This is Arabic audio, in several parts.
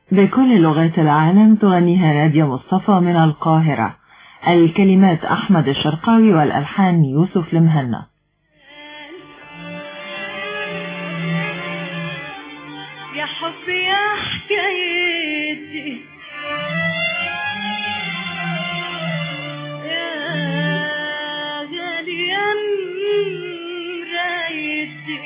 بكل لغات العالم تغنيها نادية مصطفى من القاهرة. الكلمات أحمد الشرقاوي والألحان يوسف المهنا. يا حبي يا حكايتي يا غالي يا مرايتي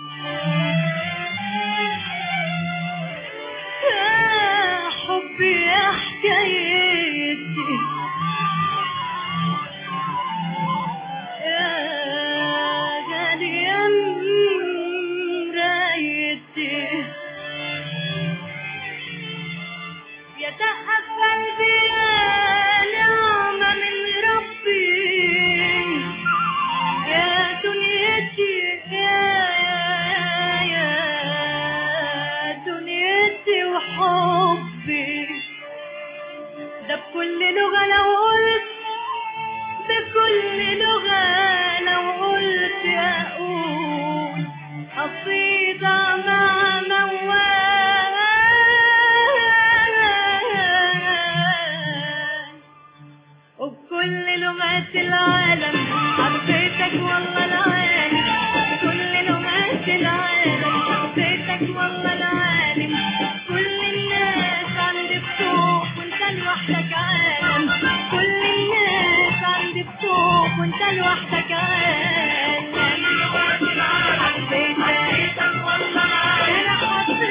يا حبي يا حكايتي يا غالي يا مرايتي يا دقة قلبي يا نعمة من ربي يا دنيتي يا دنيتي وحبي ده بكل لغة لو قلت بكل لغة لو قلت أقول قصيدة مع موال وبكل لغات العالم حبيتك والله العالم بكل لغات العالم حبيتك والله العالم كل الناس عندي بسوق وانت لوحدك عالم كل الناس عندي بسوق وانت لوحدك عالم حبيتك والله العالم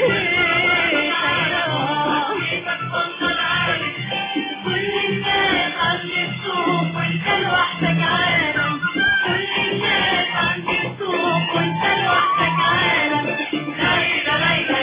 حبيتك والله العالم كل الناس عندي بسوق وانت لوحدك عالم كل الناس عندي بسوق وانت لوحدك عالم ليلى ليلى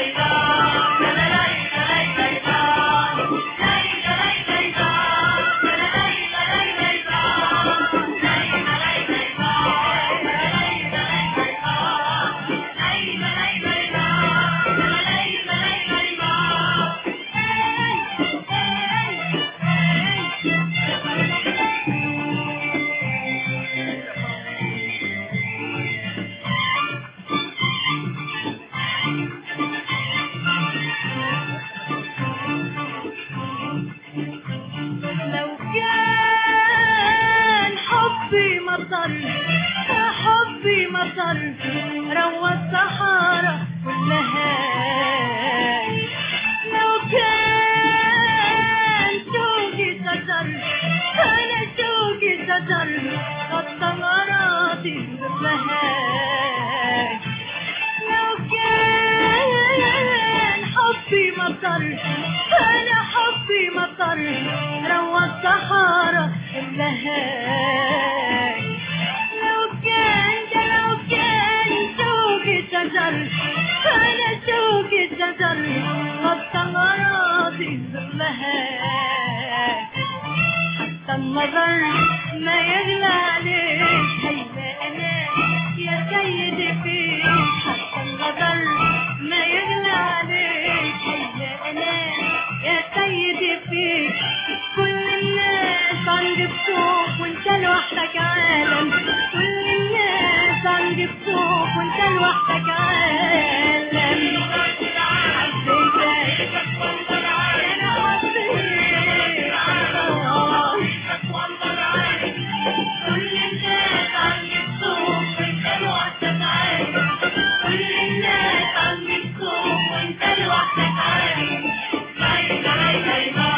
حبي مطر روى الصحارى كلها لو كان شوقي شجر أنا شوقي شجر غطى مراتي كلها لو كان حبي مطر أنا حبي مطر روى الصحارى كلها أنا شوق الشجر غطى الأراضي كلها حتى النظر ما يغلى عليك هيا أنا يا سيدي فيك حتى النظر ما يغلى عليك هيا أنا يا سيدي فيك كل الناس عندي بسوق وانت لوحدك عالم كل الناس عندي بسوق وانت لوحدك عالم حبيتك والله العالم حبيتك والله العالم كل الناس عندي بسوق وانت لوحدك عالم كل الناس عندي بسوق وانت لوحدك عالم ليلى ليلى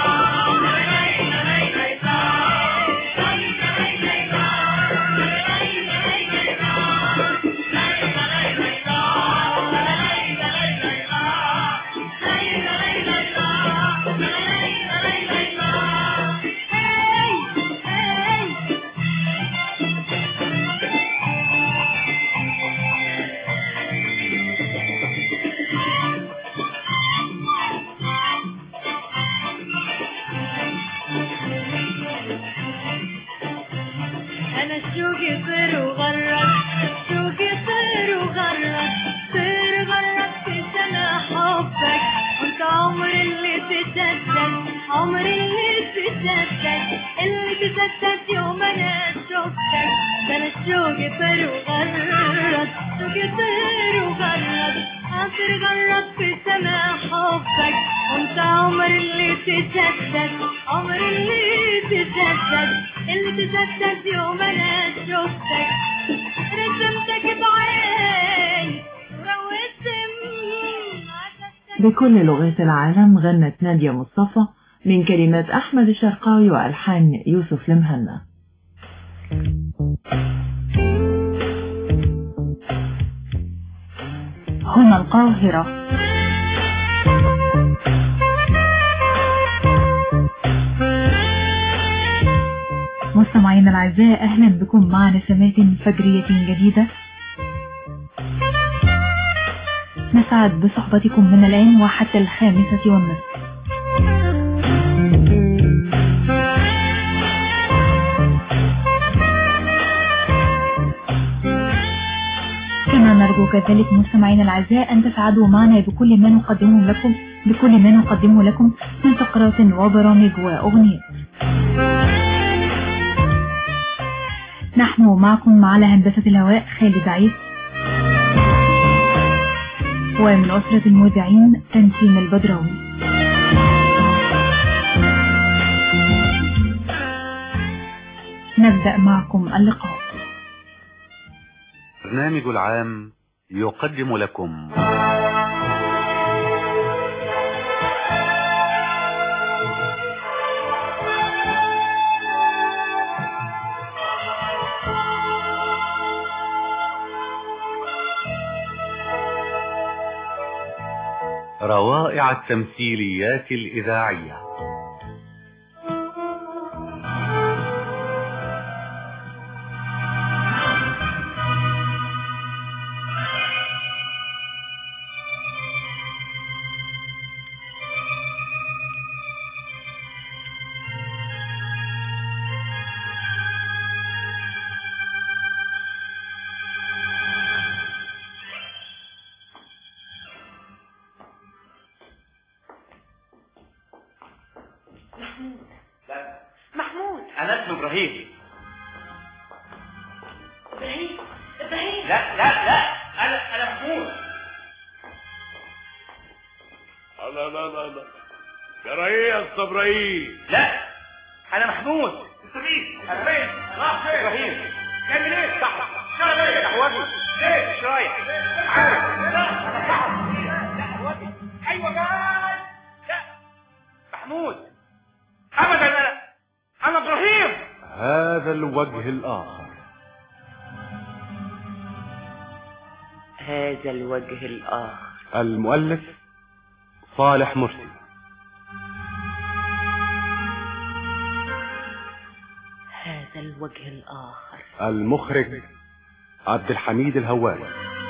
عمري اللي تسدد يوم انا شفتك ده انا الشوق طير وغرد شوقي طير وغرد عطر غرد في سما حبك وانت ده عمر اللي تجدد، عمر اللي تجدد، اللي تجدد يوم انا شفتك، رسمتك بعيني وروتم. بكل لغات العالم غنت نادية مصطفى من كلمات أحمد الشرقاوي وألحان يوسف المهنا. هنا القاهرة. مستمعينا الأعزاء، أهلا بكم مع نسمات فجرية جديدة نسعد بصحبتكم من الآن وحتى 5:30. كما نرجو كذلك مستمعينا الأعزاء أن تسعدوا معنا بكل ما نقدمه لكم من فقرات وبرامج وأغنيات. نحن معكم على هندسة الهواء خالد عيد، ومن أسرة المذيعين تنسيم البدراوي. نبدأ معكم اللقاء. برنامج العام يقدم لكم روائع التمثيليات الإذاعية. محمود أنا اسمي إبراهيم. إبراهيم لا لا لا، أنا محمود. لا لا لا لا ترى ايه يا أستاذ إبراهيم؟ لا أنا محمود. أنت مين؟ أنا فين؟ راح فين؟ إبراهيم جاي منين؟ تحت شغل إيه؟ تحت وجهي. ليه؟ مش رايح. عارف؟ لا أنا تحت. تحت وجهي. أيوه جاي. لا محمود أبدا، أنا إبراهيم. هذا الوجه الآخر. هذا الوجه الآخر. المؤلف صالح مرسي. هذا الوجه الآخر. المخرج عبد الحميد الهواري.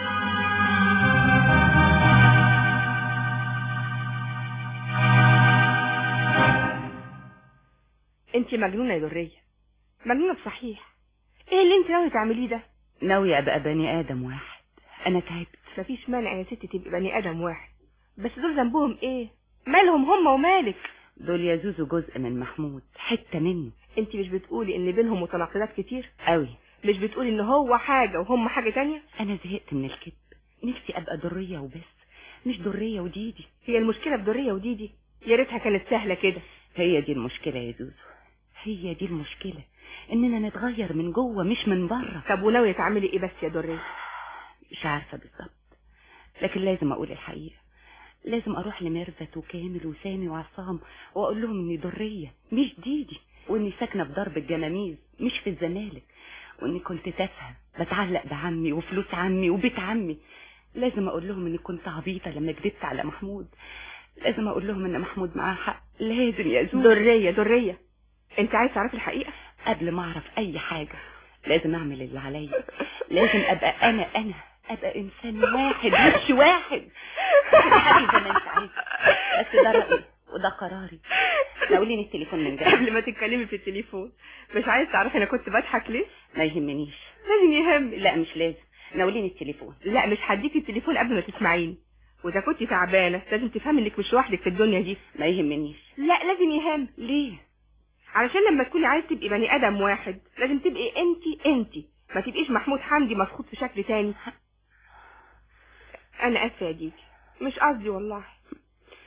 انت مجنونة يا درية، مجنونة بصحيح. ايه اللي انت ناوية تعمليه ده؟ ناوية ابقى بني ادم واحد. انا تعبت. مفيش مانع يا ستي تبقي بني ادم واحد، بس دول ذنبهم ايه؟ مالهم هم ومالك؟ دول يا زوزو جزء من محمود، حتة منه. انت مش بتقولي ان بينهم متناقضات كتير قوي؟ مش بتقولي ان هو حاجة وهم حاجة تانية؟ انا زهقت من الكذب، نفسي ابقى درية وبس، مش درية وديدي. هي المشكلة في درية وديدي؟ يا ريتها كانت سهلة كده. هي دي المشكلة يا زوزو، هي دي المشكلة، اننا نتغير من جوه مش من بره. طب وناوية تعملي ايه بس يا درية؟ مش عارفة بالظبط، لكن لازم اقول الحقيقة. لازم اروح لميرفت وكامل وسامي وعصام واقول لهم اني درية مش ديدي، واني ساكنة في درب الجناميز مش في الزمالك، واني كنت تافهة بتعلق بعمي وفلوس عمي وبيت عمي. لازم اقول لهم اني كنت عبيطة لما كدبت على محمود. لازم اقول لهم ان محمود معاه حق. لازم يا زوز. درية انت عايز تعرفي الحقيقة؟ قبل ما اعرف اي حاجة لازم اعمل اللي عليا. لازم ابقى انا ابقى انسان واحد مش واحد. حاجة زي ما انت عايز، بس ده رأيي وده قراري. ناوليني التليفون من جنب. قبل ما تتكلمي في التليفون، مش عايز تعرفي انا كنت بضحك ليه؟ ما يهمنيش. لازم يهمني. لا مش لازم. ناوليني التليفون. لا مش هديكي التليفون قبل ما تسمعيني، واذا كنت تعبانه لازم تفهمي انك مش لوحدك في الدنيا دي. ما يهمنيش. لا لازم يهم. ليه؟ علشان لما تكوني عايز تبقي بني ادم واحد لازم تبقي انت، ما تبقيش محمود حمدي مسخوط في شكل تاني. انا اسفه يا ديدي، مش قصدي والله.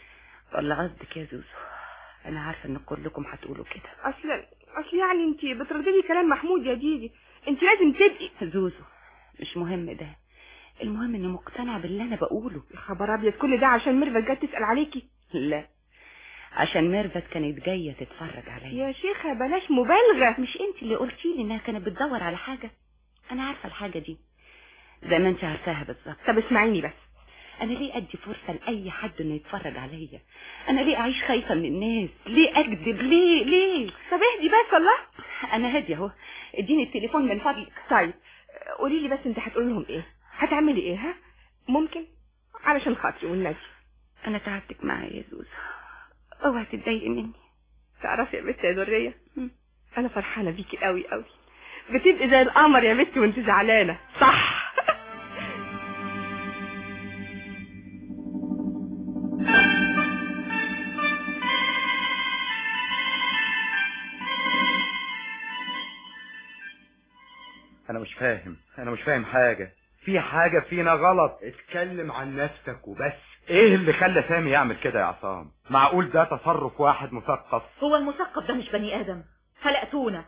ولا قصدك يا زوزو؟ انا عارفه ان كلكم هتقولوا كده. اصل يعني انت بترددي كلام محمود يا ديدي، انت لازم تبقي. زوزو مش مهم ده، المهم اني مقتنع باللي انا بقوله. يا خبر ابيض، كل ده عشان ميرفت جت تسال عليكي؟ لا، عشان ميرفت كانت جايه تتفرج عليا. يا شيخه بلاش مبالغه. مش انت اللي قلتي لي انها كانت بتدور على حاجه؟ انا عارفه الحاجه دي زي ما انت عارفاها بالظبط. طب اسمعيني بس، انا ليه ادي فرصه لاي حد انه يتفرج عليا؟ انا ليه اعيش خايفه من الناس؟ ليه اكذب؟ ليه؟ طب اهدي بس. الله، انا هاديه اهو، اديني التليفون من فضلك. طيب قولي لي بس، انت هتقولي لهم ايه؟ هتعملي ايه؟ ها ممكن علشان خاطري والنبي. انا تعبتك معايا يا زوزو، اوعي تتضايقي مني. تعرفي يا بنتي يا دريه، انا فرحانه بيكي قوي قوي، بتبقي زي القمر يا بنتي وانت زعلانه. صح. انا مش فاهم حاجة. في حاجة فينا غلط. اتكلم عن نفسك وبس. ايه اللي خلى سامي يعمل كده يا عصام؟ معقول ده تصرف واحد مثقف؟ هو المثقف ده مش بني ادم؟ خلقتونا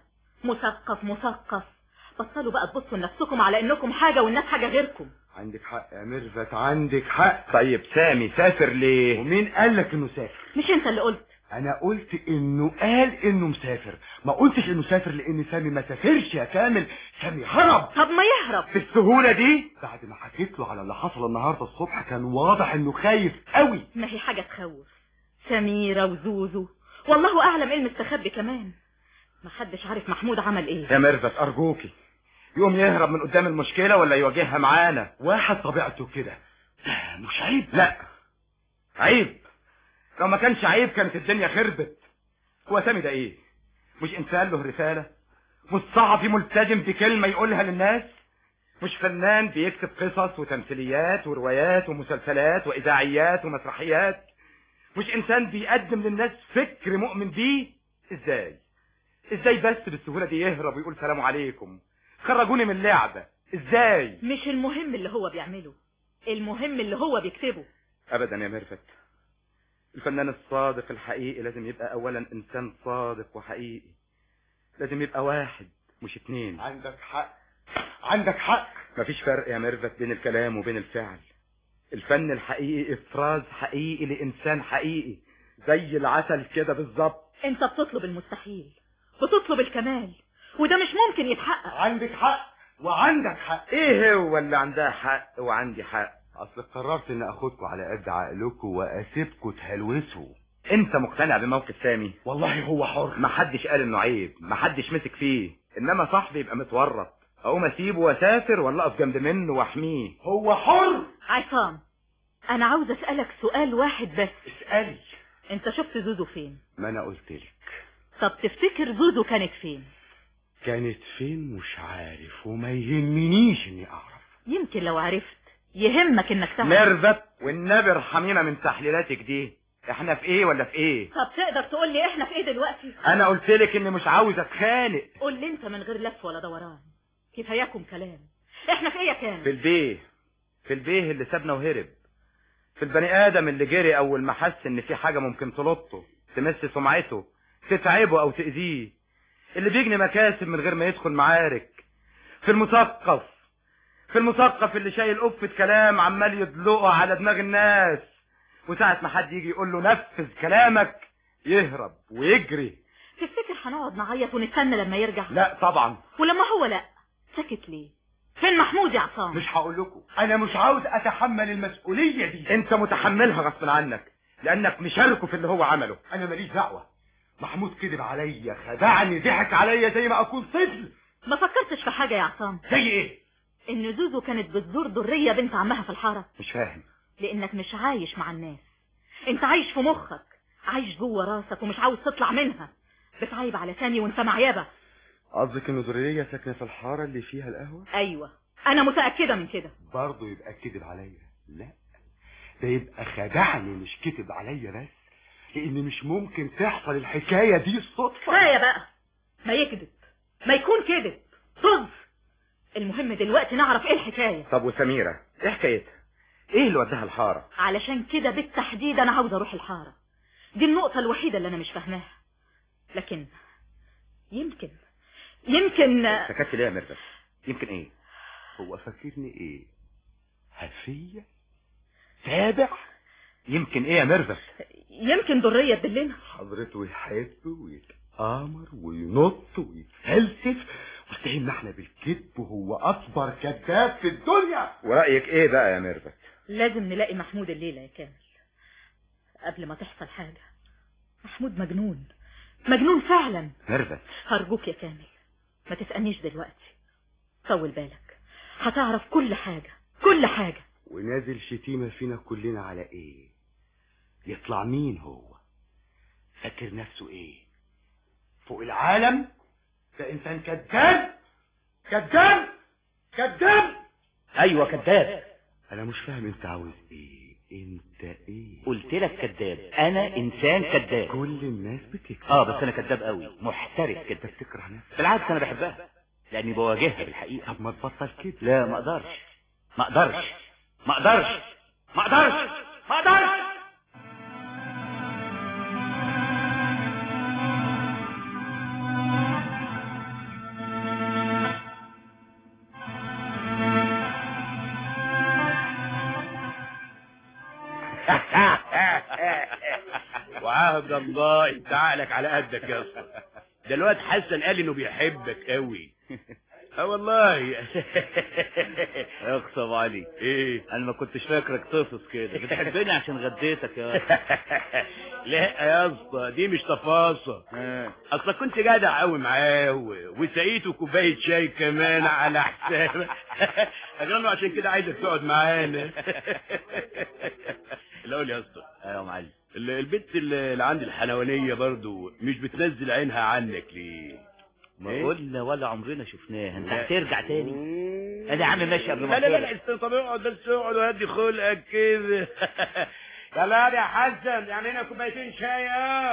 مثقف. بطلوا بقى تبصوا لنفسكم على انكم حاجة والناس حاجة غيركم. عندك حق يا ميرفت، عندك حق. طيب سامي سافر ليه؟ ومين قال لك انه سافر؟ مش انت اللي قلت؟ انا قلت انه قال انه مسافر، ما قلتش انه سافر لان سامي ما سافرش يا كامل. سامي هرب. طب ما يهرب بالسهولة دي؟ بعد ما حكيت له على اللي حصل النهارده الصبح كان واضح انه خايف قوي. ما هي حاجة تخوف. سميرة وزوزو والله اعلم ايه المستخبي كمان. ما حدش عارف محمود عمل ايه. يا ميرفت ارجوكي، يقوم يهرب من قدام المشكلة ولا يواجهها معانا؟ واحد طبيعته كده مش عيب؟ لا عيب. لو ما كانش عيب كانت الدنيا خربت. هو سامي ده ايه؟ مش انسان له رسالة؟ مش صحفي ملتزم بكلمة يقولها للناس؟ مش فنان بيكتب قصص وتمثيليات وروايات ومسلسلات واذاعيات ومسرحيات؟ مش انسان بيقدم للناس فكر مؤمن بيه؟ ازاي بس بالسهولة دي يهرب ويقول سلام عليكم؟ خرجوني من اللعبة ازاي؟ مش المهم اللي هو بيعمله، المهم اللي هو بيكتبه. ابدا يا ميرفت، الفنان الصادق الحقيقي لازم يبقى اولا انسان صادق وحقيقي. لازم يبقى واحد مش اتنين. عندك حق. مفيش فرق يا ميرفت بين الكلام وبين الفعل. الفن الحقيقي افراز حقيقي لانسان حقيقي، زي العسل كده بالظبط. انت بتطلب المستحيل، بتطلب الكمال، وده مش ممكن يتحقق. عندك حق وعندك حق. ايه هو اللي عندها حق وعندي حق؟ اصل قررت ان اخدكم على قد عقلكم واسيبكم تهلوسوا. انت مقتنع بموقف سامي؟ والله هو حر. محدش قال انه عيب، محدش مسك فيه، انما صاحبي يبقى متورط. اقوم اسيبه واسافر ولا اقف جنب منه واحميه؟ هو حر. عصام، انا عاوز اسألك سؤال واحد بس. اسألي. انت شفت زوزو فين؟ ما انا قلتلك. طب تفتكر زوزو كانت فين؟ كانت فين مش عارف، وما يهمنيش اني اعرف. يمكن لو عرفت يهمك انك تعرف. ميرفت والنبي ارحمينا من تحليلاتك دي. احنا في ايه ولا في ايه؟ طب تقدر تقول لي احنا في ايه دلوقتي؟ انا قلتلك اني مش عاوز اتخانق. قول لي انت من غير لف ولا دوران. كفاياكم كلام. احنا في ايه يا كامل؟ في البيه اللي سابنا وهرب. في البني ادم اللي جري اول ما حس ان في حاجة ممكن تلطه، تمس سمعته، تتعبه او تأذيه، اللي بيجني مكاسب من غير ما يدخل معارك. في المثقف اللي شايل قفة كلام عمال يدلقه على دماغ الناس، وساعة ما حد يجي يقول له نفذ كلامك يهرب ويجري. تفتكر هنقعد نعيط ونستنى لما يرجع؟ لا طبعا. ولما هو لا سكت ليه؟ فين محمود يا عصام؟ مش هقول لكم، انا مش عاوز اتحمل المسؤولية دي. انت متحملها غصب عنك لانك مشاركه في اللي هو عمله. انا ماليش دعوة. محمود كذب عليا، خدعني، ضحك عليا زي ما اكون طفل. ما فكرتش في حاجة يا عصام؟ زي ايه؟ ان زوزو كانت بتزور درية بنت عمها في الحارة. مش فاهم. لانك مش عايش مع الناس، انت عايش في مخك، عايش جوه راسك ومش عاوز تطلع منها. بتعيب على سامي وانت معيبة. قصدك ان درية ساكنة في الحارة اللي فيها القهوة؟ ايوه انا متأكدة من كده. برضه يبقى كذب عليا؟ لا، ده يبقى خدعني مش كذب عليا بس، لان مش ممكن تحصل الحكاية دي الصدفة. كفاية بقى، ما يكذب، ما يكون كذب، طز. المهم دلوقتي نعرف ايه الحكاية. طب وسميرة ايه حكايتها؟ ايه اللي وداها الحارة؟ علشان كده بالتحديد انا عاوز اروح الحارة. دي النقطة الوحيدة اللي انا مش فاهماها. لكن يمكن سكت ليه يا ميرفت؟ يمكن ايه؟ هو فاكرني ايه؟ هفية تابع؟ يمكن ايه يا ميرفت؟ يمكن درية تدلنا. حضرته يحب ويتآمر وينط ويتفلسف واتهمنا احنا بالكذب وهو اكبر كذاب في الدنيا. ورأيك ايه بقى يا ميرفت؟ لازم نلاقي محمود الليلة يا كامل قبل ما تحصل حاجة. محمود مجنون فعلا. ميرفت هرجوك يا كامل ما تسألنيش دلوقتي، طول بالك هتعرف كل حاجة. ونازل شتيمة فينا كلنا على ايه؟ يطلع مين هو؟ فاكر نفسه ايه؟ فوق العالم؟ ده انسان كذاب. ايوه كذاب. انا مش فاهم انت عاوز ايه؟ انت ايه؟ قلت لك كذاب، انا انسان كذاب. كل الناس بتكذب. بس انا كذاب قوي، محترف كده. بتكره نفسك؟ بالعكس انا بحبها لاني بواجهها بالحقيقة. طب ما تبطل كده. لا ما اقدرش. وعهد الله انت عقلك على قدك يا اسطى. ده الواد حسن قال انه بيحبك قوي. والله. اقسم علي ايه؟ انا ما كنتش فاكرك طفص كده. بتحبني عشان غديتك يا لا يا اسطى دي مش تفاصيل. اصلا كنت جدع قوي معاه وسقيته كوبايه شاي كمان على حسابك. انا عشان كده عايزك تقعد معانا. لا قول يا اسطى. ايوه يا معلم. البنت اللي عندي الحنونيه برضو مش بتنزل عينها عنك ليه؟ ما قلنا ولا عمرنا شفناها. انت هترجع تاني؟ انا يا عم ماشي قبل ما لا طب اقعد بس اقعد وهدي خلقك كده. يلا يا حسن يعني هنا كوبايتين شاي.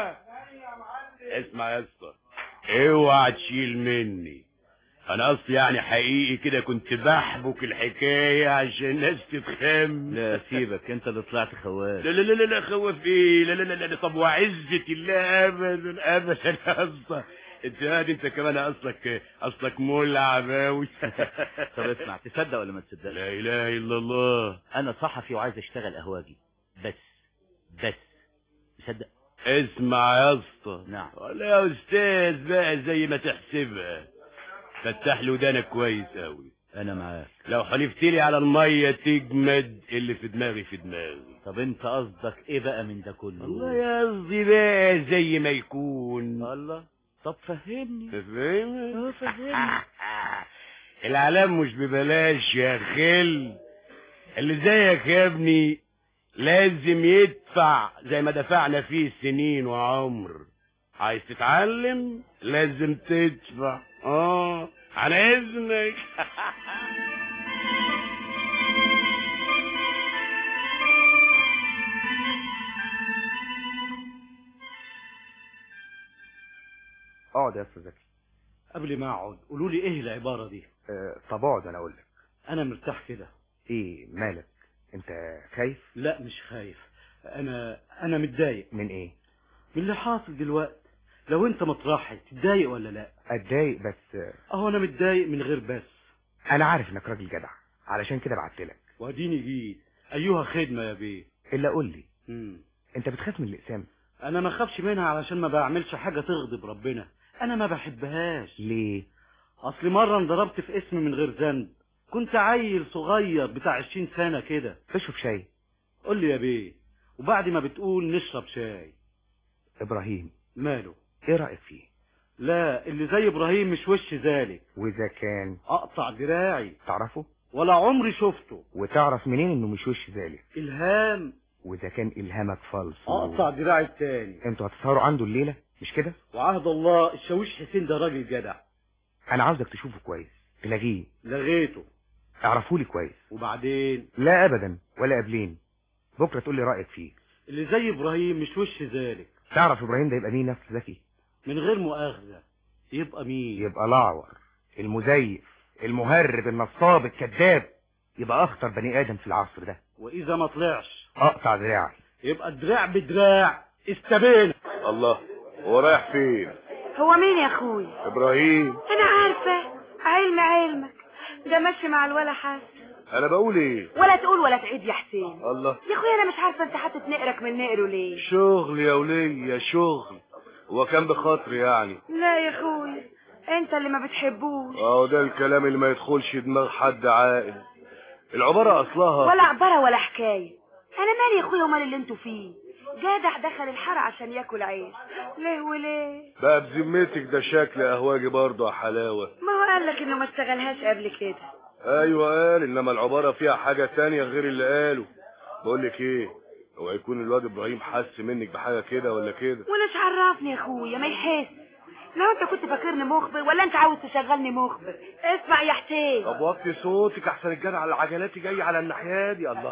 اسمع يا اسطى اوعى تشيل مني. انا اصلي يعني حقيقي كده كنت بحبك الحكايه عشان الناس تتخم. لا سيبك انت اللي طلعت خواف. لا خوف ايه؟ لا طب وعزة الله ابدا يا اسطى. انت كمان اصلك مولع باوي. طب اسمع، تصدق ولا ما تصدقش؟ لا اله الا الله. انا صحفي وعايز اشتغل قهواجي بس تصدق؟ اسمع يا اسطى. نعم. ولا يا استاذ بقى زي ما تحسبها. فتح له ودانك كويس قوي. انا معاك. لو حلفت لي على الميه تجمد اللي في دماغي. طب انت قصدك ايه بقى من ده كله؟ والله يا قصدي بقى زي ما يكون. الله. طب فهمني. فهمني. فهمني. العلام مش ببلاش يا خل. اللي زيك يا ابني لازم يدفع زي ما دفعنا فيه سنين وعمر. عايز تتعلم لازم تدفع. على اذنك. اقعد يا استاذ زكي. قبل ما اقعد قولوا لي ايه العباره دي؟ طب اقعد انا اقول لك. انا مرتاح كده. ايه مالك؟ انت خايف؟ لا مش خايف. انا متضايق. من ايه؟ من اللي حاصل دلوقتي. لو انت مطرحي تتضايق ولا لا؟ اتضايق بس. اهو انا متضايق من غير بس. انا عارف انك راجل جدع علشان كده بعتلك. واديني جيت. ايها خدمه يا بيه. الا قول لي انت بتخاف من الاقسام؟ انا ما اخافش منها علشان ما بعملش حاجه تغضب ربنا. انا ما بحبهاش. ليه؟ اصل مره انضربت في اسم من غير ذنب. كنت عيل صغير بتاع 20 سنه كده. تشرب شاي؟ قول لي يا بيه. وبعد ما بتقول نشرب شاي. ابراهيم ماله؟ ايه رايك فيه؟ لا اللي زي ابراهيم مش وش ذلك. واذا كان؟ اقطع دراعي. تعرفه؟ ولا عمري شفته. وتعرف منين انه مش وش ذلك؟ الهام. واذا كان الهامك فالص اقطع دراعي التاني. انتوا هتسهروا عنده الليله مش كده؟ وعهد الله الشاويش حسين ده راجل جدع. انا عاوزك تشوفه كويس. تلاقيه. لغيته. اعرفولي كويس. وبعدين؟ لا ابدا ولا قبلين. بكره تقول لي رايك فيه. اللي زي ابراهيم مش وش ذلك. تعرف ابراهيم ده يبقى مين؟ نفس ذكي. من غير مؤاخذه يبقى مين؟ يبقى الاعور المزيف المهرب النصاب الكذاب. يبقى اخطر بني ادم في العصر ده. واذا ما طلعش اقطع دراعي. يبقى الدراع بدراع. استبينا. الله، هو رايح فين؟ هو مين يا اخويا؟ ابراهيم. انا عارفه، علمك ده ماشي مع الولا حسن. انا بقول ايه؟ ولا تقول ولا تعيد يا حسين. الله يا اخويا انا مش عارفه انت حاطط نقرك من نقره ليه. شغل يا ولية شغل. هو كان بخاطري يعني. لا يا اخويا انت اللي ما بتحبوش. ده الكلام اللي ما يدخلش دماغ حد عاقل. العبارة اصلها ولا عبارة ولا حكاية. انا مالي يا اخويا ومال اللي انتوا فيه. جدع دخل الحارة عشان ياكل عيش. ليه وليه بقى بذمتك ده شكل اهواجي برضه يا حلاوة. ما هو قال لك انه ما اشتغلهاش قبل كده. ايوه قال، انما العبارة فيها حاجة تانية غير اللي قاله. بقول لك ايه، هو يكون الواد ابراهيم حس منك بحاجة كده ولا كده؟ وانا مش عرفني يا اخويا ما يحس. لو انت كنت فاكرني مخبر ولا انت عاوز تشغلني مخبر. اسمع يا حسين. طب وطي صوتك احسن الجدع على العجلات جاي على الناحية دي. الله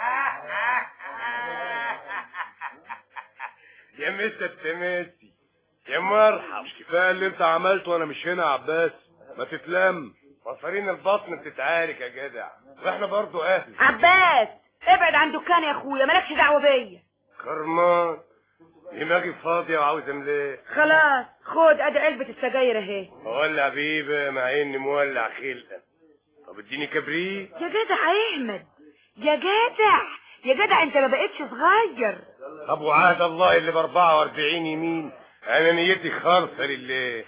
يا مستر تماسي يا مرحب. مش كفايه اللي انت عملته وانا مش هنا يا عباس؟ ما تتلم. مصارين البطن بتتعارك يا جدع، واحنا برضو اهل. عباس ابعد عن دكاني يا اخويا مالكش دعوه بيا. كرمان دماغي فاضيه وعاوز املاك. خلاص خد ادي علبه السجاير اهي. مولع بيبه مع اني مولع خلقه. طب اديني كبريت. يا جدع احمد يا جدع انت ما بقتش صغير. طب وعهد الله اللي ب 44 يمين انا نيتي خالصه لله.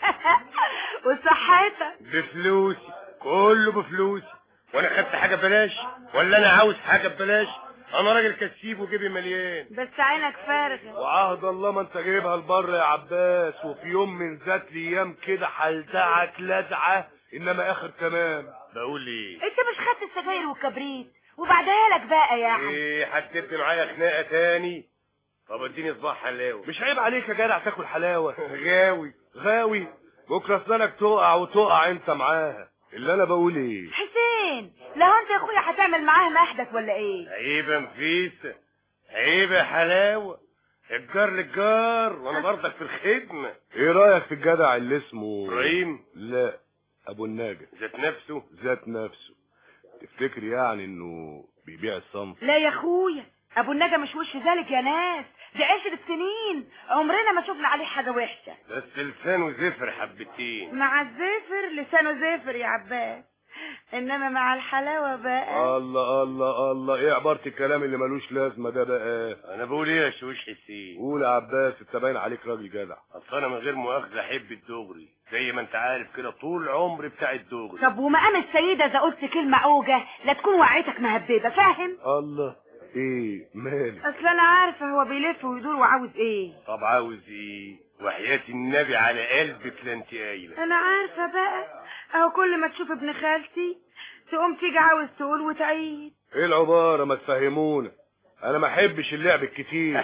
وصحتك بفلوسي، كله بفلوسي. وانا خدت حاجه ببلاش ولا انا عاوز حاجه ببلاش؟ انا راجل كسيب وجيبي مليان. بس عينك فارغه. وعهد الله ما انت جايبها لبره يا عباس، وفي يوم من ذات الايام كده هلدعك لدعه انما اخر تمام. بقول ايه؟ انت مش خدت السجاير والكبريت وبعدها لك بقى يا عم. ايه هتبني معايا خناقه تاني؟ طب اديني صباح حلاوه. مش عيب عليك يا جدع تاكل حلاوه؟ غاوي بكره اسنانك تقع وتقع انت معاها. اللي انا بقول ايه؟ حسين لو انت يا اخويا هتعمل معاه مهدك ولا ايه؟ عيب يا نفيسه، عيب يا حلاوه. الجار للجار وانا برضك في الخدمه. ايه رايك في الجدع اللي اسمه ابراهيم؟ لا ابو الناجح. ذات نفسه. تفتكر يعني انه بيبيع الصنف؟ لا يا اخويا ابو النجا مش وش ذلك يا ناس. دي 10 سنين عمرنا ما شفنا عليه حاجه وحشه. بس لسانه زفر حبتين. مع الزفر لسانه زفر يا عباس، انما مع الحلاوه بقى. الله ايه عبارة الكلام اللي ملوش لازمه ده بقى؟ انا بقول ايه يا شوش حسين؟ قول يا عباس، انت باين عليك راجل جدع. اصل انا من غير مؤاخذه احب الدغري زي ما انت عارف كده طول عمري بتاع الدغري. طب ومقام السيده اذا قلت كلمه عوجه لا تكون وعيتك مهببه فاهم؟ الله ايه مالك؟ اصل انا عارفه هو بيلف ويدور وعاوز ايه. طب عاوز ايه؟ وحياة النبي على قلبك لا انت قايله. انا عارفه بقى، اهو كل ما تشوف ابن خالتي تقوم تيجي عاوز تقول وتعيد. ايه العباره ما تفهمونا؟ انا ما احبش اللعب الكتير.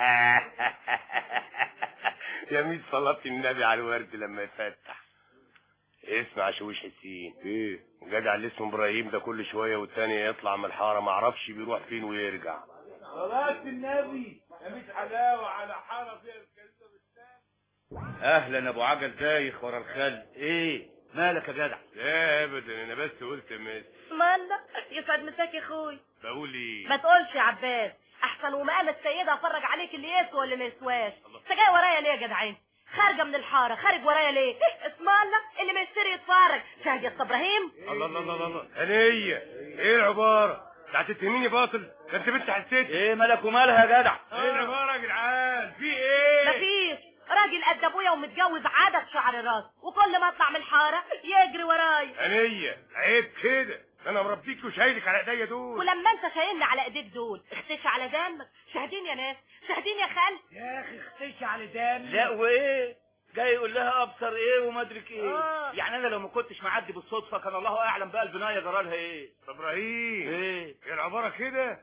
يا ميت صلاة النبي على الورد لما يفتح. اسمع شوش حسين. ايه جدع اللي اسمه ابراهيم ده كل شويه والتاني يطلع من الحاره ما اعرفش بيروح فين ويرجع. صلاة النبي يا ميت حلاوه على حاره فيها الكنيسه بالسام. اهلا ابو عجل دايخ ورا الخل. ايه مالك يا جدع؟ لا ابدا انا بس قلت مس. مالا يسعد مساك يا اخوي. بقول ايه؟ ما تقولش يا عباس احسن ومقام السيده افرج عليك اللي يسوى واللي ما يسواش. انت جاي ورايا ليه يا جدعان؟ خارجه من الحاره خارج ورايا ليه؟ اسم الله اللي ما يشتري يتفرج. شاهد يا ابراهيم. الله هنيه ايه العباره؟ انت هتتهميني باطل؟ ده انت بنت حسيت. ايه مالك ومالها يا جدع؟ ايه العباره يا جدعان؟ في ايه؟ مفيش. راجل قد ابويا ومتجوز عدد شعر راس وكل ما اطلع من الحاره يجري ورايا. هنيه عيب كده، انا مربيك وشايلك على ايديا دول. ولما انت شايلني على ايديك دول اختش على دمك. شاهدين يا ناس، شاهدين يا خال. يا اخي اختش على دمي. لا وايه؟ جاي يقول لها ابصر ايه وما ادرك ايه. يعني انا لو ما كنتش معدي بالصدفه كان الله اعلم بقى البنايه جرالها ايه. ابراهيم ايه العباره كده؟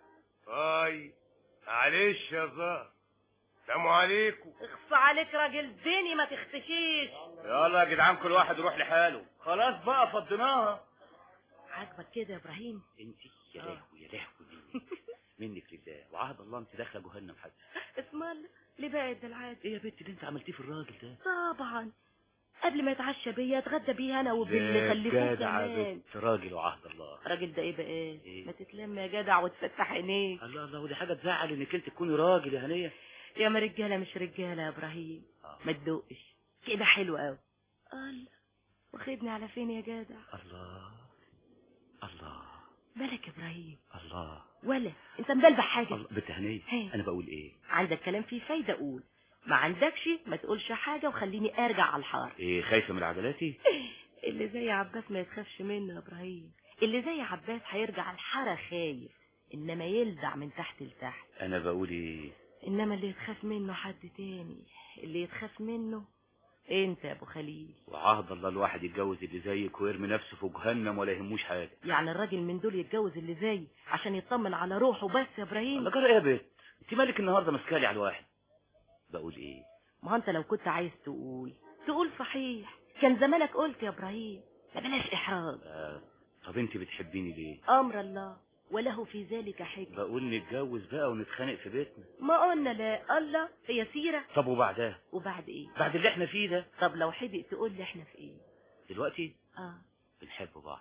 معلش يا زهر، سلام عليكم. اخص عليك راجل ديني ما تختشيش. يلا يا جدعان كل واحد يروح لحاله. خلاص بقى فضيناها. عاجبك كده يا ابراهيم؟ انت يا لهوي منك لله وعهد الله انت داخله جهنم حد. اسم الله ليه بقى ده العادي؟ ايه يا بنت اللي انت عملتيه في الراجل ده؟ طبعا قبل ما يتعشى بيا اتغدى بيه انا وباللي خلفوه كمان. راجل وعهد الله. راجل ده ايه بقى إيه؟ ما تتلم يا جدع وتفتح عينيك. الله ودي حاجه تزعل انك انت تكوني راجل يا هنيه. يا ما رجاله مش رجاله يا ابراهيم. ما تدقش كده حلو قوي. الله، واخدني على فين يا جدع؟ الله الله. مالك يا ابراهيم؟ الله. ولا انت مبلبع حاجه؟ الله بتهنيه. هي. انا بقول ايه؟ عندك كلام فيه فايده قول، ما عندكش ما تقولش حاجه وخليني ارجع على الحار. ايه خايفه من عجلاتي؟ اللي زي عباس ما يتخافش منه يا ابراهيم. اللي زي عباس هيرجع الحاره خايف، انما يلدع من تحت لتحت. انا بقول ايه؟ انما اللي يتخاف منه حد تاني، اللي يتخاف منه انت يا ابو خليل. وعهد الله الواحد يتجوز اللي زيك ويرمي نفسه في جهنم ولا يهموش حاجه. يعني الراجل من دول يتجوز اللي زي عشان يطمن على روحه بس يا ابراهيم؟ الله جرى ايه يا بنت؟ انت مالك النهارده ماسكالي على الواحد؟ بقول ايه؟ ما هو انت لو كنت عايز تقول صحيح كان زمانك قلت يا ابراهيم، ما بلاش احراج. طب انت بتحبيني ليه؟ امر الله وله في ذلك حكمه. بقول نتجوز بقى ونتخانق في بيتنا. ما قلنا لا، الله هي سيره. طب وبعدها؟ وبعد ايه؟ بعد اللي احنا فيه ده. طب لو حدق تقول لي احنا في ايه دلوقتي؟ بنحب بعض.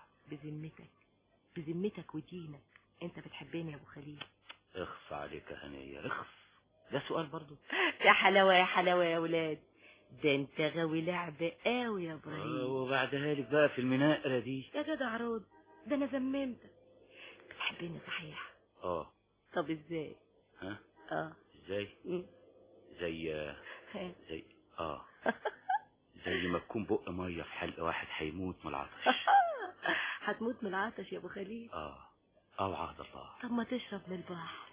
بذمتك ودينك انت بتحبني يا ابو خليل؟ اخص عليك يا هنيه، اخص. ده سؤال برضو؟ يا حلاوه يا حلاوه يا ولاد، ده انت غاوي لعب قوي يا ابراهيم. وبعدها لك بقى في المناقره دي يا جدع رد، ده انا زممتك. بتحبني صحيح؟ طب ازاي؟ ازاي؟ زي زي ما تكون بق ميه في حلق واحد هيموت من العطش. هتموت من العطش يا ابو خليل؟ وعهد الله. طب ما تشرب من البحر.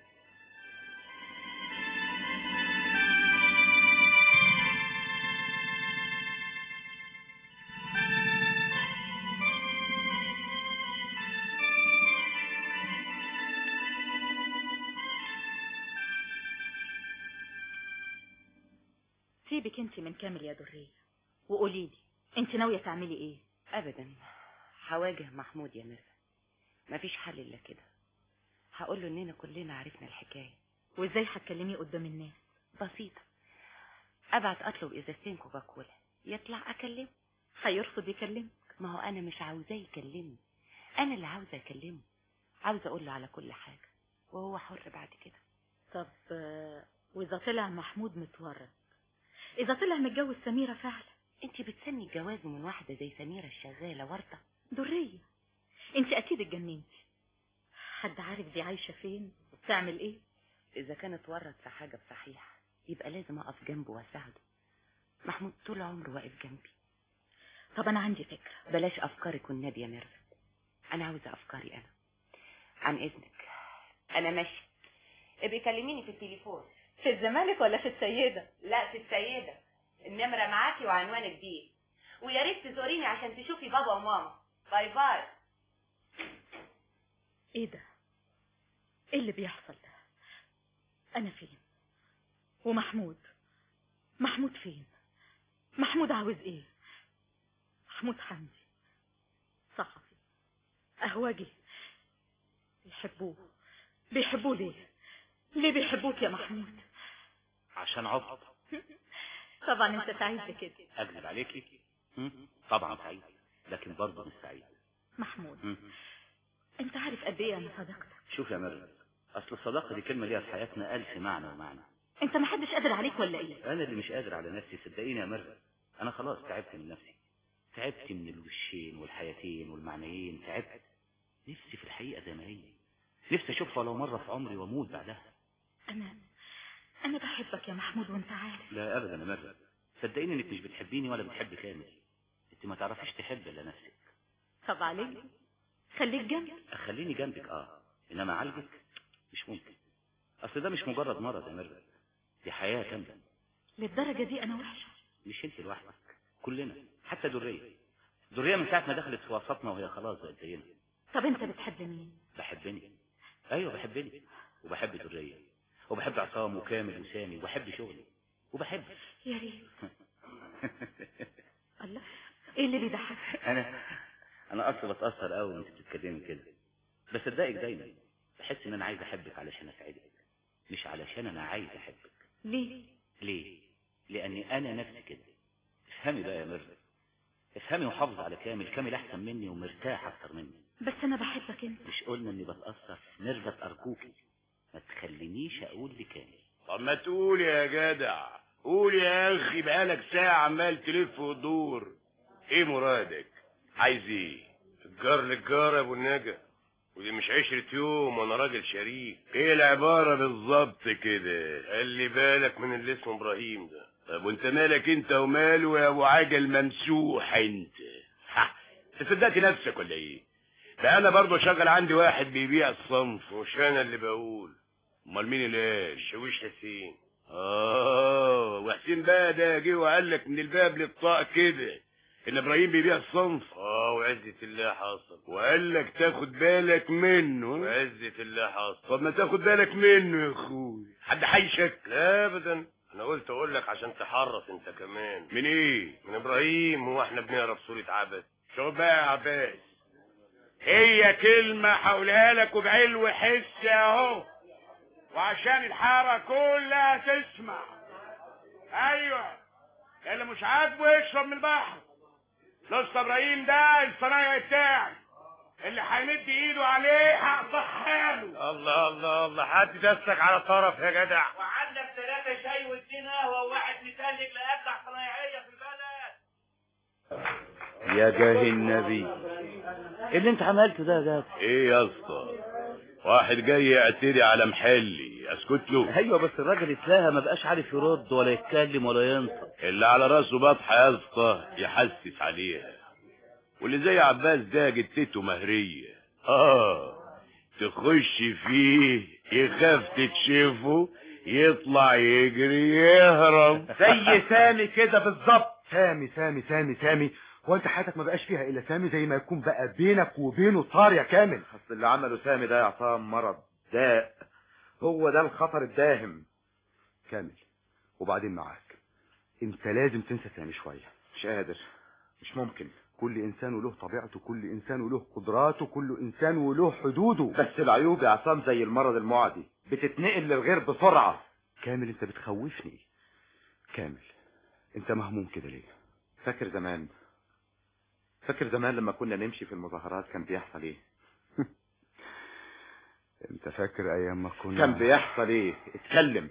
سيبك انت من كامل يا درية وقولي لي انت ناوية تعملي ايه؟ ابدا، هواجه محمود يا مرفت. مفيش حل الا كده. هقول له اننا كلنا عرفنا الحكايه. وازاي هتكلميه قدام الناس؟ بسيطه، ابعت اطلب ازازتين كوكاكولا، يطلع اكلمه. هيرفض يكلمك؟ ما هو انا مش عاوزاه يكلمني، انا اللي عاوزه اكلمه. عاوزه اقول له على كل حاجه وهو حر بعد كده. طب واذا طلع محمود متورط، اذا طلع متجوز سميرة فعلا؟ انت بتسني الجواز من واحدة زي سميرة الشغالة ورطة؟ درية انت اكيد اتجننتي. حد عارف دي عايشة فين وبتعمل ايه؟ اذا كان اتورط في حاجة بصحيح يبقى لازم اقف جنبه واساعده. محمود طول عمره واقف جنبي. طب انا عندي فكرة. بلاش افكارك والنبي يا مرفت، انا عاوزة افكاري انا. عن اذنك انا ماشي، ابقي كلميني في التليفون. في الزمالك ولا في السيدة؟ لا في السيدة، النمرة معاكي وعنوانك دي، ويا ريت تزوريني عشان تشوفي بابا وماما. باي باي. ايه ده؟ ايه اللي بيحصل ده؟ انا فين؟ ومحمود فين؟ محمود عاوز ايه؟ محمود حمدي صحفي اهواجي، بيحبوه ليه بيحبوك يا محمود؟ عشان عبط. طبعا انت سعيد بكده. اكذب عليكي؟ طبعا سعيد، لكن برضه مش سعيد. محمود انت عارف قد ايه انا صديقتك. شوف يا مريم، اصل الصداقه دي كلمه ليها في حياتنا الف معنى ومعنى. انت ما حدش قادر عليك ولا ايه؟ انا اللي مش قادر على نفسي، صدقيني يا مريم. انا خلاص تعبت من نفسي، تعبت من الوشين والحياتين والمعنيين، تعبت. نفسي في الحقيقه زي ما هي، نفسي اشوفها لو مره في عمري واموت بعدها. انا بحبك يا محمود وانت عارف. لا ابدا يا مريم، صدقيني انك مش بتحبيني ولا بتحب كامل. انت ما تعرفيش تحب الا نفسك. طب عليك خليك جنبي. اخليني جنبك انما اعالجك مش ممكن. اصل ده مش مجرد مرض يا مريم، دي حياه كامله. للدرجه دي انا وحشه؟ مش انت لوحدك، كلنا. حتى درية من ساعه ما دخلت في وسطنا وهي خلاص بقت زينا. طب انت بتحب مين؟ بحبني. ايوه بحبني، وبحب درية، وبحب عصام وكامل وسامي، وبحب شغلي، وبحب. يا ريت. الله، ايه اللي بيضحك؟ انا اصلا بتاثر قوي وانت بتتكلمي كده، بس صدقك دايما بحس ان انا عايز احبك علشان اسعدك، مش علشان انا عايز احبك. ليه؟ لاني انا نفسي كده. افهمي بقى يا مرزق، افهمي وحافظ على كامل احسن مني ومرتاح اكتر مني. بس انا بحبك انت. مش قلنا اني بتاثر؟ مرزق ارجوكي ما تخلينيش اقول لكامل. طب ما تقول يا جدع، قول يا اخي، بقالك ساعة عمال تلف وتدور. ايه مرادك؟ عايز ايه؟ الجار للجار يا ابو النجا، ودي مش 10 يوم وانا راجل شريك. ايه العبارة بالظبط كده؟ خلي بالك من اللي اسمه ابراهيم ده. طب وانت مالك انت وماله يا ابو عجل ممسوح انت؟ تصدقت نفسك ولا ايه؟ ده انا برضه شغل عندي واحد بيبيع الصنف. مش انا اللي بقول. امال مين اللي قال؟ الشاويش حسين. وحسين بقى ده جه وقال لك من الباب للطاق كده ان ابراهيم بيبيع الصنف. وعزة الله حاصل. وقال لك تاخد بالك منه. وعزة الله حاصل. طب ما تاخد بالك منه يا اخوي، حد حيشك؟ لا ابدا، انا قلت اقول لك عشان تحرص انت كمان. من ايه؟ من ابراهيم. هو احنا بنقرا في سورة عبس؟ شوف بقى يا عباس، هي كلمة هقولها لك وبعلو حس اهو، وعشان الحارة كلها تسمع. ايوه، اللي مش عاجبه يشرب من البحر. لسه ابراهيم ده الصنايعي بتاعي، اللي هيمد ايده عليه هقطعها له. الله الله الله، حد دسك على طرف يا جدع. وعندك 3 شاي و2 قهوه وواحد متلج لاجدع صنايعيه في البلد. يا جاه النبي، ايه اللي انت عملته ده يا جدع؟ ايه يا اسطى؟ واحد جاي يعتدي على محلي، اسكت له؟ ايوه بس الراجل اتلاها ما بقاش عارف يرد ولا يتكلم ولا ينطق. اللي على راسه بطحه يا اسطى يحسس عليها، واللي زي عباس ده جتته مهريه. تخش فيه يخاف تكشفه، يطلع يجري يهرب زي سامي كده بالظبط. سامي سامي سامي سامي، هو انت حياتك ما بقاش فيها الا سامي؟ زي ما يكون بقى بينك وبينه طار يا كامل. اصل اللي عمله سامي ده يا عصام مرض داء، هو ده الخطر الداهم. كامل، وبعدين معاك، انت لازم تنسى سامي شويه. مش قادر، مش ممكن. كل انسان وله طبيعته، كل انسان وله قدراته، كل انسان وله حدوده. بس العيوب يا عصام زي المرض المعدي بتتنقل للغير بسرعه. كامل انت بتخوفني. كامل، انت مهموم كده ليه؟ فاكر زمان لما كنا نمشي في المظاهرات كان بيحصل ايه؟ انت فاكر ايام ما كنا كان بيحصل ايه؟ اتكلم.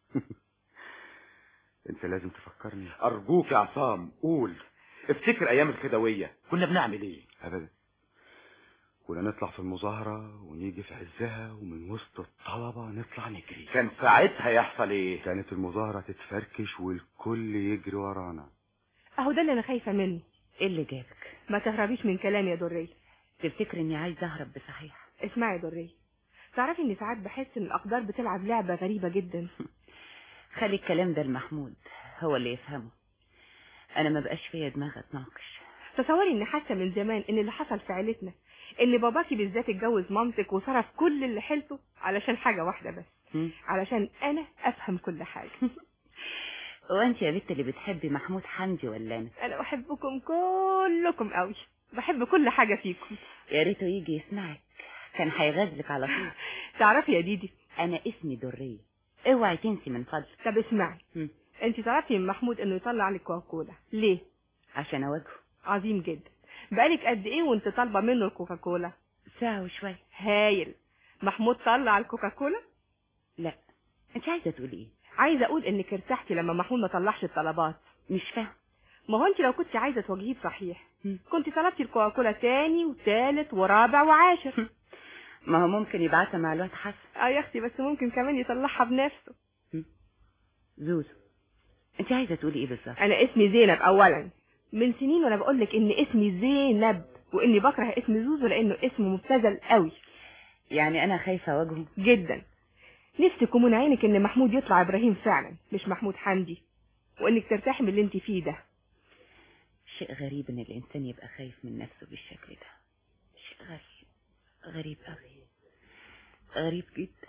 انت لازم تفكرني. ارجوك يا عصام قول. افتكر ايام الخدوية كنا بنعمل ايه؟ ابدا، كنا نطلع في المظاهرة ونيجي في عزها ومن وسط الطلبة نطلع نجري. كان ساعتها يحصل ايه؟ كانت المظاهرة تتفركش والكل يجري ورانا. اهو ده اللي انا خايفة منه. ايه اللي جابك؟ ما تهربيش من كلامي يا درية. تفتكر اني عايزه اهرب بصحيح؟ اسمعي يا درية، تعرفي اني ساعات بحس ان الاقدار بتلعب لعبة غريبة جدا. خلي الكلام ده المحمود هو اللي يفهمه، انا ما بقاش فيا دماغ اتناقش. تصوري اني حاسه من زمان ان اللي حصل في عيلتنا ان باباكي بالذات اتجوز مامتك وصرف كل اللي حيلته علشان حاجه واحده بس، علشان انا افهم كل حاجه. وانت يا بنت اللي بتحبي محمود حمدي ولا انا؟ انا بحبكم كلكم قوي، بحب كل حاجه فيكم. يا ريته يجي يسمعك، كان هيغازلك على طول. تعرفي يا ديدي انا اسمي درية، اوعي تنسي من فضلك. طب اسمعي، انت تعرفي من محمود انه يطلع لك كوكاكولا ليه؟ عشان اواجهه. عظيم جدا. بقالك قد ايه وانت طالبه منه الكوكاكولا؟ ساعه وشويه. هايل. محمود طلع الكوكاكولا؟ لا. انت عايزه تقولي ايه؟ عايزه اقول انك ارتحتي لما محمود ما طلعش الطلبات. مش فاهم. ما هو انت لو كنت عايزه تواجهيه صحيح كنت طلبتي الكوكاكولا تاني وتالت ورابع وعاشر. ما هو ممكن يبعتها مع الواد حسن. يا اختي، بس ممكن كمان يطلعها بنفسه. زوزو، انت عايزه تقولي ايه بالظبط؟ انا اسمي زينب. اولا من سنين وانا بقول لك ان اسمي زينب، واني بكره اسم زوزو لانه اسم مبتذل قوي. يعني انا خايفه اواجهه جدا. نفسك ومن عينك ان محمود يطلع ابراهيم فعلا مش محمود حمدي، وانك ترتاحي من اللي انت فيه ده. شيء غريب ان الانسان يبقى خايف من نفسه بالشكل ده. شيء غريب قوي، غريب جدا.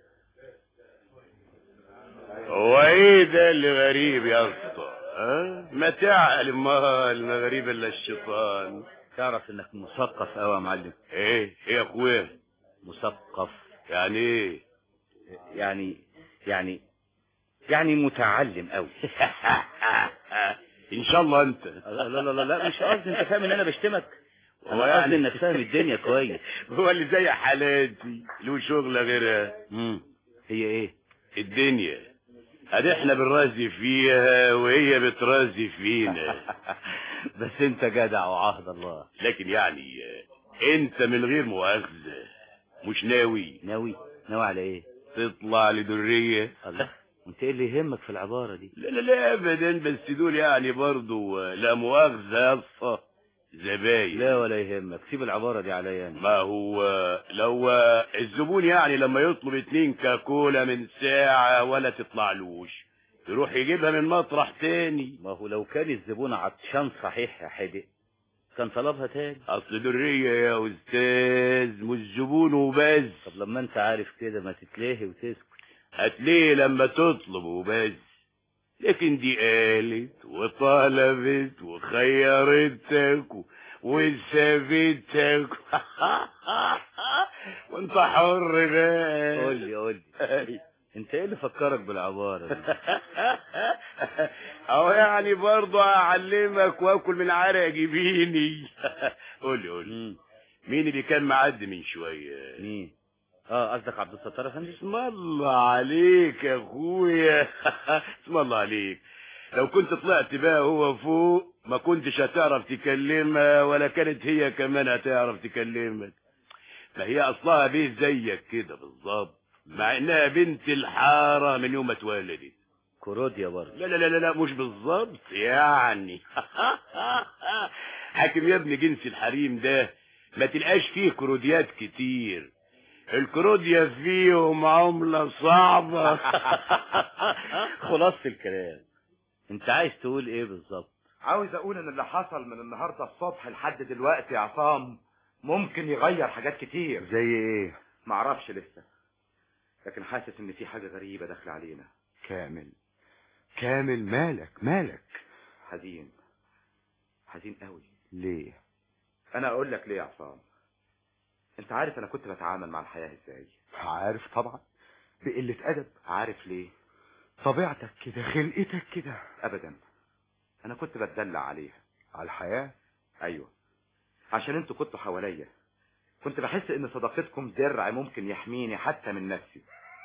هو ايه ده اللي غريب يا اسطى؟ ما تعقل، ما غريب الا الشيطان. تعرف انك مثقف قوي يا معلم. ايه يا اخويا؟ مثقف يعني ايه؟ يعني متعلم قوي. ان شاء الله انت. لا لا لا لا، مش قصدي انت فاهم ان انا بشتمك. انا قصدي انك فاهم الدنيا كويس. هو اللي زي حالاتي له شغله غيرها. هي ايه؟ الدنيا. ادي احنا بنرازي فيها وهي بترازي فينا. بس انت جدع وعهد الله. لكن يعني انت من غير مؤاخذة مش ناوي على ايه؟ تطلع لدرية؟ الله، انت ايه اللي يهمك في العبارة دي؟ لا ابدا، بس دول يعني برضو لا مؤاخذة يا اسطى زباين. لا ولا يهمك، سيب العبارة دي عليا انا. ما هو لو الزبون يعني لما يطلب 2 كاكولا من ساعة ولا تطلعلوش يروح يجيبها من مطرح تاني. ما هو لو كان الزبون عطشان صحيح يا حدق كان طلبها تاني. اصل درية يا استاذ مش زبون وبس. طب لما انت عارف كده ما تتلهي وتسكت. هتليه لما تطلب وبس، لكن دي قالت وطلبت وخيرتك وسابتك وانت حر بقى. قول لي انت ايه اللي فكرك بالعبارة دي؟ اهو يعني برضه هعلمك واكل من عرق جبيني. قول لي مين اللي كان معدي من شويه؟ مين؟ قصدك عبد الستار افندي؟ اسم الله عليك يا اخويا. اسم الله عليك، لو كنت طلعت بقى هو فوق ما كنتش هتعرف تكلمها ولا كانت هي كمان هتعرف تكلمك. ما هي اصلها بيه زيك كده بالظبط، مع انها بنت الحارة من يوم ما اتولدت. كوروديا برضه؟ لا مش بالظبط يعني. حاكم يا ابني جنس الحريم ده ما تلقاش فيه كروديات كتير، الكروديا فيهم عملة صعبة. خلاص الكلام، انت عايز تقول ايه بالظبط؟ عاوز اقول ان اللي حصل من النهاردة الصبح لحد دلوقتي يا عصام ممكن يغير حاجات كتير. زي ايه؟ معرفش لسه، لكن حاسس ان في حاجة غريبة داخله علينا. كامل مالك؟ حزين قوي. ليه؟ انا اقول لك ليه يا عصام. انت عارف انا كنت بتعامل مع الحياة ازاي؟ عارف طبعا، بقلة ادب. عارف ليه؟ طبيعتك كده، خلقتك كده. ابدا، انا كنت بتدلع عليها. على الحياة؟ ايوه، عشان انتوا كنتوا حواليا، كنت بحس ان صداقتكم درع ممكن يحميني حتى من نفسي.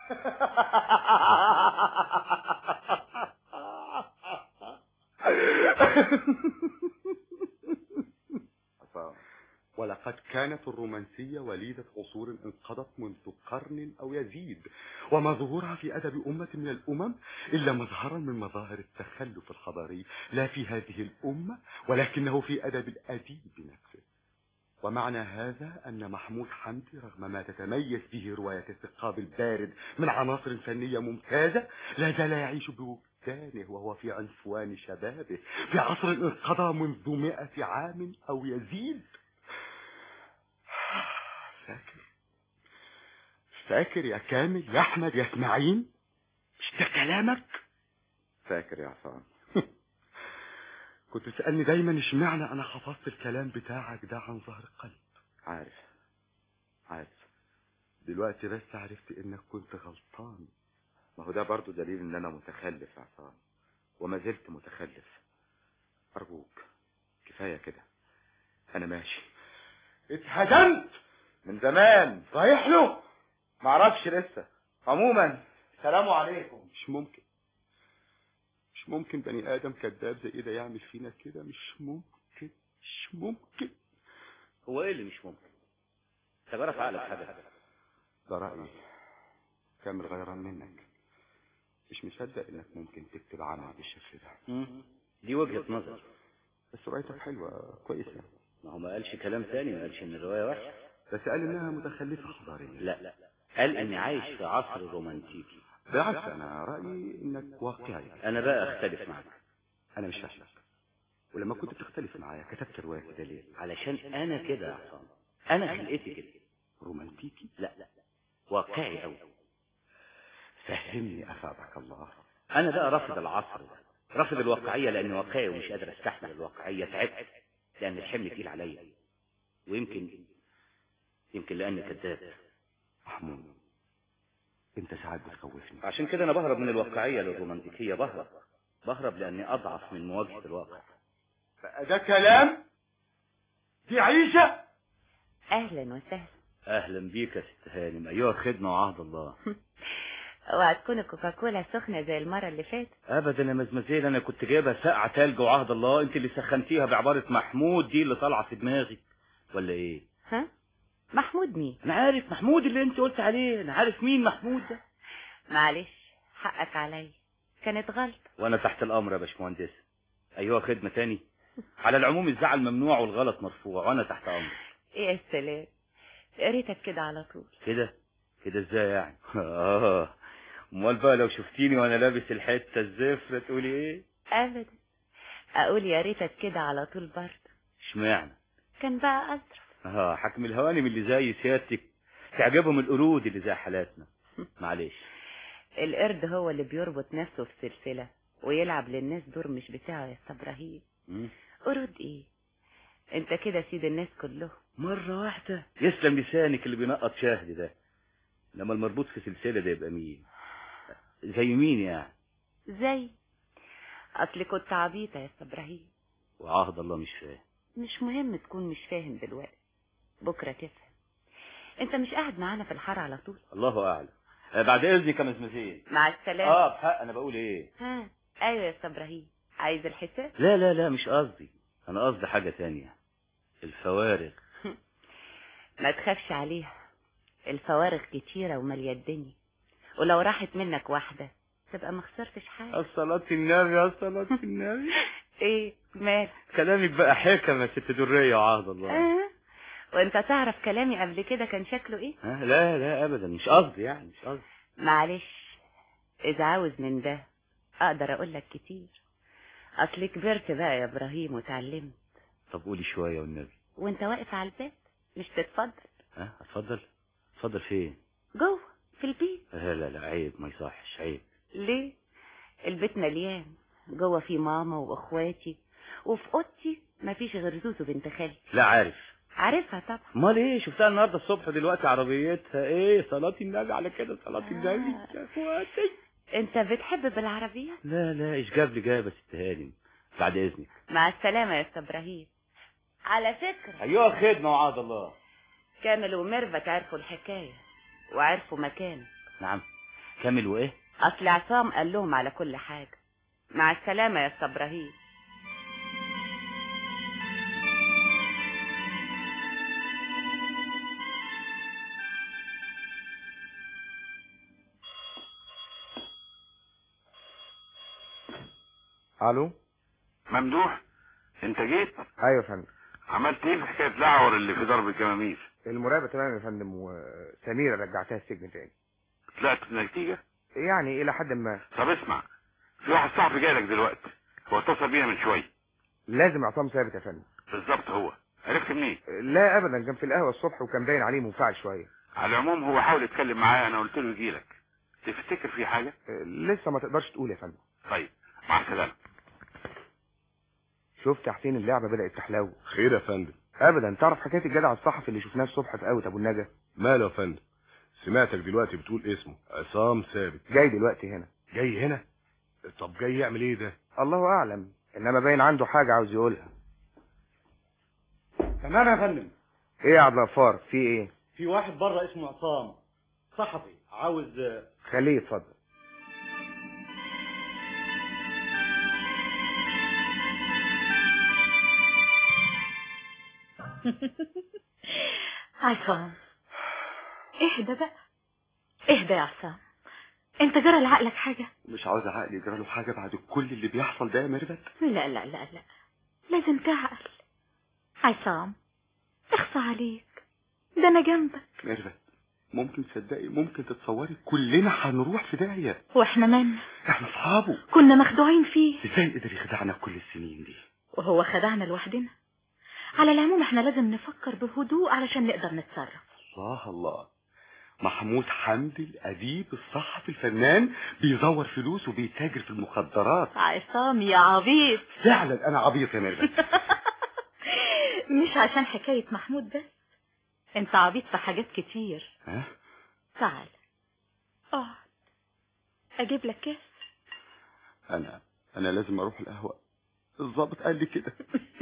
ولقد كانت الرومانسية وليدة عصور انقضت منذ قرن أو يزيد، وما ظهورها في أدب أمة من الأمم إلا مظهرا من مظاهر التخلف الحضاري، لا في هذه الأمة ولكنه في أدب الأديب نفسه. ومعنى هذا أن محمود حمدي رغم ما تتميز به رواية الثقاب البارد من عناصر فنية ممتازة لا زال يعيش بوجدانه وهو في عنفوان شبابه في عصر انقضى منذ 100 عام أو يزيد. فاكر يا كامل، يا احمد، يا اسماعيل، مش ده كلامك؟ فاكر يا عصام. كنت تسألني دايما اشمعنى انا حفظت الكلام بتاعك ده عن ظهر قلب. عارف دلوقتي بس عرفت انك كنت غلطان. ما هو ده برضو دليل ان انا متخلف يا عصام، وما زلت متخلف. ارجوك كفاية كده، انا ماشي. اتهدمت من زمان. رايح له؟ معرفش لسه. عموما سلام عليكم. مش ممكن بني ادم كذاب زي ده يعمل فينا كده. مش ممكن. هو ايه اللي مش ممكن؟ تبارك عقلك حاجه. ده رأيي كامل غيران منك، مش مصدق انك ممكن تكتب عمل بالشكل ده. دي وجهة نظر، بس روايتك حلوة كويسة. ما هو ما قالش كلام تاني، ما قالش ان الرواية وحشة، بس قال انها متخلفة حضاريا. لا قال اني عايش في عصر رومانتيكي. بالعكس، انا رأيي انك واقعي. انا بقى اختلف معك. انا مش فاهمك، ولما كنت بتختلف معايا كتبت رواية كده ليه؟ علشان انا كده يا عصام، انا خلقتي كده. رومانتيكي؟ لا واقعي قوي. فهمني افادك الله. انا بقى رافض العصر ده، رافض الواقعية لاني واقعي ومش قادر استحمل الواقعية. تعبت لان الحمل تقيل عليا، ويمكن لاني كذاب. محمود، انت ساعات بتخوفني. عشان كده انا بهرب من الواقعية للرومانتيكية. بهرب لاني اضعف من مواجهة الواقع. بقى ده كلام؟ دي عيشة؟ اهلا وسهلا. اهلا بيك يا ست هانم. ايها الخدمة وعهد الله. اوعى تكون الكوكاكولا سخنة زي المرة اللي فاتت. ابدا يا مزمزيل، انا كنت جايبها ساقعة تلج وعهد الله، انت اللي سخنتيها بعبارة محمود دي اللي طالعة في دماغي ولا ايه؟ ها؟ محمود مين؟ انا عارف محمود اللي انت قلت عليه، انا عارف مين محمود ده. معلش حقك عليا، كانت غلطة. وانا تحت الامر يا باشمهندس. ايوه خدمة تاني. على العموم الزعل ممنوع والغلط مرفوع، وانا تحت امر. يا سلام، قريتك كده على طول. كده ازاي يعني؟ امال بقى لو شفتيني وانا لابس الحته الزفره تقولي ايه؟ ابدا، اقول يا ريتك كده على طول برضه. اشمعنى؟ كان بقى اظرف. حكم الهوانم اللي زي سيادتك تعجبهم القرود اللي زي حالاتنا. معلش، القرد هو اللي بيربط نفسه في سلسله ويلعب للناس دور مش بتاعه يا استاذ ابراهيم. قرود ايه؟ انت كده سيد الناس كلهم مره واحده. يسلم لسانك اللي بينقط شاهد ده. لما المربوط في سلسله ده يبقى مين؟ زي مين يعني؟ زي اصلي كنت عبيطه يا استاذ ابراهيم. وعهد الله مش فاهم. مش مهم تكون مش فاهم دلوقتي، بكره تفهم. انت مش قاعد معانا في الحاره على طول؟ الله اعلم. بعد اذنك يا مزمزين. مع السلامه. بحق انا بقول ايه؟ ايوه يا استاذ ابراهيم، عايز الحساب؟ لا مش قصدي، انا قصدي حاجه تانية. الفوارغ. ما تخافش عليها، الفوارغ كتيره وماليه الدنيا، ولو راحت منك واحده تبقى ما خسرتش حاجه. الصلاة النبي يا صلاة النبي. ايه مال؟ كلامك بقى حكمة يا ست درية وعهد الله. وانت تعرف كلامي قبل كده كان شكله ايه؟ لا ابدا، مش قصدي يعني، مش قصدي. معلش، اذا عاوز من ده اقدر اقول لك كتير، اصل كبرت بقى يا ابراهيم وتعلمت. طب قولي شوية والنبي. وانت واقف على الباب مش تتفضل؟ اتفضل فين؟ جوه في البيت. لا عيب، ما يصحش، عيب. ليه؟ البيت مليان، جوه في ماما واخواتي، وفي اوضتي مفيش غير زوزو بنت خالتي. لا عارفها طبعا. امال ايه؟ شفتها النهارده الصبح دلوقتي عربيتها ايه؟ صلاة النبي على كده، صلاة النبي يا اخواتي. انت بتحب بالعربية؟ لا ايش جاب لي جايبه ست هانم. بعد اذنك. مع السلامة يا استاذ ابراهيم. على فكرة، ايوه خدمة وعهد الله. كامل وميرفت عرفوا الحكاية وعرفوا مكانك. نعم، كامل وايه؟ اصل عصام قال لهم على كل حاجة. مع السلامة يا استاذ ابراهيم. الو ممدوح، انت جيت؟ ايوه يا فندم. عملت ايه في حكايه الاعور اللي في ضرب الجماميس؟ المراقبه تمام يا فندم، وسميره رجعتها السجن تاني. طلعت النتيجه؟ يعني الى حد ما. طب اسمع، في واحد صاحبي جاي لك دلوقتي، هو اتصل بينا من شويه. لازم عصام ثابت يا فندم. بالظبط، هو عرفت منين؟ لا ابدا، كان في القهوه الصبح وكان باين عليه منفعل شويه. على العموم هو حاول يتكلم معايا، انا قلت له يجي لك. تفتكر في حاجه؟ لسه ما تقدرش تقول يا فندم. طيب مع السلامه. شفت يا حسين اللعبه بدات تحلو؟ خير يا فندم. ابدا. تعرف حكايه الجدع الصحفي اللي شفناه الصبح في قهوه ابو النجا؟ ماله يا فندم؟ سمعتك دلوقتي بتقول اسمه عصام ثابت. جاي دلوقتي هنا. جاي هنا؟ طب جاي يعمل ايه ده؟ الله اعلم، انما باين عنده حاجه عاوز يقولها. تمام يا فندم. ايه يا عبد الغفار، في ايه؟ في واحد بره اسمه عصام، صحفي، عاوز. خليه يتفضل. عصام اهدى بقى، اهدى يا عصام. انت جرى لعقلك حاجة؟ مش عاوز عقلي يجرى له حاجة بعد كل اللي بيحصل ده يا ميرفت. لا لا لا لا، لازم تعقل. عصام اخصى عليك، ده انا جنبك. ميرفت ممكن تصدقي، ممكن تتصوري كلنا هنروح في داهية. واحنا مالنا؟ احنا اصحابه، كنا مخدوعين فيه. ازاي قدر يخدعنا كل السنين دي؟ وهو خدعنا لوحدنا. على العموم احنا لازم نفكر بهدوء علشان نقدر نتصرف. الله، محمود حمدي الأديب الصحفي الفنان بيزور فلوس وبيتاجر في المخدرات. عصام يا عبيط. فعلا انا عبيط يا ميرفت. مش عشان حكاية محمود بس، انت عبيط في حاجات كتير. تعال اقعد اجيب لك كاس. انا لازم اروح القهوة، الضابط قال لي كده.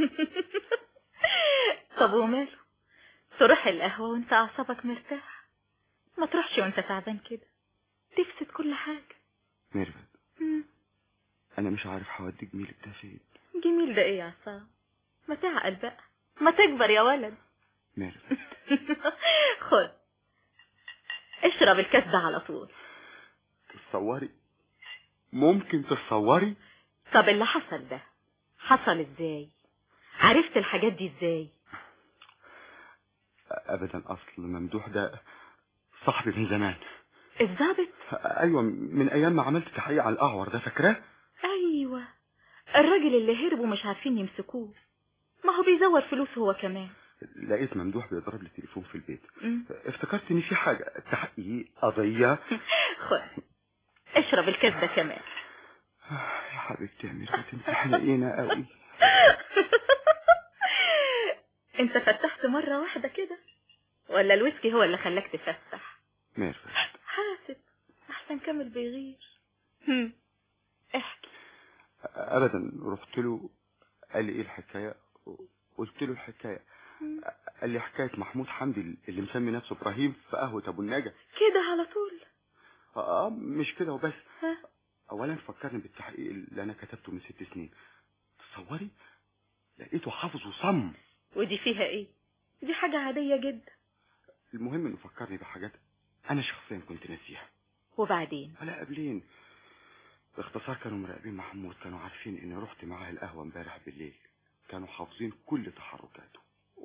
طب وماله، تروح القهوة وانت اعصابك مرتاح، ما تروحش وانت تعبان كده. تفسد كل حاجة. ميرفت، انا مش عارف هودي جميل ده فين. جميل ده ايه يا عصام؟ ما تعقل بقى، ما تكبر يا ولد. ميرفت خد اشرب الكاس ده على طول. تتصوري؟ ممكن تتصوري؟ طب اللي حصل ده حصل ازاي؟ عرفت الحاجات دي ازاي؟ ابدا، اصل ممدوح ده صاحبي من زمان. الضابط؟ ايوه، من ايام ما عملت تحقيق على الاعور ده، فاكراه؟ ايوه، الراجل اللي هرب ومش عارفين يمسكوه، ما هو بيزور فلوس هو كمان. لقيت ممدوح بيضرب لي تليفون في البيت. افتكرت ان في حاجه، تحقيق، قضيه. خد اشرب الكاس ده كمان. يا حبيبتي يا ميرفت، انت حنينه قوي. انت فتحت مرة واحدة كده ولا الويسكي هو اللي خلاك تفتح؟ ميرفت حاسب احسن كامل بيغير. احكي. ابدا، رحت له قال لي ايه الحكايه، قلت له الحكايه، قال لي حكايه محمود حمدي اللي مسمي نفسه ابراهيم في قهوه ابو النجا. كده على طول؟ مش كده وبس. اولا فكرني بالتحقيق اللي انا كتبته من 6 سنين. تصوري لقيته حافظ وصم. ودي فيها ايه؟ دي حاجة عادية جدا. المهم انه فكرني بحاجات انا شخصيا كنت ناسيها. وبعدين؟ ولا قبلين باختصار كانوا مراقبين محمود، كانوا عارفين اني رحت معاه القهوه امبارح بالليل، كانوا حافظين كل تحركاته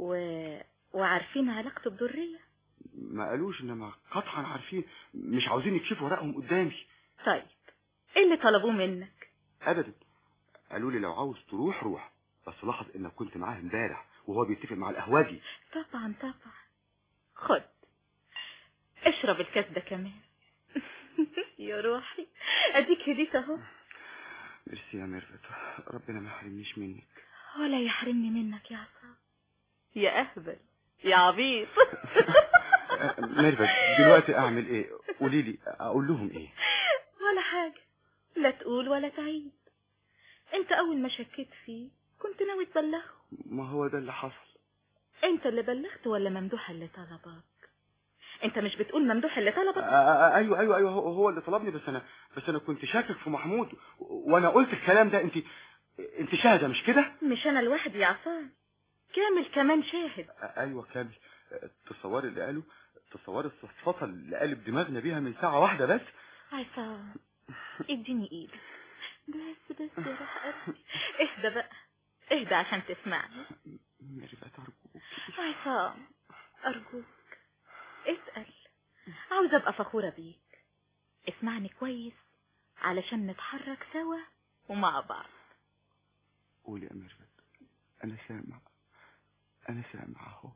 وعارفين علاقته بدرية. ما قالوش، انما قطعا عارفين، مش عاوزين يكشفوا ورقهم قدامي. طيب ايه اللي طلبوه منك؟ ابدا، قالوا لي لو عاوز تروح روح، بس لاحظ انك كنت معاه امبارح وهو بيتفق مع القهواجي. طبعا طبعا. خد اشرب الكاس ده كمان. يا روحي اديك هديت اهو. ميرسي يا ميرفت، ربنا ما يحرمنيش منك. ولا يحرمني منك يا عصام، يا اهبل يا عبيط. ميرفت دلوقتي اعمل ايه؟ قولي لي، اقول لهم ايه؟ ولا حاجة، لا تقول ولا تعيد. انت اول ما شكيت فيه كنت ناوي تبلغه. ما هو ده اللي حصل. انت اللي بلغت ولا ممدوح اللي طلبك؟ انت مش بتقول ممدوح اللي طلبك؟ ايوه هو اللي طلبني، بس انا كنت شاكك في محمود، وانا قلت الكلام ده. انت شاهده مش كده؟ مش انا لوحدي يا عصام، كامل كمان شاهد. ايوه كامل. تصوري اللي قاله، تصوري الصفصفه اللي قلب دماغنا بيها من ساعه واحده بس. عصام اديني ايدك بس يا روح قلبي. اهدى بقى، اهدى عشان تسمعني. ميرفت ارجوك. عصام ارجوك اسأل، عاوز ابقى فخورة بيك. اسمعني كويس علشان نتحرك سوا ومع بعض. قولي يا ميرفت، انا سامع اهو.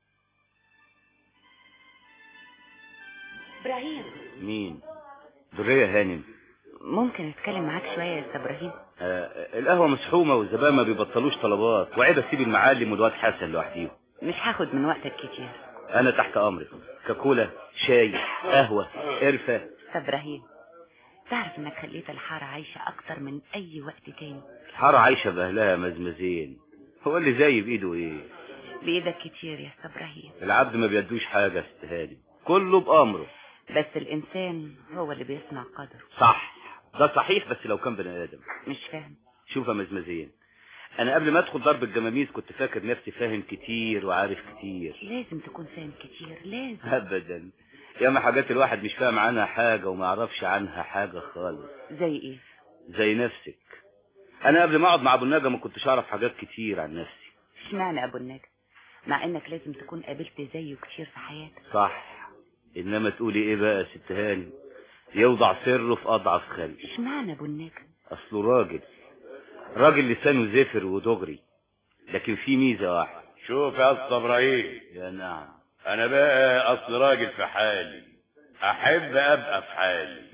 ابراهيم. مين؟ درية هانم. ممكن اتكلم معاك شوية يا استاذ ابراهيم؟ القهوة مسحومة والزبائن ما بيبطلوش طلبات، وعيب اسيب المعلم والواد حسن لوحديهم. مش هاخد من وقتك كتير. انا تحت امرك، كاكولا، شاي، قهوة، قرفة. استاذ ابراهيم، تعرف انك خليت الحارة عايشة اكتر من اي وقت تاني. الحارة عايشة باهلها مزمزين، هو اللي زي بايده ايه؟ بايدك كتير يا استاذ ابراهيم. العبد ما بيدوش حاجة يا ست هانم، كله بامره. بس الانسان هو اللي بيصنع قدره. صح، ده صحيح، بس لو كان بني ادم. مش فاهم. شوف يا مزمزين، انا قبل ما ادخل ضرب الجماميس كنت فاكر نفسي فاهم كتير وعارف كتير. لازم تكون فاهم كتير، لازم. ابدا، ياما حاجات الواحد مش فاهم عنها حاجة وما يعرفش عنها حاجة خالص. زي ايه؟ زي نفسك. انا قبل ما اقعد مع ابو النجا ما كنتش اعرف حاجات كتير عن نفسي. اشمعنى ابو النجا مع انك لازم تكون قابلت زيه كتير في حياتك؟ صح، انما تقولي ايه بقى يا ست هاني؟ يوضع سره في اضعف خلق. اشمعنى ابو النجا؟ اصله راجل لسانه زفر ودغري، لكن في ميزة واحدة. شوف يا اسطى ابراهيم. يا نعم. انا بقى اصل راجل في حالي، احب ابقى في حالي.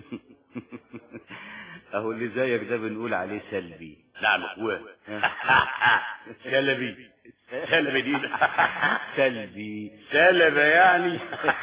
اهو اللي زيك ده بنقول عليه سلبي. نعم اخويا. سلبي دي سلبة يعني.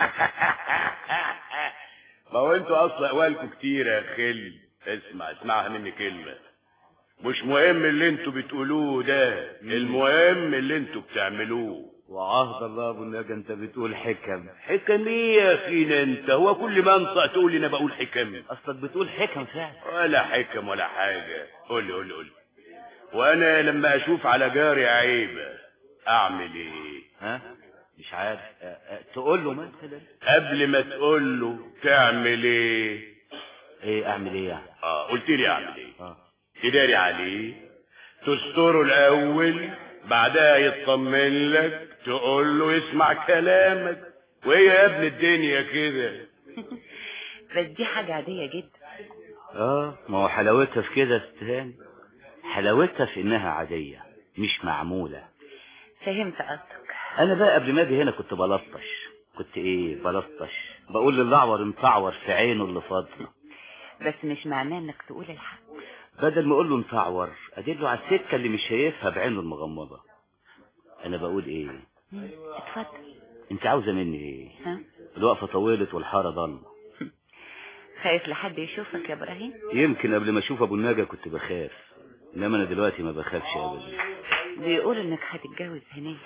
ما هو انتوا اصلا اقوالكم كتير يا خل. اسمعها مني كلمة. مش مهم اللي انتوا بتقولوه ده، المهم اللي انتوا بتعملوه. وعهد الله ابو النجا انت بتقول حكم. حكم ايه يا اخينا انت؟ هو كل ما انطق تقول لي انا بقول حكم؟ اصلك بتقول حكم فعلا. ولا حكم ولا حاجه. قول لي وانا لما اشوف على جاري عيبه اعمل ايه؟ ها مش عارف. تقول له مثلا. قبل ما تقول له تعمل ايه؟ ايه اعمل ايه يعني؟ قلت لي اعمل ايه؟ تداري عليه، تستره الاول، بعدها يطمن لك، تقول له يسمع كلامك. وهي يا ابن الدنيا كده. بس دي حاجة عادية جدا. ما هو حلاوتها في كده استهاني، حلاوتها في انها عادية مش معمولة. فهمت قصدك. انا بقى قبل ما اجي هنا كنت بلطش. كنت ايه بلطش؟ بقول للأعور مطعور في عينه اللي فاضله. بس مش معناه انك تقول الحق. بدل ما اقول له مطعور ادله على السكة اللي مش شايفها بعينه المغمضة. انا بقول ايه؟ اتفضل. انت عاوزة مني ايه؟ ها؟ الوقفة طولت والحارة ضلمة. خايف لحد يشوفك يا ابراهيم؟ يمكن قبل ما اشوف ابو النجا كنت بخاف، انما انا دلوقتي ما بخافش ابدا. بيقول انك هتتجوز هنيه.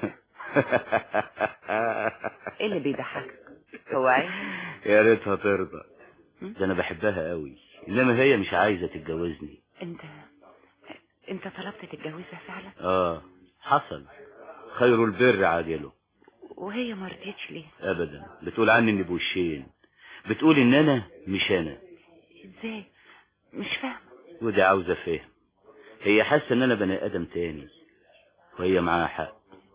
ايه اللي بيضحكك؟ هو عايز؟ يا ريتها ترضى. ده انا بحبها قوي، انما هي مش عايزة تتجوزني. انت طلبت تتجوزها فعلا؟ حصل. خير البر عاجله. وهي ما رضيتش ليه؟ ابدا. بتقول عني اني بوشين، بتقول ان انا مش انا. ازاي؟ مش فاهم. ودي عاوزة فهم. هي حاسة ان انا بني ادم تاني، وهي معاها حق.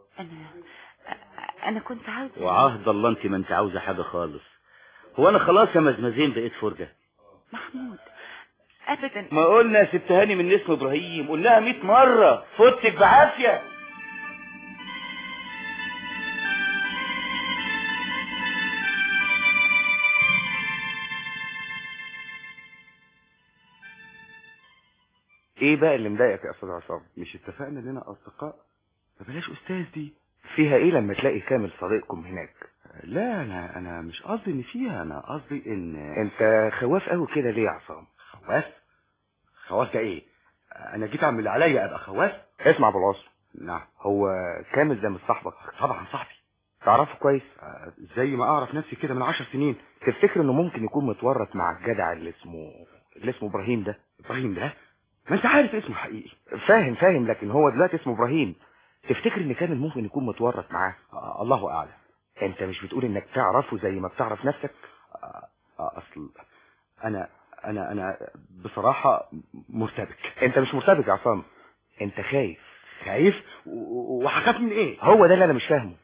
انا كنت عاوزة. وعهد الله انت ما انت عاوزة حاجة خالص. هو انا خلاص يا مزمزين بقيت فرجة؟ محمود ابدا. ما قلنا يا ست هاني من اسم ابراهيم، قلناها 100 مرة. فوتك بعافية. ايه بقى اللي مضايقك يا استاذ عصام؟ مش اتفقنا اننا اصدقاء؟ فبلاش استاذ دي. فيها ايه لما تلاقي كامل صديقكم هناك؟ لا انا مش قصدي ان فيها، انا قصدي ان انت خواف قوي كده ليه يا عصام؟ خواف ده ايه؟ انا جيت اعمل اللي عليا ابقى خواف؟ اسمع ابو العصر. نعم. هو كامل ده مش صاحبك؟ طبعا صاحبي. تعرفه كويس؟ زي ما اعرف نفسي كده من 10 سنين. تفتكر انه ممكن يكون متورط مع الجدع اللي اسمه ابراهيم ده؟ ابراهيم ده؟ ما انت عارف اسمه حقيقي. فاهم لكن هو دلوقتي اسمه ابراهيم. تفتكر ان كامل ممكن يكون متورط معاه؟ الله اعلم. انت مش بتقول انك تعرفه زي ما بتعرف نفسك؟ اصل انا بصراحة مرتبك. انت مش مرتبك يا عصام، انت خايف. وهخاف من ايه؟ هو ده اللي انا مش فاهمه.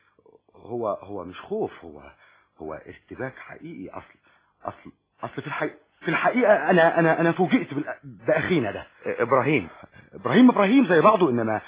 هو مش خوف، هو ارتباك حقيقي. اصل في الحقيقة انا فوجئت باخينا ده ابراهيم زي بعضه، انما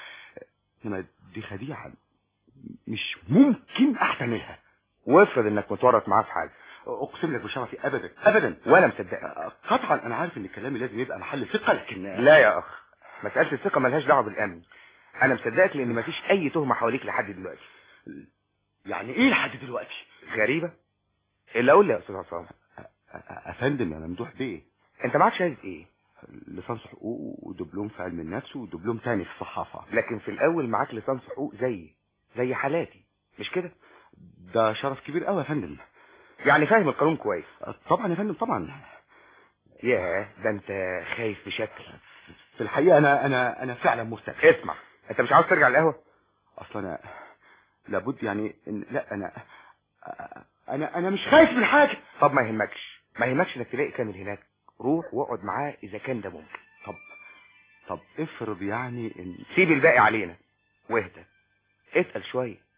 دي خديعة مش ممكن احتملها. وافرض انك متورط معاه في حاجة. اقسم لك بشرفي ابدا وانا مصدقك. قطعا انا عارف ان كلامي لازم يبقى محل ثقة، لكن لا يا اخ، مسألة الثقة ملهاش دعوة بالامن. انا مصدقك لان مفيش اي تهمة حواليك لحد دلوقتي. يعني ايه لحد دلوقتي؟ غريبة. اللي اقول لي يا استاذ عصام. افندم يا ممدوح بيه، انت معاك شهادة ايه؟ ليسانس حقوق ودبلوم في علم النفس ودبلوم تاني في الصحافة. لكن في الاول معاك ليسانس حقوق زي حالاتي، مش كده؟ ده شرف كبير قوي يا فندم. يعني فاهم القانون كويس؟ طبعا يا فندم طبعا. ياه، ده انت خايف بشكل. في الحقيقة انا فعلا مرتبك. اسمع، انت مش عاوز ترجع القهوة؟ اصلا انا لابد يعني لا انا مش خايف من حاجة. طب ما يهمكش انك تلاقي كامل هناك. روح واقعد معاه اذا كان ده ممكن. طب افرض يعني ان سيب الباقي علينا واهدى، اتقل شوية.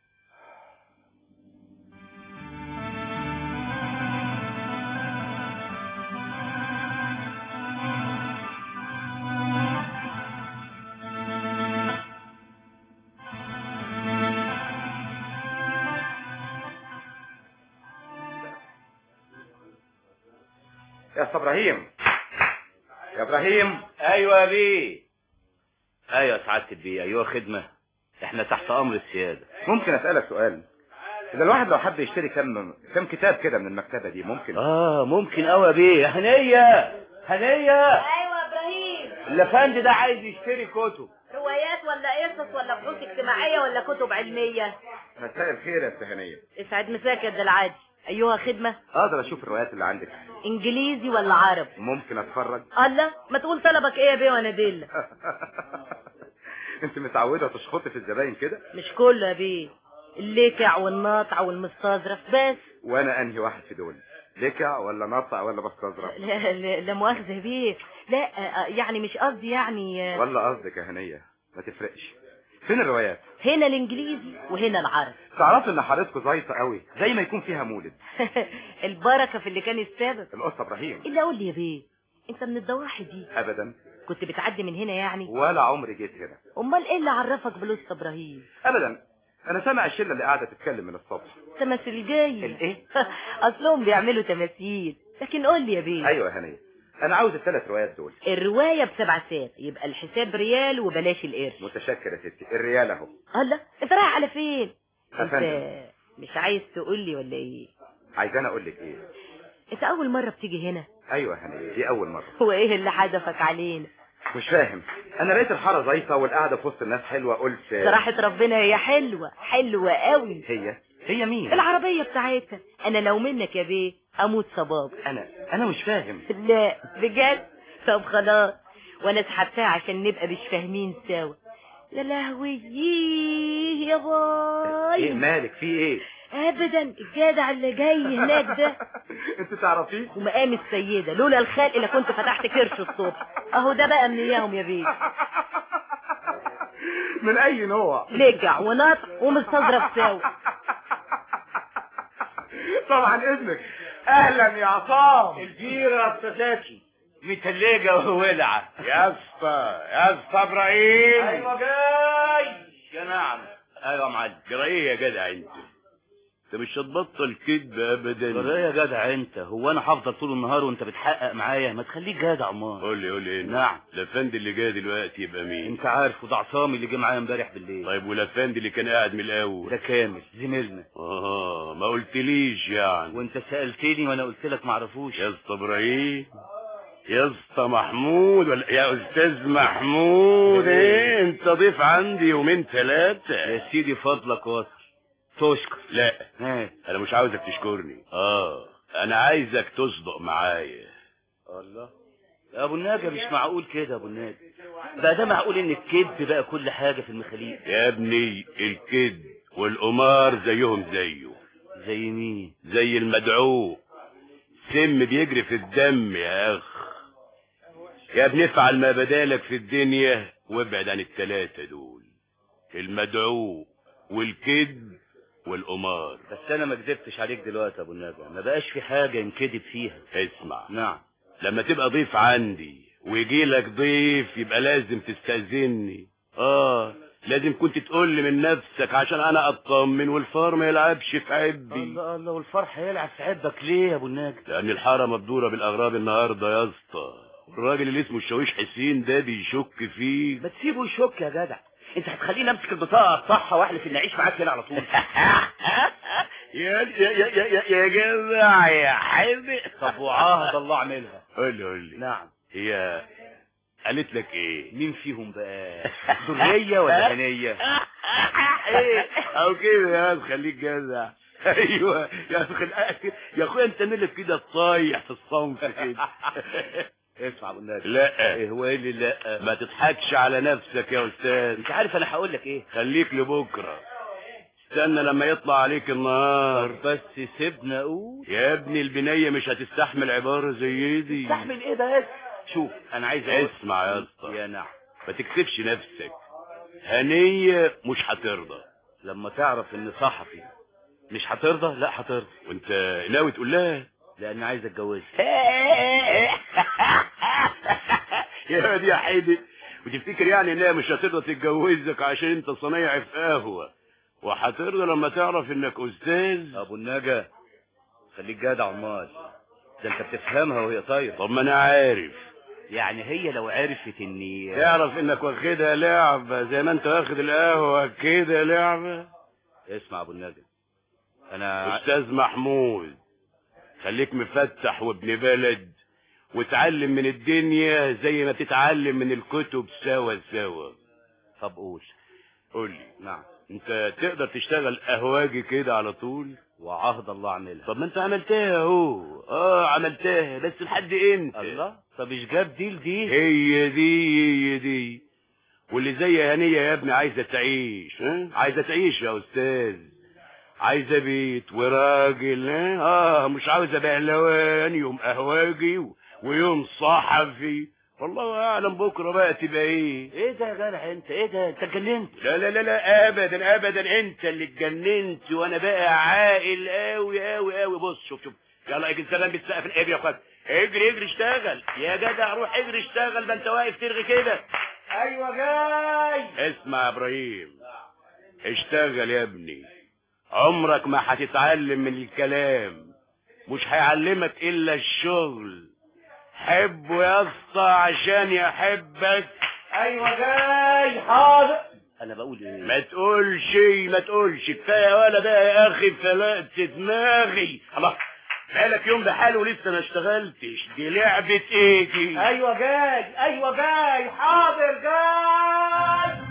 يا استاذ ابراهيم، يا ابراهيم. ايوه يا بيه. ايوه يا سعاده البيه. ايوه خدمه، احنا تحت امر السياده. ممكن اسالك سؤال؟ اذا الواحد لو حب يشتري كم كتاب كده من المكتبه دي ممكن؟ ممكن قوي يا بيه. هنيه. ايوه ابراهيم. الافندي ده عايز يشتري كتب. روايات ولا قصص ولا بحوث اجتماعيه ولا كتب علميه؟ مساء الخير يا استهانية. اسعد مساك يا العادي. ايها خدمة. اقدر اشوف الروايات اللي عندك؟ انجليزي ولا عربي؟ ممكن اتفرج؟ الله، ما تقول طلبك ايه يا بيه وانا ديلك. انت متعودة تشخطي في الزباين كده؟ مش كله يا بيه، الليكع والناطع والمستظرف بس. وانا انهي واحد في دول؟ لكع ولا ناطع ولا مستظرف؟ لا مؤاخذة يا بيه، لا يعني مش قصدي يعني. ولا قصدك يا هنية، ما تفرقش. فين الروايات؟ هنا الانجليزي وهنا العربي. تعرف ان حارتكم زيطة قوي، زي ما يكون فيها مولد. البركة في اللي كان السبب. القصة ابراهيم. الا قول لي يا بيه، انت من الضواحي دي؟ ابدا. كنت بتعدي من هنا يعني؟ ولا عمري جيت هنا. امال ايه اللي عرفك بالقصة ابراهيم؟ ابدا، انا سامع الشلة اللي قاعدة تتكلم من الصبح. تماثيل جاية. الايه؟ اصلهم بيعملوا تماثيل. لكن قول لي يا بيه. ايوه يا هنية، انا عاوز ال3 روايات دول. الرواية ب7 ساعات، يبقى الحساب ريال وبلاش القرش. متشكر يا ستي، الريال اهو. الله، انت رايح على فين؟ انت مش عايز تقول لي ولا ايه؟ عايزاني اقول لك ايه؟ انت اول مرة بتيجي هنا؟ ايوه يا هنية، دي اول مرة. هو ايه اللي حدفك علينا؟ مش فاهم، انا لقيت الحارة زيطة والقعدة في وسط الناس حلوة، قلت صراحة ربنا هي حلوة حلوة قوي. هي مين؟ العربية بتاعتها. انا لو منك يا بيه اموت صباب. انا مش فاهم. لا بجد. طب خلاص، وانا سحبتها عشان نبقى مش فاهمين سوا. يا لهوي يا باي. ايه مالك، في ايه؟ ابدا، الجدع اللي جاي هناك ده. انت تعرفيه؟ ومقام السيدة، لولا الخلق اللي كنت فتحت كرش الصبح. اهو ده بقى من اياهم يا بيه. من اي نوع؟ لجع ونط ومستظرف سوا. طبعا اذنك. اهلا يا عصام. البيرة السساتي متلجة وولعة. يا اسطى ابراهيم. ايوه جاي يا نعم. ايوه يا معلم. جرى ايه يا جدع انت مش هتبطل كدب ابدا. جرى ايه يا جدع انت؟ هو انا هفضل طول النهار وانت بتحقق معايا؟ ما تخليك جدع امال. قول لي نعم. الافندي اللي جاي دلوقتي يبقى مين؟ انت عارف، وده عصامي اللي جه معايا امبارح بالليل. طيب والافندي اللي كان قاعد من الاول؟ ده كامل زميلنا. ما قلتليش يعني. وانت سألتني وانا قلت لك ما اعرفوش. يا اسطى ابراهيم، يا اسطى محمود، ولا يا استاذ محمود. ايه انت ضيف عندي يومين 3. يا سيدي فضلك واصل. تشكر. لا انا مش عاوزك تشكرني. انا عايزك تصدق معايا. الله يا ابو الناجي، مش معقول كده يا ابو الناجي. بقى ده معقول ان الكذب بقى كل حاجة في المخاليق؟ يا ابني الكذب والقمار زيهم زيه. زي مين؟ زي المدعو، سم بيجري في الدم يا اخ. يا ابني افعل ما بدالك في الدنيا وابعد عن ال3 دول، المدعو والكذب والقمار. بس انا ما كذبتش عليك دلوقتي يا ابو الناجي، ما بقاش في حاجة نكذب فيها. اسمع. نعم. لما تبقى ضيف عندي ويجي لك ضيف يبقى لازم تستأذني. لازم كنت تقول لي من نفسك عشان انا اطمن والفار ما يلعبش في عبي. الله، والفرح هيلعب في عبك ليه يا ابو الناجي؟ لان الحاره مبدوره بالاغراب النهارده يا اسطى، والراجل اللي اسمه الشاويش حسين ده بيشك فيك. ما تسيبه يشك يا جدع، انت هتخليني امسك البطاقه اقطعها واحلف اني اعيش معاك هنا على طول. يا جدع يا حبيبي. طب وعهد الله اعملها. قول لي. نعم. هي قالت لك ايه؟ مين فيهم بقى؟ درية ولا هنية؟ ايه او كده يا خليك جدع. ايوه يا اخويا انت ملك كده طايح في الصنف كده. اسمع ابو الناجي. لا. ايه هو اللي لا؟ ما تضحكش على نفسك يا استاذ. انت عارف انا هقول لك ايه؟ خليك لبكره، استنى لما يطلع عليك النهار. بس سيبنا اقول يا ابني البنية مش هتستحمل عبارة زي دي. تستحمل ايه بس؟ شوف انا عايز اسمع يا اسطى. يا نعم. ما تكسفش نفسك، هنية مش هترضى. لما تعرف ان صحفي مش هترضى؟ لا هترضى. وانت ناوي تقول لها؟ لان عايز اتجوزها. يا دي يا حيدي، وتفتكر يعني انها مش هترضى تتجوزك عشان انت صنايعي في قهوة، وهترضى لما تعرف انك استاذ؟ ابو النجا خليك جدع امال، ده انت بتفهمها وهي طايره. طب ما انا عارف. يعني هي لو عرفت اني تعرف انك واخدها لعبة زي ما انت واخد القهوة كده لعبة. اسمع ابو النجا، انا استاذ محمود خليك مفتح وابن بلد، وتعلم من الدنيا زي ما تتعلم من الكتب سوا سوا. طب قول لي. نعم. انت تقدر تشتغل قهواجي كده على طول؟ وعهد الله اعملها. طب ما انت عملتها اهو. عملتها بس لحد امتى؟ الله، طب ايش جاب دي؟ هي دي واللي زي هنية يا ابني عايزة تعيش. عايزة تعيش يا استاذ، عايزة بيت وراجل. مش عاوزة بهلوان يوم قهواجي ويوم صحفي. والله اعلم بكره بقى تبقى ايه ده يا جرح انت؟ ايه ده انت اتجننت؟ لا لا لا لا ابدا انت اللي اتجننت، وانا بقى عاقل قوي قوي قوي. بص شوف يلا اجي سلام بالسقف. اجري يا اخوات، اجري اشتغل يا جدع، روح اجري اشتغل. ده انت واقف ترغي كده. ايوه جاي. اسمع يا ابراهيم، اشتغل يا ابني. عمرك ما هتتعلم من الكلام، مش هيعلمك الا الشغل. حبه يا اسطى عشان يحبك. ايوه جاي. حاضر. انا بقول ايه؟ ما تقولش كفايه ولا بقى يا اخي، فلقت دماغي. الله، بقالك يوم بحاله ولسه ما اشتغلتش. دي لعبه ايه دي؟ ايوه جاي. حاضر جاي.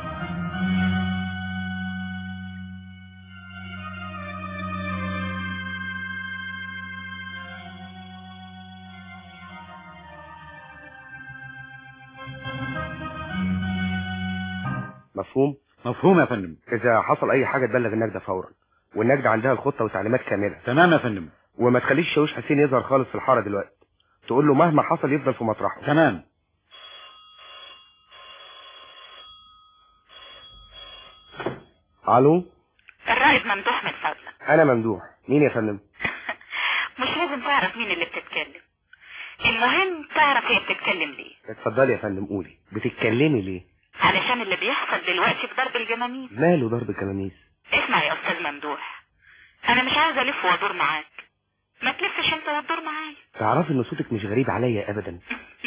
مفهوم يا فندم. اذا حصل اي حاجه تبلغ النجده فورا، والنجده عندها الخطه وتعليمات كامله. تمام يا فندم. وما تخليش شاويش حسين يظهر خالص في الحاره دلوقتي، تقول له مهما حصل يفضل في مطرحه. تمام. الو، الرائد ممدوح من فضلك. انا ممدوح. مين يا فندم؟ مش لازم تعرف مين اللي بتتكلم، المهم تعرف هي بتتكلم ليه. اتفضلي يا فندم، قولي بتتكلمي ليه؟ علشان اللي بيحصل دلوقتي في ضرب الجماميس. ماله ضرب الجماميس؟ اسمع يا استاذ ممدوح، انا مش عاوزه الف وادور معاك، ما تلفش انت وتدور معايا. تعرفي ان صوتك مش غريب عليا ابدا.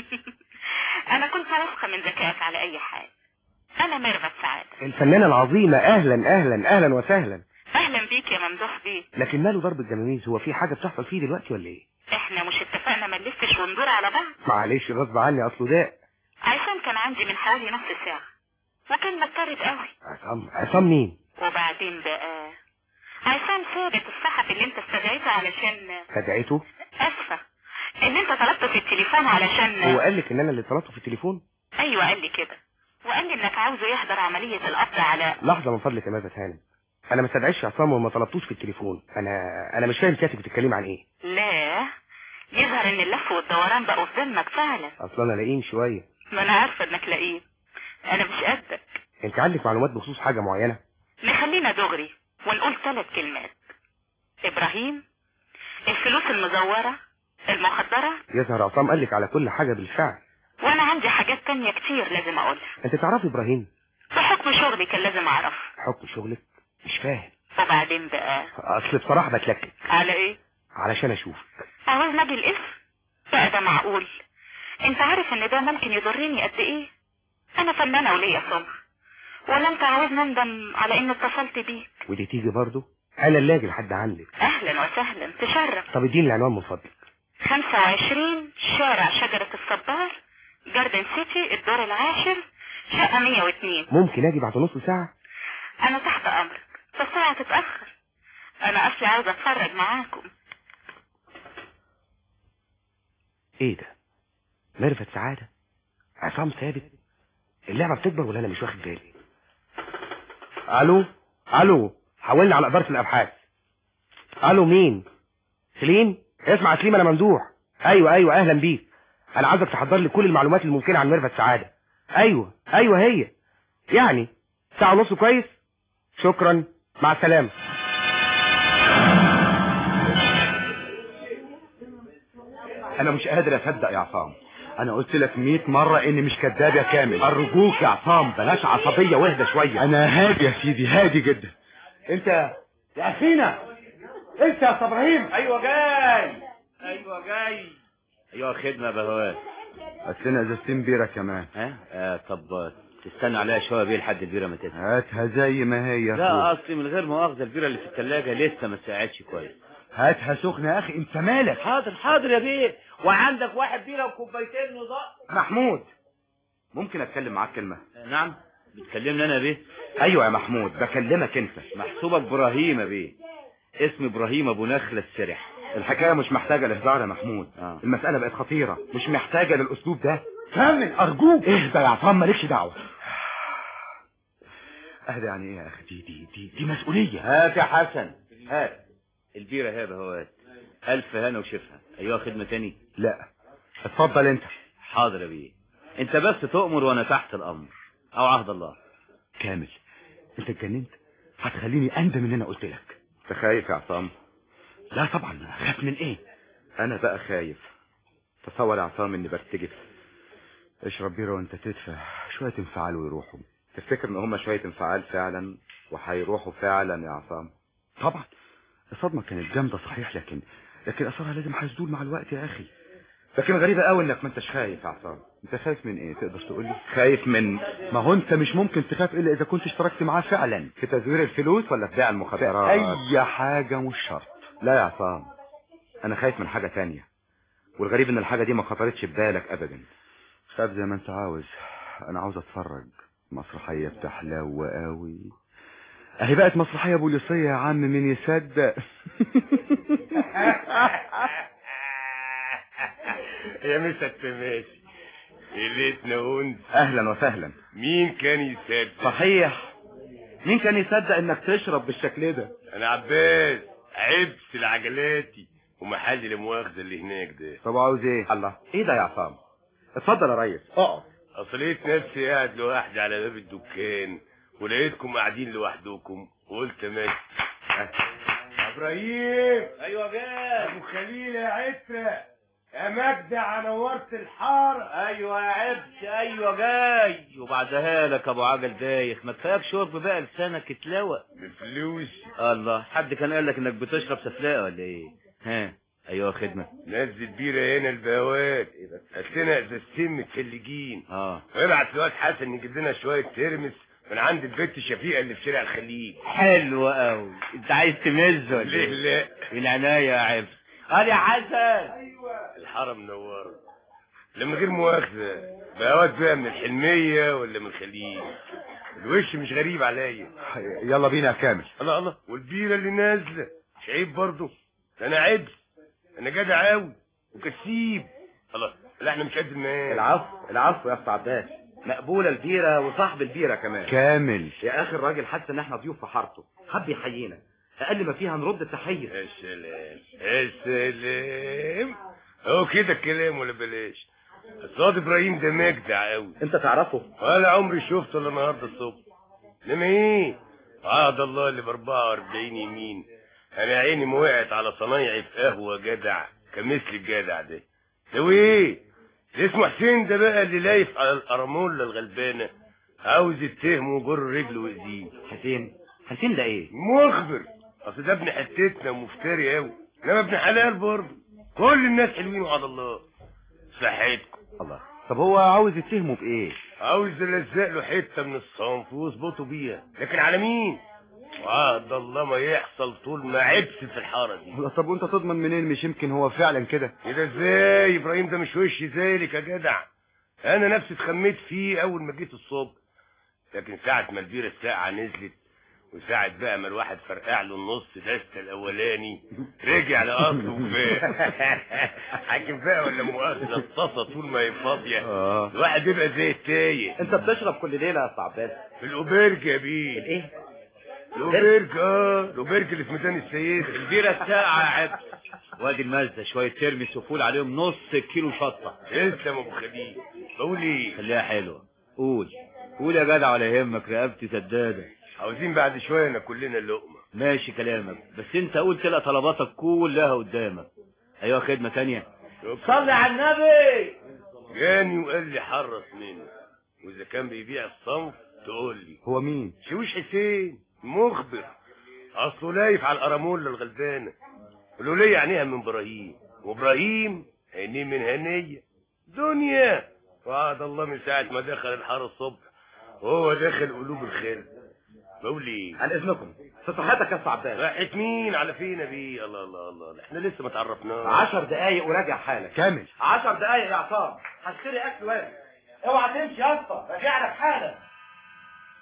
انا كنت واثقه من ذكائك على اي حال. انا ميرفت سعاده الفنانه العظيمه. اهلا وسهلا. اهلا بيك يا ممدوح بيه. لكن ماله ضرب الجماميس؟ هو في حاجه بتحصل فيه دلوقتي ولا ايه؟ احنا مش اتفقنا ما نلفش وندور على بعض؟ معلش غصب عني، اصله ده عصام كان عندي من حوالي نص ساعه وكان مضطرد قوي. عصام مين؟ وبعدين بقى عصام ثابت الصحفي اللي انت استدعيته علشان. استدعيته؟ اسفه، اللي انت طلبته في التليفون علشان. هو قال لك ان انا اللي طلبته في التليفون؟ ايوه قال لي كده، وقال لي انك عاوزه يحضر عمليه القبض على. لحظه من فضلك يا مازن هانم، انا ما استدعيتش عصام وما طلبتوش في التليفون. انا مش فاهم سيادتك بتتكلمي عن ايه. لا، يظهر ان اللف والدوران بقوا في دمك فعلا. اصلا انا لئيم شويه. ما انا عارفه انك لئيم، انا مش قدك. انت عندك معلومات بخصوص حاجه معينه؟ نخلينا دغري ونقول 3 كلمات. ابراهيم، الفلوس المزوره، المخدره. يظهر عصام قال لك على كل حاجه بالفعل. وانا عندي حاجات تانية كتير لازم اقولها. انت تعرفي ابراهيم؟ بحكم شغلي كان لازم اعرف. حكم شغلك؟ مش فاهم. وبعدين بقى اصل بصراحه بتلكك. على ايه؟ علشان اشوفك. عاوز نجي الاسم بقى؟ ده معقول؟ انت عارف ان ده ممكن يضرني قد ايه؟ انا فنانه وليا سمعه، ولا انت عاوز نندم على اني اتصلت بيك؟ ودي تيجي برضه؟ انا اللي اجي لحد عندك. اهلا وسهلا، تشرف. طب اديني العنوان من فضلك. 25 شارع شجره الصبار، جاردن سيتي، الدور العاشر، شقه 102. ممكن اجي بعد نص ساعه؟ انا تحت امرك، بس ساعه تتاخر، انا اصلي عاوزه اتفرج معاكم. ايه ده؟ ميرفت سعاده؟ عصام ثابت؟ اللعبه بتكبر ولا انا مش واخد بالي؟ الو، حولني على اداره الابحاث. الو، مين؟ سليم؟ اسمع سليم، انا ممدوح. ايوه اهلا بيك. انا عايزك تحضر لي كل المعلومات الممكنه عن ميرفت سعاده. ايوه هي يعني ساعه ونص. كويس، شكرا، مع السلامه. انا مش قادر اصدق يا عصام. انا قلت لك 100 مرة اني مش كذاب يا كامل. ارجوك يا عصام بلاش عصبية واهدى شوية. انا هادي يا سيدي، هادي جدا. انت يا اخينا، انت يا ابراهيم. ايوه جاي. ايوه خدمة بهوات. هات لنا ازازتين بيرة كمان. طب تستنى عليها شوية بيه لحد البيرة ما تنزل. هاتها زي ما هي. لا اصلي من غير مؤاخذة البيرة اللي في الثلاجة لسه ما ساعدش كويس. هاتها سخنة يا اخي، انت مالك؟ حاضر يا بيه. وعندك واحد بيرة وكوبايتين نضاء. محمود، ممكن اتكلم معاك كلمة؟ نعم. بتكلمني انا بيه؟ ايوه يا محمود بكلمك انت. محسوبك ابراهيم يا بيه. اسم ابراهيم ابو نخلة السرح. الحكايه مش محتاجه لهزار يا محمود. المساله بقت خطيره، مش محتاجه للاسلوب ده. كمل ارجوك. اهدى يا عصام، مالكش دعوه. اهدى يعني ايه يا اخي؟ دي مسؤوليه. هات يا حسن هات البيره هذا هوات. الف هنا وشفها. ايوه خدمه تاني؟ لا اتفضل انت. حاضر يا بيه، انت بس تؤمر وانا تحت الامر او عهد الله. كامل انت اتجننت؟ هتخليني اندم ان انا قلت لك. انت خايف يا عصام؟ لا طبعا. خاف من ايه؟ انا بقى خايف. تصور يا عصام اني برتجف. اشرب بيره وانت تدفع شويه انفعال ويروحوا. تفتكر ان هما شويه انفعال فعلا وهيروحوا فعلا يا عصام؟ طبعا. الصدمه كانت جامده صحيح، لكن اثرها لازم هيزول مع الوقت يا اخي. لكن غريبه قوي انك ما انتش خايف يا عصام. انت خايف من ايه؟ تقدر تقول لي؟ خايف من ما هو انت مش ممكن تخاف الا اذا كنت اشتركت معاه فعلا في تزوير الفلوس ولا في بيع المخدرات. اي حاجه مش شرط. لا يا عصام، انا خايف من حاجه تانية، والغريب ان الحاجه دي ما خطرتش ببالك ابدا. خاف زي ما انت عاوز. انا عاوز اتفرج مسرحيه بتحلو قوي. اهي بقت مسرحيه بوليسيه يا عم، مين يصدق؟ يا مسك ماشي ليلتنا وانت. اهلا وسهلا. مين كان يصدق؟ صحيح، مين كان يصدق انك تشرب بالشكل ده؟ انا عباس عبس العجلاتي ومحل المؤاخذه اللي هناك ده. طب عاوز ايه؟ الله، ايه ده يا عصام؟ اتفضل يا ريس اقعد. اصليت نفسي قاعد لوحدي على باب الدكان ولقيتكم قاعدين لوحدكم وقلت ماشي. ابراهيم. ايوه جاي. ابو خليل يا عترة يا مجدع نورت الحاره. ايوه يا عبس ايوه جاي. وبعدها لك ابو عجل دايخ، ما كفاياك شرب بقى لسانك اتلوى بفلوس. الله، حد كان قال لك انك بتشرب سفلاقه ولا ايه؟ ها ايوه خدمه. نزل بيره هنا البواب، هات لنا ازازتين متلجين. وابعت لواد حسن يجيب لنا شويه ترمس من عند البت شفيقه اللي في شارع الخليج. حلو قوي. انت عايز تمز ولا ليه؟ لا من عناية يا عبس. قال يا حسن. ايوه الحاره منوره. لما غير مؤاخذه بواد بقى من الحلميه ولا من الخليج؟ الوش مش غريب عليا. يلا بينا يا كامل. الله الله، والبيره اللي نازله مش عيب برضه؟ انا عبس، انا جدع قوي وكسيب. الله لا احنا مش قد المال. العفو يا اسطى عباس، مقبوله البيره وصاحب البيره كمان. كامل يا اخي الراجل حس ان احنا ضيوف في حارته، حب يحيينا، اقل ما فيها نرد التحيه. يا سلام يا سلام، هو كده الكلام ولا بلاش؟ الصاد ابراهيم ده مجدع قوي. انت تعرفه؟ ولا عمري شفته الا النهارده الصبح. انما ايه عهد الله اللي ب 44 يمين. انا عيني ما وقعت على صنايعي في قهوه جدع كمثل الجدع ده. ده ايه ده؟ اسمه حسين ده بقى اللي لايف على القرموله الغلبانه، عاوز يتهمه وجر رجله وايديه. حسين ده ايه؟ مخبر. اصل ده ابن حتتنا ومفتري قوي، انما ابن حلال برضه. كل الناس حلوين وعلى الله. صحتكم. الله. طب هو عاوز يتهمه بايه؟ عاوز يلزق له حته من الصنف ويظبطه بيها، لكن على مين؟ وعهد الله ما يحصل طول ما عبس في الحاره دي. طب وانت تضمن منين؟ مش يمكن هو فعلا كده؟ كده ازاي؟ ابراهيم ده مش وش ذلك يا جدع. انا نفسي اتخميت فيه اول ما جيت الصبح، لكن ساعه ما البيره الساقعه نزلت وساعة بقى ما الواحد فرقع له النص دسته الاولاني رجع لاصله وفاق. حاكم بقى ولا مؤاخذه الطاسه طول ما هي فاضيه الواحد بيبقى زي التايه. انت بتشرب كل ليله يا استاذ عباس؟ في الاوبرج يا بيه. الايه؟ الاوبرج. الاوبرج اللي في ميدان السيد. البيره الساقعه يا عبد. وادي المزه شويه ترمس وفول عليهم نص كيلو شطه. اسلم ابو خليل. بقول ايه؟ خليها حلوه. قول يا جدع ولا يهمك، رقبتي سداده. عاوزين بعد شويه ناكل لنا اللقمه. ماشي كلامك، بس انت قول تلقى طلباتك كلها قدامك. ايوه خدمه تانية. صلي على النبي. جاني وقال لي حرص منه، واذا كان بيبيع الصنف تقول لي. هو مين؟ شويش حسين مخبر. اصله لايف على القرموله الغلبانه. قالوا لي عينيها من ابراهيم، وابراهيم عينيه من هنيه دنيا. وعد الله من ساعه ما دخل الحاره الصبح وهو داخل قلوب الخير. بقول ايه؟ عن اذنكم في صحتك يا استاذ عباس. راحت مين على فين يا بيه؟ الله الله الله، احنا لسه ما تعرفناش. 10 دقايق وراجع حالك. كامل 10 دقايق يا عصام، هشتري اكل واجب. اوعى تمشي يا اسطى، راجع لك حالا.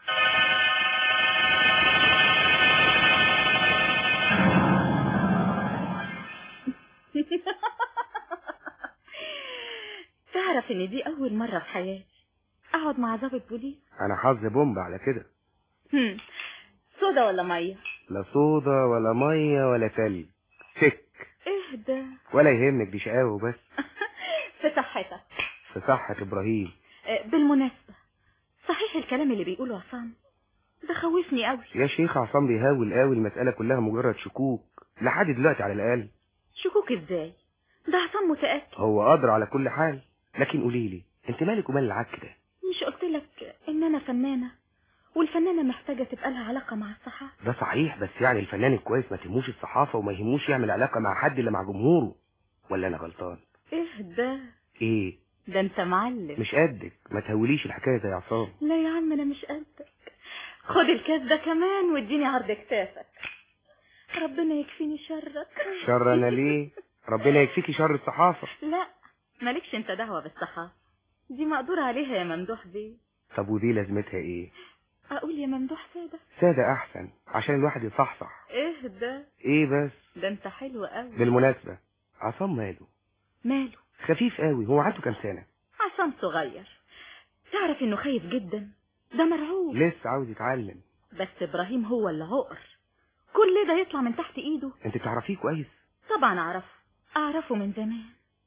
تعرف ان دي اول مرة في حياتي اقعد مع ضابط بوليس. انا حظ بومب على كده. صودا ولا مية؟ لا صودا ولا مية ولا تلج، سك. اهدى ولا يهمك، دي شقاوة بس. في صحتك. في صحة ابراهيم. بالمناسبة، صحيح الكلام اللي بيقوله عصام ده خوفني قوي. يا شيخ عصام بيهاول قوي، المسألة كلها مجرد شكوك لحد دلوقتي على الأقل. شكوك ازاي؟ ده عصام متأكد. هو قادر على كل حال. لكن قوليلي، انت مالك ومال العك ده؟ مش قلت لك ان انا فنانة، والفنانة محتاجة تبقى لها علاقة مع الصحافة؟ ده صحيح، بس يعني الفنان الكويس ما تهموش الصحافة وما يهموش يعمل علاقة مع حد الا مع جمهوره. ولا انا غلطان؟ اهدى. ايه ده انت معلم. مش قدك، ما تهوليش الحكاية زي عصام. لا يا عم انا مش قدك. خد الكاس ده كمان واديني عرض كتافك. ربنا يكفيني شرك. شر انا ليه؟ ربنا يكفيكي شر الصحافة. لا مالكش انت دعوة بالصحافة، دي مقدور عليها يا ممدوح بيه. طب ودي لازمتها ايه؟ اقول يا ممدوح سادة. سادة احسن عشان الواحد يصحصح. اهدى. ايه بس؟ ده انت حلو قوي. بالمناسبة، عصام ماله؟ ماله؟ خفيف قوي. هو عنده كام سنة؟ عصام صغير. تعرف انه خايف جدا، ده مرعوب. لسه عاوز يتعلم. بس ابراهيم هو اللي عقر، كل ده يطلع من تحت ايده. انت تعرفيه كويس؟ طبعا اعرفه من زمان.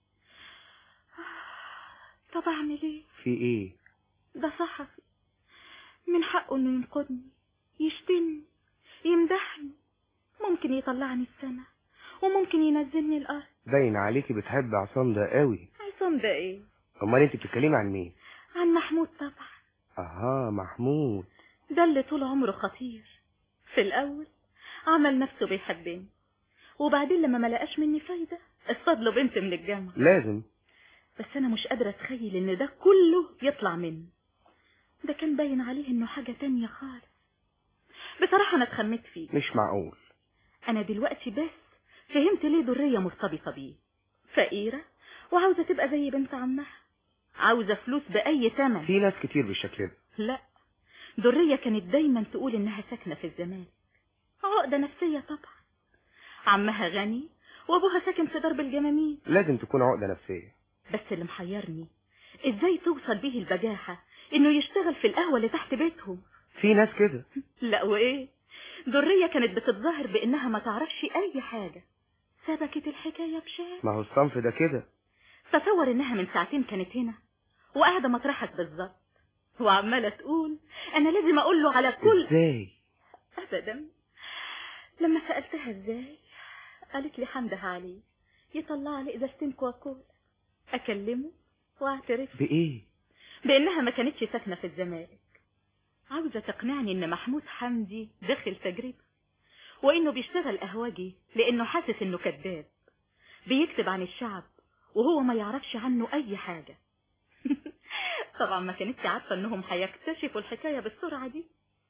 طب اعمل ايه؟ في ايه؟ ده صحفي، من حقه انه ينقدني، يشتمني، يمدحني، ممكن يطلعني السما وممكن ينزلني الارض. باين عليكي بتحب عصام ده قوي. عصام ده ايه؟ امال انت بتتكلمي عن مين؟ عن محمود طبعا. اها، محمود ده اللي طول عمره خطير. في الاول عمل نفسه بيحبني، وبعدين لما ما لقاش مني فايدة اصطاد له بنت من الجامعة. لازم. بس انا مش قادرة اتخيل ان ده كله يطلع منه. ده كان باين عليه انه حاجة تانية خالص. بصراحة انا اتخمت فيه. مش معقول. انا دلوقتي بس فهمت ليه درية مرتبطة بيه. فقيرة وعاوزة تبقى زي بنت عمها، عاوزة فلوس بأي ثمن. في ناس كتير بالشكل ده. لا، درية كانت دايما تقول انها ساكنة في الزمالك. عقدة نفسية طبعا. عمها غني وابوها ساكن في درب الجمامين. لازم تكون عقدة نفسية. بس اللي محيرني ازاي توصل بيه البجاحة انه يشتغل في القهوة اللي تحت بيتهم. في ناس كده. لا وايه، درية كانت بتتظاهر بانها ما تعرفش اي حاجة، سبكت الحكاية بشان. ما هو الصنف ده كده. تصور انها من ساعتين كانت هنا وقاعدة مطرحك بالظبط، وعمالة تقول انا لازم اقول له على كل. ازاي؟ ابدا. لما سألتها ازاي قالت لي حمده عليه يطلع لي ازازتين كوكولا، اكلمه واعترف. بايه؟ بانها ما كانتش ساكنة في الزمالك. عاوزة تقنعني ان محمود حمدي دخل تجربة، وانه بيشتغل قهوجي لانه حاسس انه كذاب بيكتب عن الشعب وهو ما يعرفش عنه اي حاجة. طبعا ما كانتش عارفة انهم هيكتشفوا الحكاية بالسرعة دي.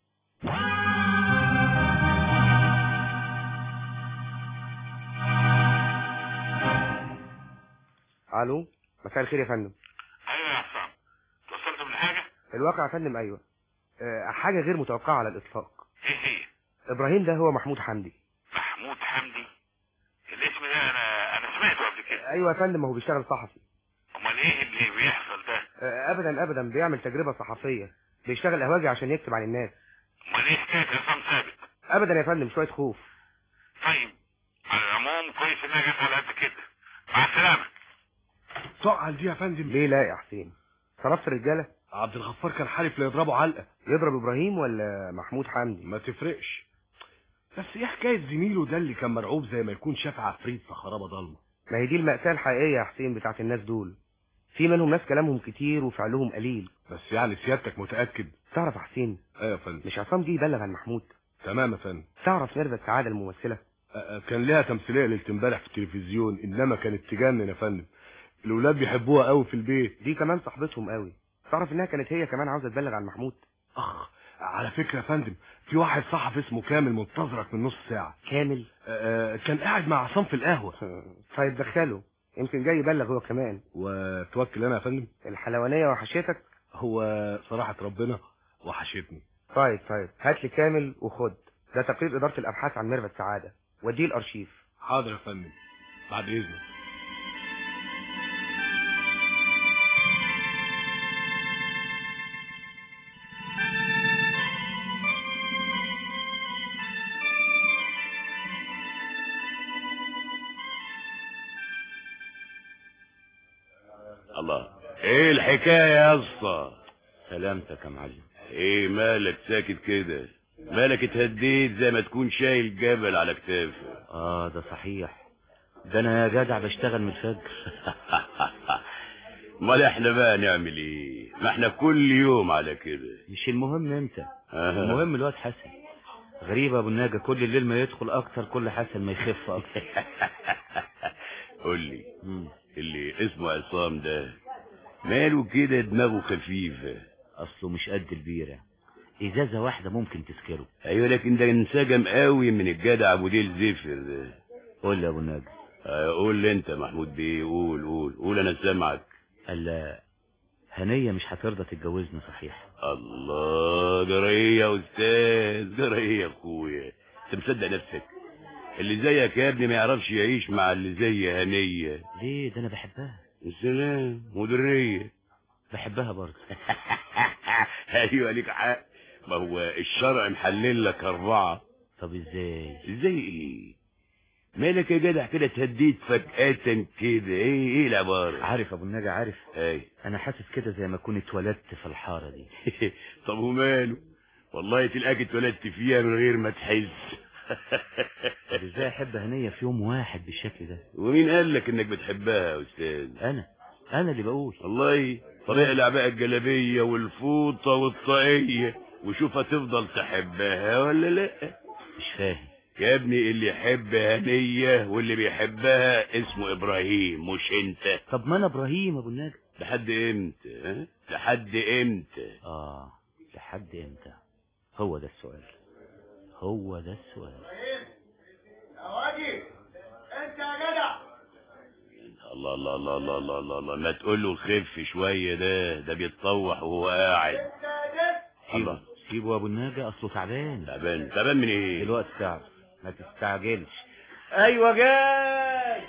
الو، مساء الخير يا فندم. ايوه يا عصام، توصلت من حاجة؟ الواقع يا فندم ايوه. حاجة غير متوقعة على الاطلاق. ايه هي؟ ابراهيم ده هو محمود حمدي. محمود حمدي؟ الاسم ده انا سمعته قبل كده. ايوه يا فندم، هو بيشتغل صحفي. امال ايه اللي بيحصل ده؟ ابدا بيعمل تجربة صحفية، بيشتغل قهوجي عشان يكتب عن الناس. امال ايه حكاية عصام ثابت؟ ابدا يا فندم، شوية خوف. طيب على العموم كويس انها جت على قد كده. مع السلامة. تقعد دي يا فندم. ليه لا يا حسين؟ صرفت الرجالة؟ عبد الغفار كان حالف لا يضربه علقة. يضرب ابراهيم ولا محمود حمدي؟ ما تفرقش، بس ايه حكاية زميله ده اللي كان مرعوب زي ما يكون شاف عفريت في خرابة ضلمة؟ ما هي دي المأساة الحقيقية يا حسين بتاعت الناس دول. في منهم ناس كلامهم كتير وفعلهم قليل. بس يعني سيادتك متأكد؟ تعرف يا حسين؟ ايوه يا فندم. مش عصام جه يبلغ عن محمود؟ تمام يا فندم. تعرف ميرفت سعادة الممثلة؟ كان لها تمثيلية ليلة امبارح في التلفزيون، انما كانت تجنن يا فندم. الولاد بيحبوها قوي في البيت. دي كمان صاحبتهم قوي. تعرف انها كانت هي كمان عاوزة تبلغ عن محمود. على فكرة يا فندم، في واحد صحفي اسمه كامل منتظرك من نص ساعة. كامل؟ كان قاعد مع عصام في القهوة. طيب دخله، يمكن جاي يبلغ هو كمان. وتوكل انا يا فندم. الحلوانية وحشتك؟ هو صراحة ربنا وحشتني. طيب هات لي كامل وخد ده تقرير إدارة الأبحاث عن ميرفت سعادة، وديه الأرشيف. حاضر يا فندم، بعد إذنك. الله، ايه الحكاية يا اسطى؟ سلامتك يا معلم. ايه مالك ساكت كده؟ مالك اتهديت زي ما تكون شايل جبل على كتافك؟ ده صحيح، ده انا يا جدع بشتغل من الفجر. امال احنا بقى نعمل ايه؟ ما احنا كل يوم على كده. مش المهم انت، المهم الواد حسن. غريب ابو الناجة، كل الليل ما يدخل اكتر كل حسن ما يخف اكتر. قول لي، اللي اسمه عصام ده ماله كده دماغه خفيفة؟ اصله مش قد البيرة، ازازة واحدة ممكن تسكره. ايوه لكن ده انسجم قوي من الجدع ابو ديل زفر ده. قول لي يا ابو الناجة. قول لي انت محمود بيه، قول انا سامعك. الا هنية مش هترضى تتجوزنا صحيح؟ الله، جرى يا استاذ، جرى يا اخويا، انت مصدق نفسك؟ اللي زيك يا ابني ما يعرفش يعيش مع اللي زي هنية. ليه؟ ده انا بحبها. السلام، مدرية. بحبها برضه. ايوه ليك حق، ما هو الشرع محلل لك 4. طب ازاي ايه؟ مالك يا جدع كده اتهديت فجأة كده؟ ايه العبارة؟ عارف يا ابو الناجي، عارف. ايه؟ انا حاسس كده زي ما كنت اتولدت في الحارة دي. طب وماله؟ والله تلاقيك اتولدت فيها من غير ما تحس. طب ازاي احب هنية في يوم واحد بالشكل ده؟ ومين قال لك انك بتحبها يا استاذ؟ انا اللي بقول. والله طريق العباء الجلابية والفوطة والطاقية، وشوف هتفضل تحبها ولا لا. مش فاهم يا ابني، اللي يحب هنية واللي بيحبها اسمه ابراهيم مش انت. طب ما انا ابراهيم ابو الناجي. لحد امتى؟ لحد امتى؟ لحد امتى؟ هو ده السؤال. يا واجي انت يا جدع. الله الله الله الله الله الله الله، ما تقول له خف شويه، ده بيتطوح وهو قاعد. انت يا الله، سيبه يا ابو الناجي، اصله تعبان من ايه؟ دلوقتي تعب، ما تستعجلش. ايوه جاي.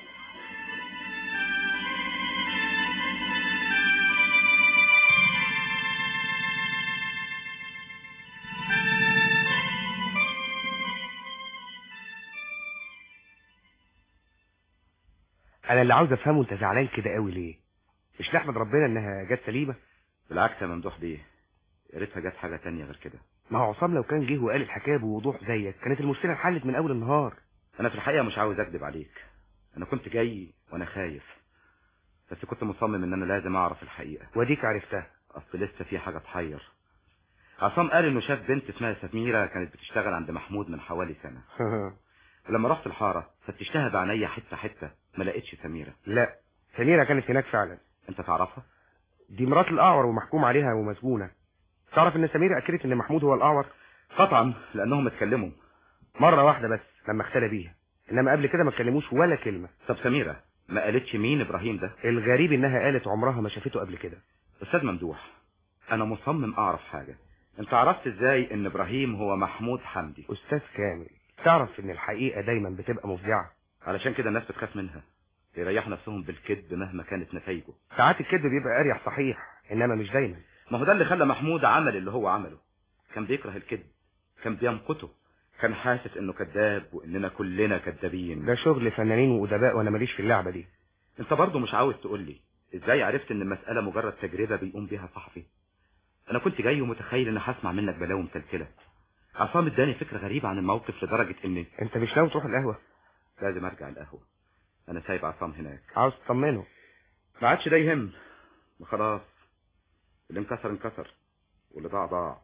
انا اللي عاوز افهمه، انت زعلان كده قوي ليه؟ مش نحمد ربنا انها جت سليمه؟ بالعكس يا ممدوح بيه، يا ريتها جت حاجه تانية غير كده. ما هو عصام لو كان جه وقال الحكايه بوضوح زيك كانت المشكله اتحلت من اول النهار. انا في الحقيقه مش عاوز اكذب عليك، انا كنت جاي وانا خايف، بس كنت مصمم ان انا لازم اعرف الحقيقه. وديك عرفتها؟ اصل لسه في حاجه تحير. عصام قال انه شاف بنت اسمها سميره كانت بتشتغل عند محمود من حوالي سنه. ولما رحت الحاره فتشتها بعينيا حته حته، ما لقيتش سميره. لا، سميره كانت هناك فعلا. انت تعرفها؟ دي مرات الاعور ومحكوم عليها ومسجونه. تعرف ان سميره اكدت ان محمود هو الاعور؟ قطعا، لانهم اتكلموا مره واحده بس لما اختلى بيها، انما قبل كده ما اتكلموش ولا كلمه. طب سميره ما قالتش مين ابراهيم ده؟ الغريب انها قالت عمرها ما شافته قبل كده. استاذ ممدوح، انا مصمم اعرف حاجه. انت عرفت ازاي ان ابراهيم هو محمود حمدي؟ استاذ كامل، تعرف ان الحقيقه دايما بتبقى مفزعه، علشان كده الناس بتخاف منها، يريحوا نفسهم بالكذب مهما كانت نتائجه. ساعات الكذب بيبقى اريح صحيح، انما مش دايما. ما هو ده اللي خلى محمود عمل اللي هو عمله، كان بيكره الكذب، كان بيمقته، كان حاسس انه كذاب واننا كلنا كذابين. ده شغل فنانين وادباء وانا ماليش في اللعبه دي. انت برضه مش عاوز تقول لي ازاي عرفت ان المساله مجرد تجربه بيقوم بيها صحفي؟ انا كنت جاي ومتخيل ان هسمع منك بلاوي متلتله. عصام اداني فكره غريبه عن الموقف لدرجه اني... انت مش ناوي تروح القهوه؟ لازم ارجع القهوه، انا سايب عصام هناك. عاوز تطمنه؟ ما عادش ده يهم، وخلاص اللي انكسر انكسر واللي ضاع ضاع.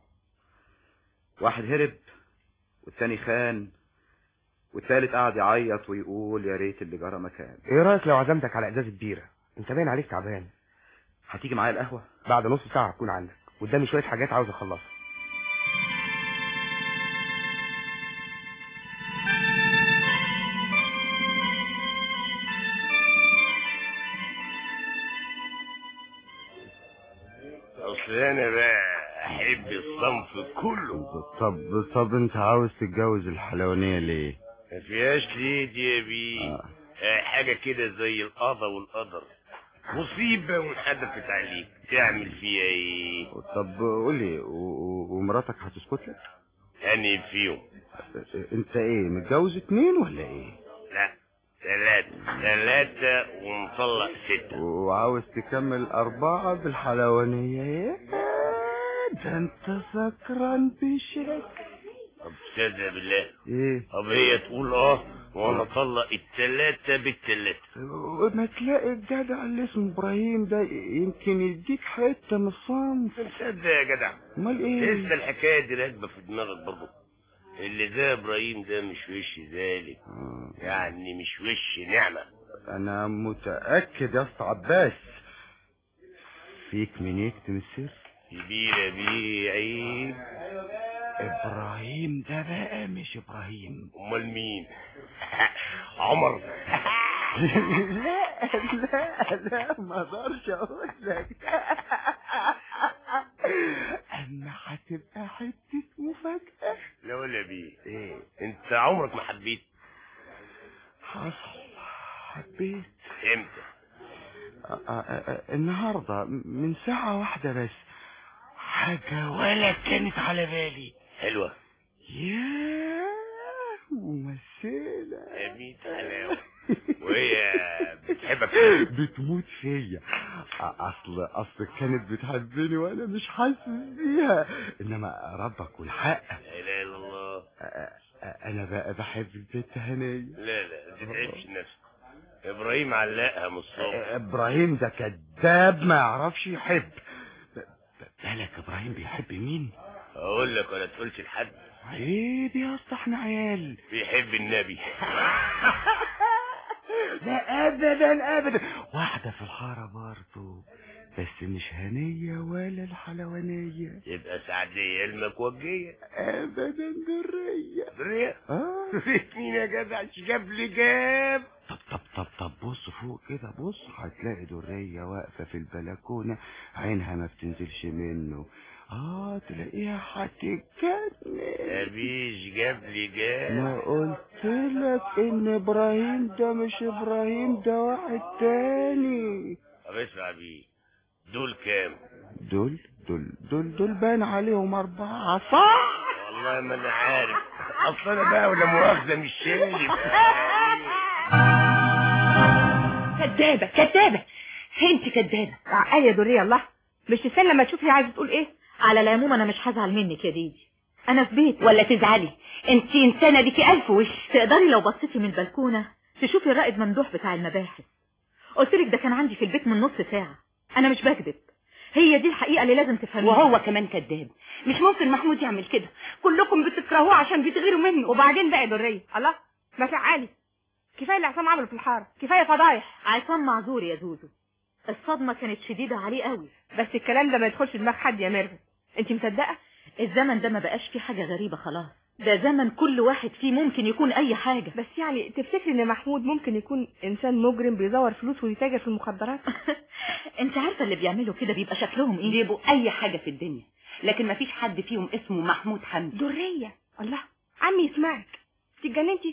واحد هرب والتاني خان والتالت قاعد يعيط ويقول يا ريت اللي جرى مكان. ايه رايك لو عزمتك على ازازه بيره؟ انت باين عليك تعبان. هتيجي معايا القهوه؟ بعد نص ساعه هكون عندك، قدامي شويه حاجات عاوز اخلصها. اصل انا بقى بحب الصنف كله. طب انت عاوز تتجوز الحلوانية ليه؟ ما فيهاش ليه دي يا بيه. حاجة كده زي القضا والقدر، مصيبة وانحدفت عليك، تعمل فيها ايه؟ طب قولي ومراتك هتسكت لك؟ يعني فيهم انت ايه متجوز 2 ولا ايه؟ لا 3 ومطلق 6. وعاوز تكمل 4 بالحلوانية؟ ايه ده انت سكران بشكل. طب تصدق بالله ايه؟ طب هي تقول وانا اطلق 3 بال3. وما تلاقي الجدع اللي اسمه ابراهيم ده يمكن يديك حته من الصنف. تصدق يا جدع؟ امال ايه؟ لسه الحكايه دي راكبه في دماغك برضه. اللي ده ابراهيم ده مش وش ذلك، يعني مش وش نعمه. انا متاكد يا اسطى عباس فيك من يكتم السر. كبيره بيه عيب. ابراهيم ده بقى مش ابراهيم. امال مين؟ عمر. لا ما اقدرش اقول لك. اما هتبقى حته مفاجاه. لا ولا بيه ايه؟ انت عمرك ما حبيت؟ حصل حبيت. امتى؟ النهارده من ساعه واحده بس. حاجه ولا كانت على بالي. حلوه؟ ياه ممثله يا بيت حلاوه. وهي بتحبك؟ بتموت فيا. اصل كانت بتحبني وانا مش حاسس بيها، انما ربك والحق. لا اله الا الله. انا بقى بحب البنت هنيه. لا ما تتعبش نفسك. ابراهيم علقها من الصبح. ابراهيم ده كذاب ما يعرفش يحب. بالك ابراهيم بيحب مين؟ اقول لك ولا تقولش لحد؟ عيب يا اسطى احنا عيال. بيحب النبي. لا ابدا. واحده في الحاره برضه، بس مش هنيه ولا الحلوانيه. يبقى سعديه المكوجيه. ابدا دريه. دريه؟ مين يا جدع؟ جاب لي جاب. طب بص فوق كده، بص هتلاقي دريه واقفه في البلكونه، عينها ما بتنزلش منه. تلاقيها هتتجنن. يا بيش جاب لي جاب. ما قلت لك ان ابراهيم ده مش ابراهيم، ده واحد تاني. طب اسمع بيه، دول كام؟ دول بان عليهم 4 صح؟ والله ما انا عارف، اصل انا بقى ولا مؤاخذه مش شايف. كدابه انت كدابه. يا دريه الله، مش تستنى لما تشوفي عايزه تقول ايه. على العموم انا مش هزعل منك يا ديدي، انا في بيتي. ولا تزعلي، انت انسانه ليكي 1000 وش. تقدري لو بصيتي من البلكونه تشوفي الرائد ممدوح بتاع المباحث. قلتلك ده كان عندي في البيت من نص ساعه، انا مش بكذب، هي دي الحقيقه اللي لازم تفهميها. وهو كمان كذاب، مش ممكن محمود يعمل كده، كلكم بتكرهوه عشان بتغيروا منه. وبعدين بقى يا دريه الله، ما فعالي، كفايه اللي عصام عمله في الحاره، كفايه فضايح. عصام معذور يا زوزو، الصدمه كانت شديده عليه قوي. بس الكلام ده ما يدخلش دماغ حد يا ميرفت، انت مصدقه؟ الزمن ده ما بقاش فيه حاجه غريبه خلاص، ده زمن كل واحد فيه ممكن يكون اي حاجه. بس يعني تفتكري ان محمود ممكن يكون انسان مجرم بيزور فلوس ويتاجر في المخدرات؟ انت عارفه اللي بيعملوا كده بيبقى شكلهم ايه؟ بيبقوا اي حاجه في الدنيا، لكن ما فيش حد فيهم اسمه محمود حمدي. دريه الله، عمي يسمعك، اتجننتي؟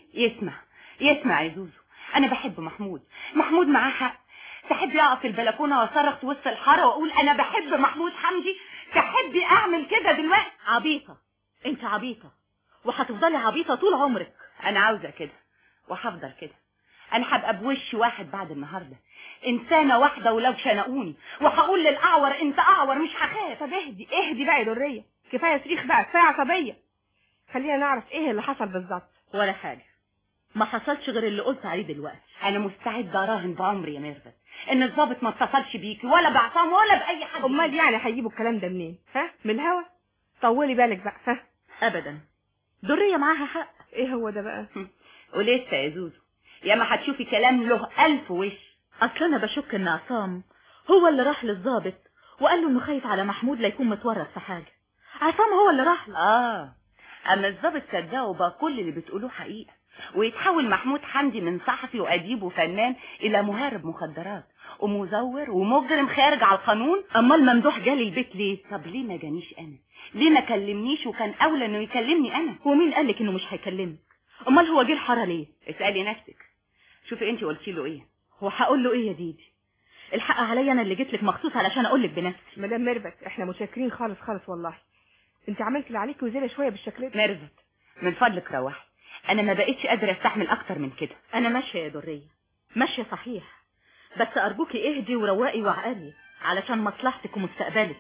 يسمع يا زوزو، انا بحب محمود معاه حق. تحبي اقف في البلكونه واصرخ وسط الحاره واقول انا بحب محمود حمدي؟ تحبي اعمل كده دلوقتي؟ عبيطه، انت عبيطه وهتفضلي عبيطه طول عمرك. انا عاوزه كده وهفضل كده. انا هبقى بوش واحد بعد النهارده، انسانه واحده ولو شنقوني، وهقول للاعور انت اعور مش هخاف. طب اهدي بقى يا دريه، كفايه صريخ بقى، كفايه عصبيه. خلينا نعرف ايه اللي حصل بالظبط. ولا حاجه، ما حصلش غير اللي قلت عليه دلوقتي. انا مستعده اراهن بعمري يا ميرفت ان الضابط ما اتصلش بيكي ولا بعصام ولا باي حد. امال يعني هيجيبوا الكلام ده منين؟ من الهوا؟ طولي بالك بقى. ابدا، دريه معاها حق. ايه هو ده بقى؟ ولسه يا زوزو يا ما هتشوفي كلام له 1000 وش. اصل انا بشك ان عصام هو اللي راح للضابط وقال له انه خايف على محمود لا يكون متورط في حاجه. عصام هو اللي راح له. اما الضابط صدقه بقى كل اللي بتقولوه حقيقه، ويتحول محمود حمدي من صحفي واديب وفنان الى مهرب مخدرات ومزور ومجرم خارج على القانون. امال ممدوح جالي البيت ليه؟ طب ليه ما جانيش انا؟ ليه ما كلمنيش وكان اولى انه يكلمني انا؟ ومين قالك انه مش هيكلمك؟ امال هو جه الحاره ليه؟ اسالي نفسك. شوفي انت قلتي له ايه. وهقول له ايه يا ديدي؟ الحق عليا انا اللي جيت لك مخصوص علشان اقول لك بنفسي. مدام ميرفت احنا متشكرين خالص خالص والله. انت عملت اللي عليكي وزياده شويه بالشكل ده. ميرفت من فضلك روحي، انا ما بقيتش قادره استحمل اكتر من كده. انا ماشيه يا دريه، ماشيه صحيح، بس ارجوكي اهدي وروقي وعقلي علشان مصلحتك ومستقبلك.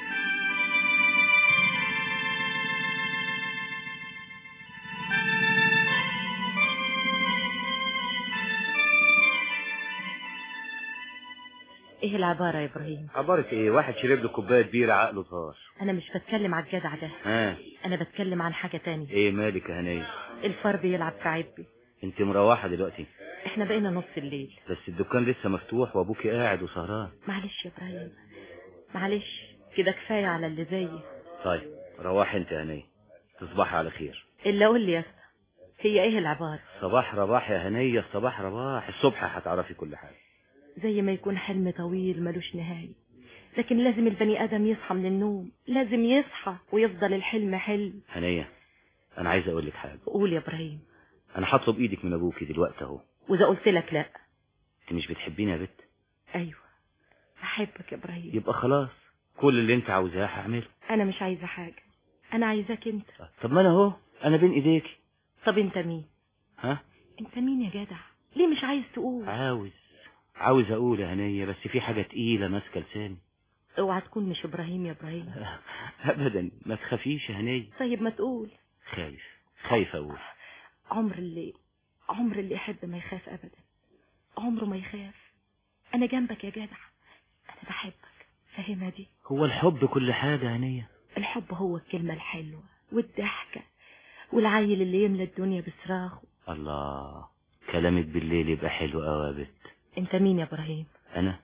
ايه العبارة يا ابراهيم؟ عبارة ايه؟ واحد شرب له كوباية بيرة عقله طار. انا مش بتكلم على الجدع ده. انا بتكلم عن حاجة تانية. ايه مالك يا هنية؟ الفار بيلعب في عبي. انت مروحة دلوقتي؟ احنا بقينا نص الليل. بس الدكان لسه مفتوح وابوكي قاعد وسهران. معلش يا ابراهيم، معلش كده كفاية على اللي زيي. طيب روحي انت يا هنية، تصبحي على خير. الا قول لي يا اسطى، هي ايه العبارة؟ صباح رباح يا هنية، الصباح رباح، الصبح هتعرفي كل حاجة. زي ما يكون حلم طويل ملوش نهاية، لكن لازم البني آدم يصحى من النوم، لازم يصحى ويفضل الحلم حلم. هنية انا عايز اقول لك حاجة. قول يا ابراهيم. انا هطلب ايدك من ابوكي دلوقتي اهو. واذا قلت لك لا؟ انت مش بتحبيني يا بت؟ ايوه احبك يا ابراهيم. يبقى خلاص كل اللي انت عاوزاه هعمله. انا مش عايزة حاجة، انا عايزاك انت. طب ما انا اهو، انا بين ايديكي. طب انت مين؟ ها؟ انت مين يا جدع؟ ليه مش عايز تقول؟ عاوز اقول يا هنية، بس في حاجة تقيلة ماسكة لساني. اوعى تكون مش ابراهيم يا ابراهيم. ابدا ما تخافيش يا هنية. طيب ما تقول. خايف اقول. عمر اللي يحب ما يخاف ابدا، عمره ما يخاف. انا جنبك يا جدع، انا بحبك، فاهمها دي؟ هو الحب كل حاجة يا هنية؟ الحب هو الكلمة الحلوة والضحكة والعيل اللي يملى الدنيا بصراخه. الله، كلامك بالليل يبقى حلو قوي يا بت. انت مين يا ابراهيم؟ انا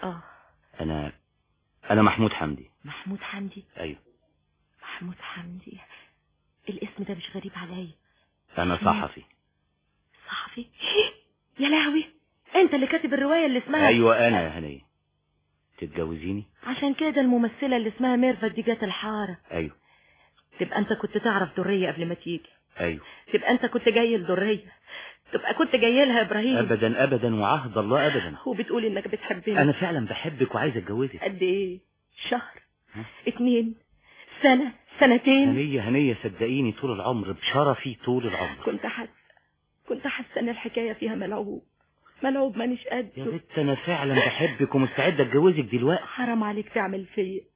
انا محمود حمدي. محمود حمدي؟ ايوه محمود حمدي، الاسم ده مش غريب عليا. انا صحفي. صحفي؟ يا لهوي، انت اللي كاتب الرواية اللي اسمها؟ ايوه انا يا هنية. تتجوزيني؟ عشان كده الممثلة اللي اسمها ميرفت دي جت الحارة. ايوه. تبقى انت كنت تعرف درية قبل ما تيجي. ايوه. تبقى انت كنت جاي لدرية، تبقى كنت جاي لها يا ابراهيم. ابدا ابدا وعهد الله ابدا. وبتقول انك بتحبني. انا فعلا بحبك وعايز اتجوزك. قد ايه؟ شهر؟ 2 سنة؟ 2 هنية صدقيني طول العمر بشرفي طول العمر. كنت حاسة ان الحكاية فيها ملعوب مانيش قده. يا بنت انا فعلا بحبك ومستعد اتجوزك دلوقتي. حرام عليك تعمل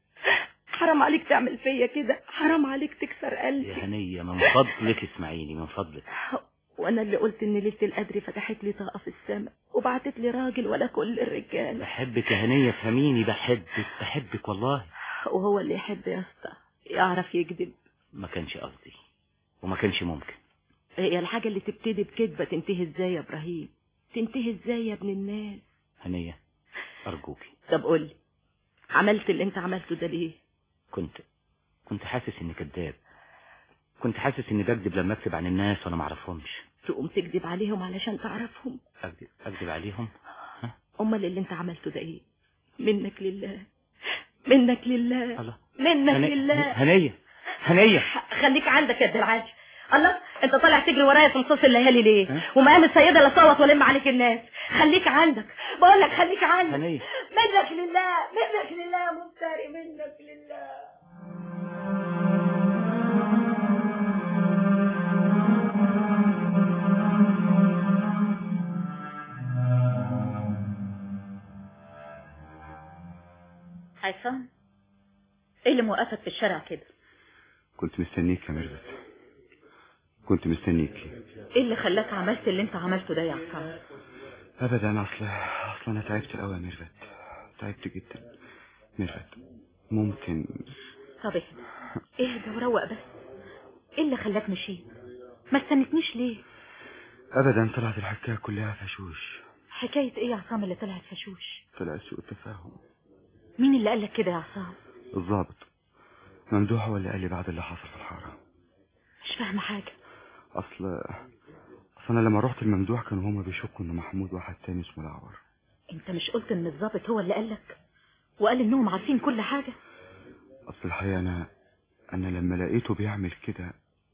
فيا كده، حرام عليك تكسر قلبي. يا هنية من فضلك اسمعيني من فضلك. وانا اللي قلت ان ليلة القدر فتحت لي طاقة في السماء وبعتت لي راجل ولا كل الرجال. بحبك يا هنية، فهميني، بحبك والله. وهو اللي يحب يا اسطى يعرف يكذب؟ ما كانش قصدي وما كانش ممكن. هي الحاجة اللي تبتدي بكذبة تنتهي ازاي يا ابراهيم؟ تنتهي ازاي يا ابن الناس؟ هنية ارجوكي. طب قولي، عملت اللي انت عملته ده ليه؟ كنت حاسس اني كذاب، كنت حاسس اني بكذب لما اكذب عن الناس وانا ما اعرفهمش. تقوم تكذب عليهم علشان تعرفهم؟ اكذب عليهم؟ امال اللي انت عملته ده ايه؟ منك لله منك لله. الله. منك لله. هنية خليك عندك يا الدلعاج. الله، انت طالع تجري ورايا في نصوص الليالي ليه؟ ومقام السيدة لا صوت ولم عليك الناس. خليك عندك، بقول لك خليك عندك. هنية منك لله يا مفتري، منك لله. عصام، ايه اللي موقفك في الشارع كده؟ كنت مستنيك يا ميرفت، كنت مستنيك. ايه اللي خلاك عملت اللي انت عملته ده يا عصام؟ ابدا، اصلا انا تعبت قوي يا ميرفت، تعبت جدا. ميرفت ممكن؟ طب اهدى وروق بس. ايه اللي خلاك مشيت؟ ما استنتنيش ليه؟ ابدا، طلعت الحكايه كلها فشوش. حكايه ايه يا عصام اللي طلعت فشوش؟ طلع سوء تفاهم. مين اللي قالك كده يا عصام؟ الضابط ممدوح هو اللي قال لي بعد اللي حصل في الحاره. مش فاهمه حاجه. اصل انا لما رحت الممدوح كانوا هما بيشكوا ان محمود واحد تاني اسمه العور. انت مش قلت ان الضابط هو اللي قالك وقال انهم عارفين كل حاجه؟ اصل الحقيقه انا لما لقيته بيعمل كده.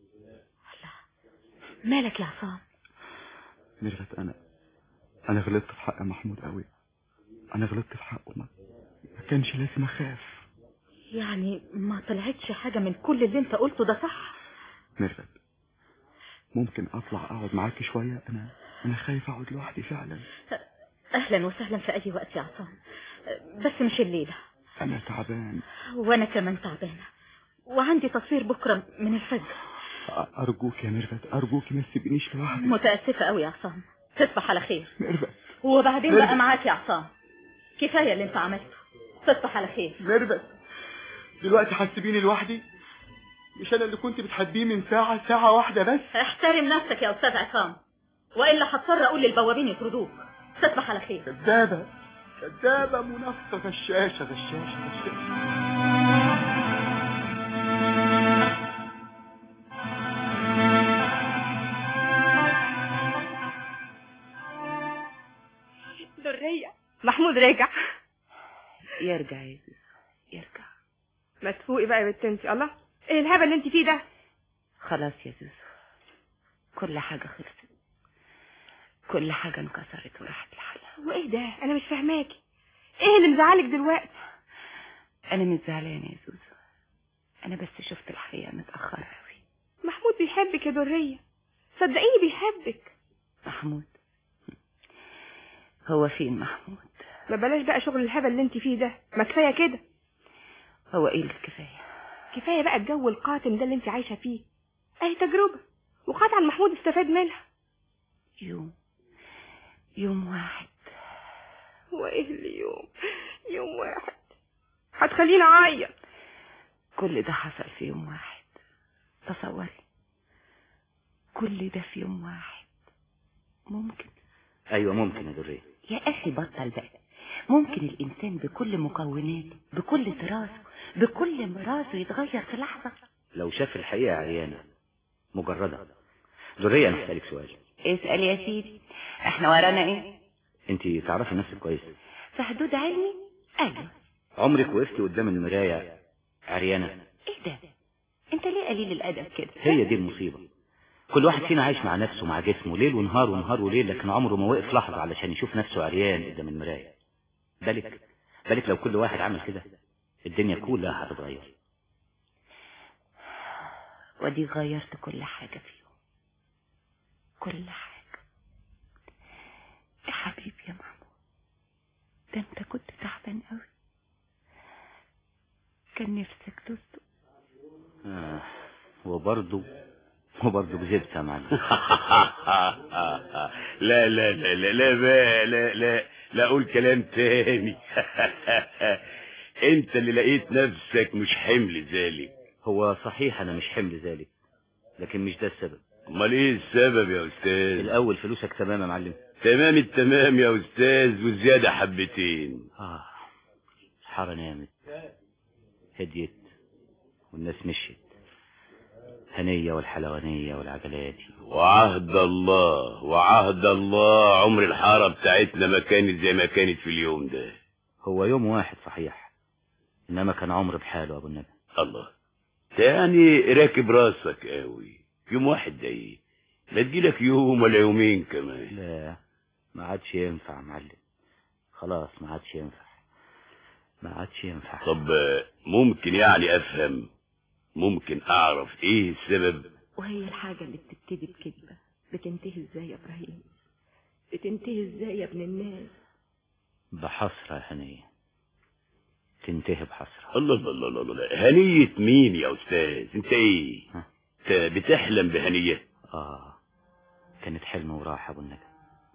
مالك يا عصام؟ ميرفت، انا غلطت في حق محمود قوي. انا غلطت في حقه، ما كانش لازم اخاف. يعني ما طلعتش حاجة من كل اللي انت قلته ده صح؟ ميرفت، ممكن اطلع اقعد معاكي شوية؟ انا خايف اقعد لوحدي فعلا. اهلا وسهلا في اي وقت يا عصام، بس مش الليلة. انا تعبان. وانا كمان تعبانة، وعندي تصوير بكرة من الفجر. ارجوك يا ميرفت، ارجوك ما تسيبنيش لوحدي. متأسفة قوي يا عصام، تصبح على خير. ميرفت، وبعدين بقى معاك يا عصام، كفاية اللي انت عملته. تصبح على خير. ميرفت، دلوقتي هتسيبيني لوحدي؟ مش انا اللي كنت بتحبيه من ساعة واحدة بس؟ احترم نفسك يا استاذ عصام، والا هضطر اقول للبوابين يطردوك. تصبح على خير. كذابة منافقة غشاشة. درية، محمود راجع. يرجع يا زوزو، يرجع. ما تفوقي بقى يا بنت انتي. الله، ايه الهبل اللي انتي فيه ده؟ خلاص يا زوزو، كل حاجة خلصت، كل حاجة انكسرت وراحت لحالها. وايه ده؟ انا مش فاهماكي. ايه اللي مزعلك دلوقتي؟ انا مش زعلانة يا زوزو، انا بس شفت الحقيقة متأخرة قوي. محمود بيحبك يا درية، صدقيني بيحبك. محمود؟ هو فين محمود؟ ما بلاش بقى شغل الهبل اللي انتي فيه ده، ما كفاية كده. هو ايه الكفاية؟ كفاية بقى الجو القاتم ده اللي انتي عايشة فيه. اهي تجربة، وقطعا محمود استفاد منها. يوم واحد. وايه اللي يوم واحد هتخليني اعيط؟ كل ده حصل في يوم واحد، تصوري، كل ده في يوم واحد. ممكن؟ ايوه ممكن يا درية. يا اخي بطل بقى. ممكن الانسان بكل مكوناته، بكل تراثه، بكل مراسه يتغير في لحظة؟ لو شاف الحقيقة عريانة مجردة. درية، انا هسألك سؤال. اسأل يا سيدي، احنا ورانا ايه؟ انتي تعرفي نفسك كويس؟ في حدود علمي ايوه. عمرك وقفتي قدام المراية عريانة؟ ايه ده؟ انت ليه قليل الادب كده؟ هي دي المصيبة. كل واحد فينا عايش مع نفسه مع جسمه ليل ونهار ونهار وليل، لكن عمره ما وقف لحظة علشان يشوف نفسه عريان قدام المراية. بالك لو كل واحد عمل كده الدنيا كلها هتتغير. ودي غيرت كل حاجة فيهم، كل حاجة. يا حبيبي يا محمود، ده انت كنت تعبان قوي، كان نفسك تصدق. وبرضه كذبت يا معلم. لا لا لا لا لا بقى، لا اقول كلام تاني. انت اللي لقيت نفسك مش حمل ذلك. هو صحيح انا مش حمل ذلك، لكن مش ده السبب. امال ايه السبب يا استاذ؟ الاول فلوسك تمام يا معلم. تمام التمام يا استاذ، وزيادة حبتين. الحارة نامت، هديت، والناس مشيت، هنية والحلوانية والعجلاتي. وعهد الله عمر الحارة بتاعتنا ما كانت زي ما كانت في اليوم ده. هو يوم واحد صحيح، انما كان عمر بحاله يا ابو النبي. الله، يعني راكب راسك قوي. يوم واحد ده ايه؟ لا تجيلك يوم ولا يومين كمان. لا، ما عادش ينفع يا معلم، خلاص ما عادش ينفع. طب ممكن يعني افهم، ممكن اعرف ايه السبب؟ وهي الحاجة اللي بتبتدي بكذبة بتنتهي ازاي يا ابراهيم؟ بتنتهي ازاي يا ابن الناس؟ بحسرة يا هنية، تنتهي بحسرة. الله، هنية مين يا استاذ؟ انت ايه؟ انت بتحلم بهنية؟ كانت حلم وراحة ابو النبي.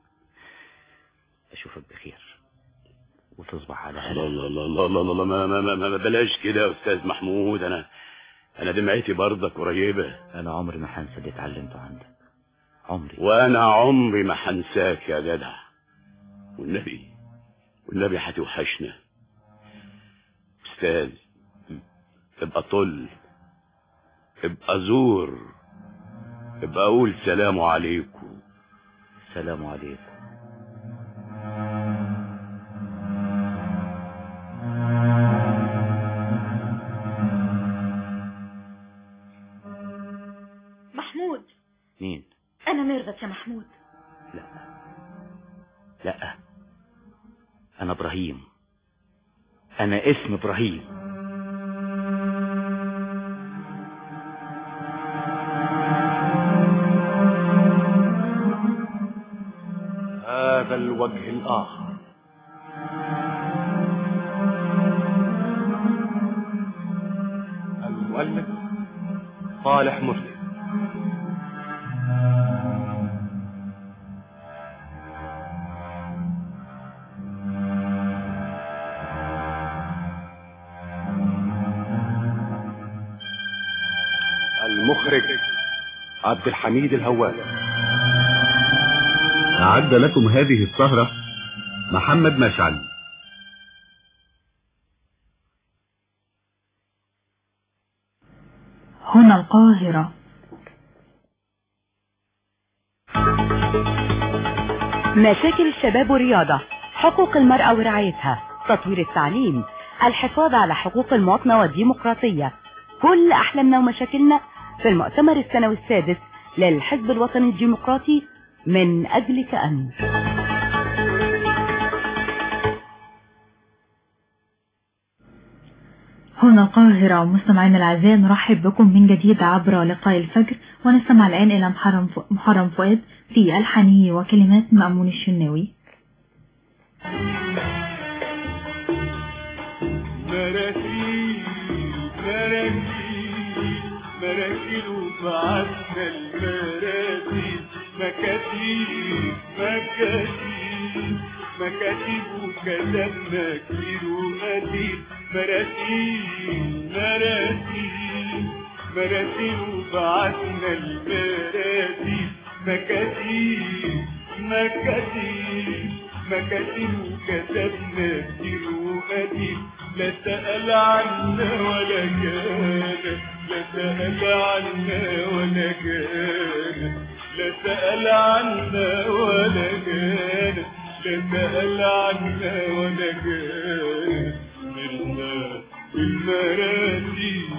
اشوفك بخير وتصبح على هلا. الله، ما بلاش كده يا استاذ محمود. انا دمعتي برضك قريبة. انا عمري ما هنسى اللي اتعلمته عندك، عمري. وانا عمري ما هنساك يا جدع، والنبي هتوحشنا. استاذ، ابقى طل، ابقى زور، ابقى اقول سلام عليكم. سلام عليكم. محمود. مين؟ انا ميرفت يا محمود. لا، انا ابراهيم، انا اسم ابراهيم. هذا الوجه الآخر. المؤلف صالح مسلم. المخرج عبد الحميد الهواب. أعد لكم هذه السهرة محمد مشعل. هنا القاهرة. مشاكل الشباب والرياضة، حقوق المرأة ورعايتها، تطوير التعليم، الحفاظ على حقوق المواطنة والديمقراطية، كل أحلامنا ومشاكلنا في المؤتمر السنوي السادس للحزب الوطني الديمقراطي من أجلك أنت. هنا القاهرة. مستمعينا الأعزاء، نرحب بكم من جديد عبر لقاء الفجر، ونستمع الآن إلى محرم فؤاد في ألحانه وكلمات مأمون الشناوي. مراكل وبعثنا المراسيل، مكاتب وكتبنا كتير وقليل. مراسيل وبعثنا المراسيل، مكاتب وكتبنا كتير وقليل. لا سأل عنا ولا كان، لا سأل عنا ولا كان، لا سأل عنا ولا كان، لا سأل عنا ولا كان. مرنا المراسيل.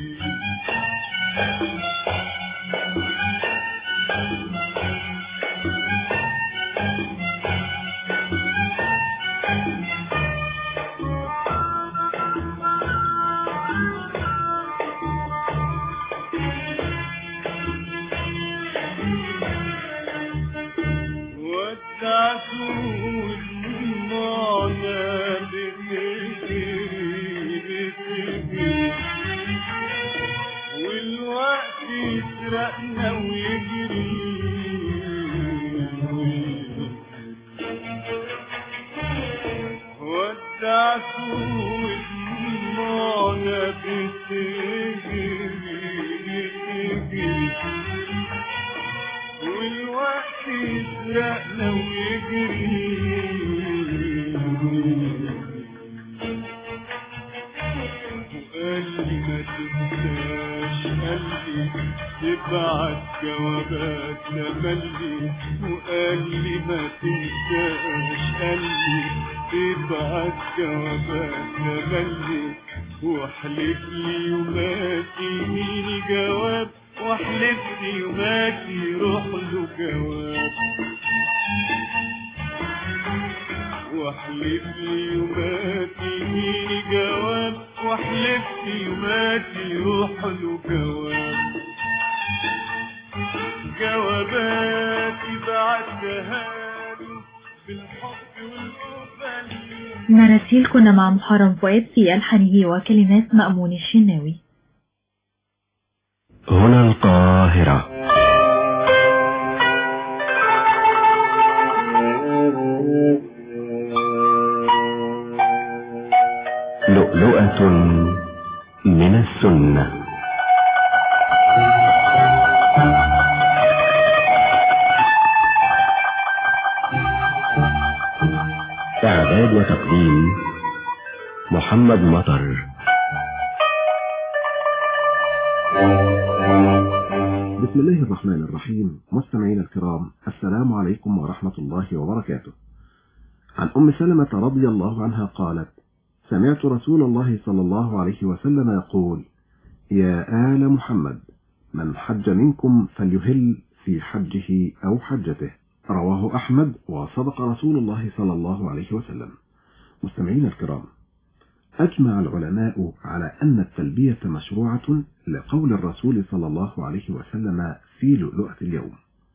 والوقت يسرقنا ويجري، ودعته ودموعنا بتجري، والوقت يسرقنا ويجري. وقال لي ما تنساش، قال لي تبعت جوابات تملي. وقال لي ما تنساش، قال لي تبعت جوابات تملي. وحلف لي يوماتي يجيني جواب، واحلف لي يوماتي يروح له جواب. واحلف لي يوماتي يجيني جواب، واحلف لي يوماتي يروح له جواب. جواباتي بعتها له بالحب والقبل. مراسيل كنا مع محرم فؤاد في ألحانه وكلمات مأمون الشناوي. هنا القاهرة. لؤلؤة من السنة. إعداد وتقديم محمد مطر. بسم الله الرحمن الرحيم. مستمعينا الكرام، السلام عليكم ورحمة الله وبركاته. عن أم سلمة رضي الله عنها قالت: سمعت رسول الله صلى الله عليه وسلم يقول: يا آل محمد، من حج منكم فليهل في حجه أو حجته. رواه أحمد وصدق رسول الله صلى الله عليه وسلم. مستمعين الكرام، أجمع العلماء على أن التلبية مشروعة لقول الرسول صلى الله عليه وسلم في لؤلؤة اليوم،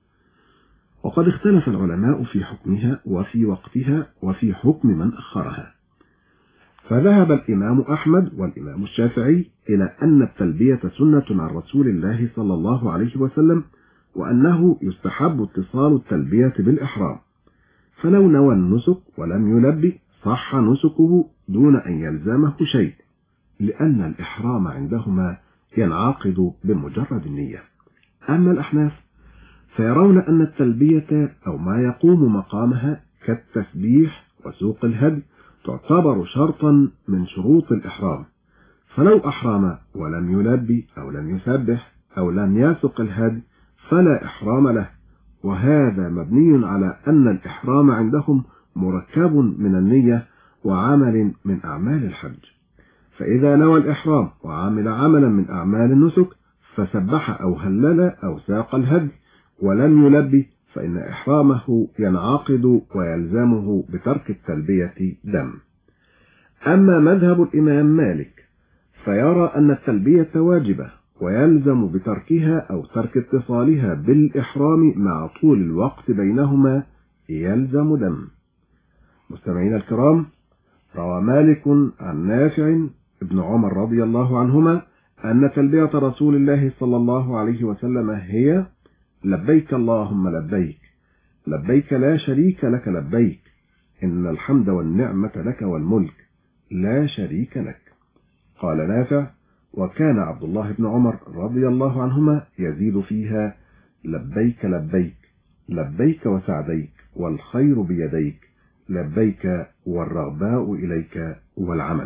وقد اختلف العلماء في حكمها وفي وقتها وفي حكم من أخرها. فذهب الإمام أحمد والإمام الشافعي إلى أن التلبية سنة عن رسول الله صلى الله عليه وسلم، وأنه يستحب اتصال التلبية بالإحرام، فلو نوى النسك ولم يلبي صح نسكه دون أن يلزمه شيء، لأن الإحرام عندهما ينعقد بمجرد النية. أما الأحناف فيرون أن التلبية أو ما يقوم مقامها كالتسبيح وسوق الهدي تعتبر شرطا من شروط الإحرام، فلو أحرم ولم يلبي أو لم يسبح أو لم يسوق الهدي فلا إحرام له، وهذا مبني على أن الإحرام عندهم مركب من النية وعمل من أعمال الحج. فإذا نوى الإحرام وعمل عملا من أعمال النسك فسبح أو هلل أو ساق الهدي ولم يلبي فإن إحرامه ينعقد ويلزمه بترك التلبية دم. أما مذهب الإمام مالك فيرى أن التلبية واجبة ويلزم بتركها أو ترك اتصالها بالإحرام مع طول الوقت بينهما يلزم دم. مستمعين الكرام، روى مالك عن نافع ابن عمر رضي الله عنهما أن تلبية رسول الله صلى الله عليه وسلم هي: لبيك اللهم لبيك، لبيك لا شريك لك لبيك، إن الحمد والنعمة لك والملك لا شريك لك. قال نافع: وكان عبد الله بن عمر رضي الله عنهما يزيد فيها: لبيك لبيك، لبيك وسعديك، والخير بيديك، لبيك والرغباء إليك والعمل.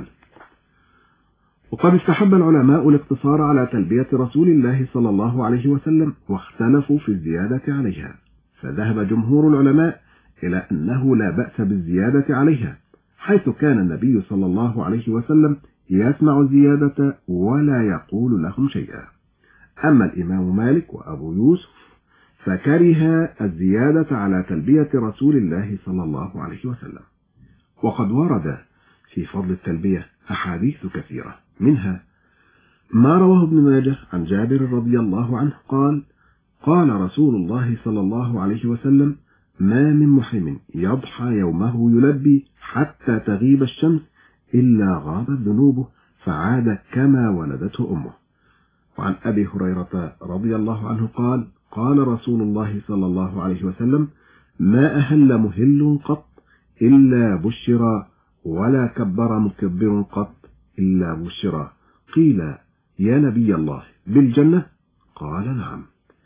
وقد استحب العلماء الاقتصار على تلبية رسول الله صلى الله عليه وسلم، واختلفوا في الزيادة عليها، فذهب جمهور العلماء إلى أنه لا بأس بالزيادة عليها، حيث كان النبي صلى الله عليه وسلم يسمع الزيادة ولا يقول لهم شيئا. أما الإمام مالك وأبو يوسف فكره الزيادة على تلبية رسول الله صلى الله عليه وسلم. وقد ورد في فضل التلبية أحاديث كثيرة، منها ما رواه ابن ماجه عن جابر رضي الله عنه قال: قال رسول الله صلى الله عليه وسلم: ما من محرم يضحى يومه يلبي حتى تغيب الشمس إلا غابت ذنوبه فعاد كما ولدته أمه. وعن أبي هريرة رضي الله عنه قال: قال رسول الله صلى الله عليه وسلم: ما أهل مهل قط إلا بشرا، ولا كبر مكبر قط إلا بشرا. قيل: يا نبي الله بالجنة؟ قال: نعم.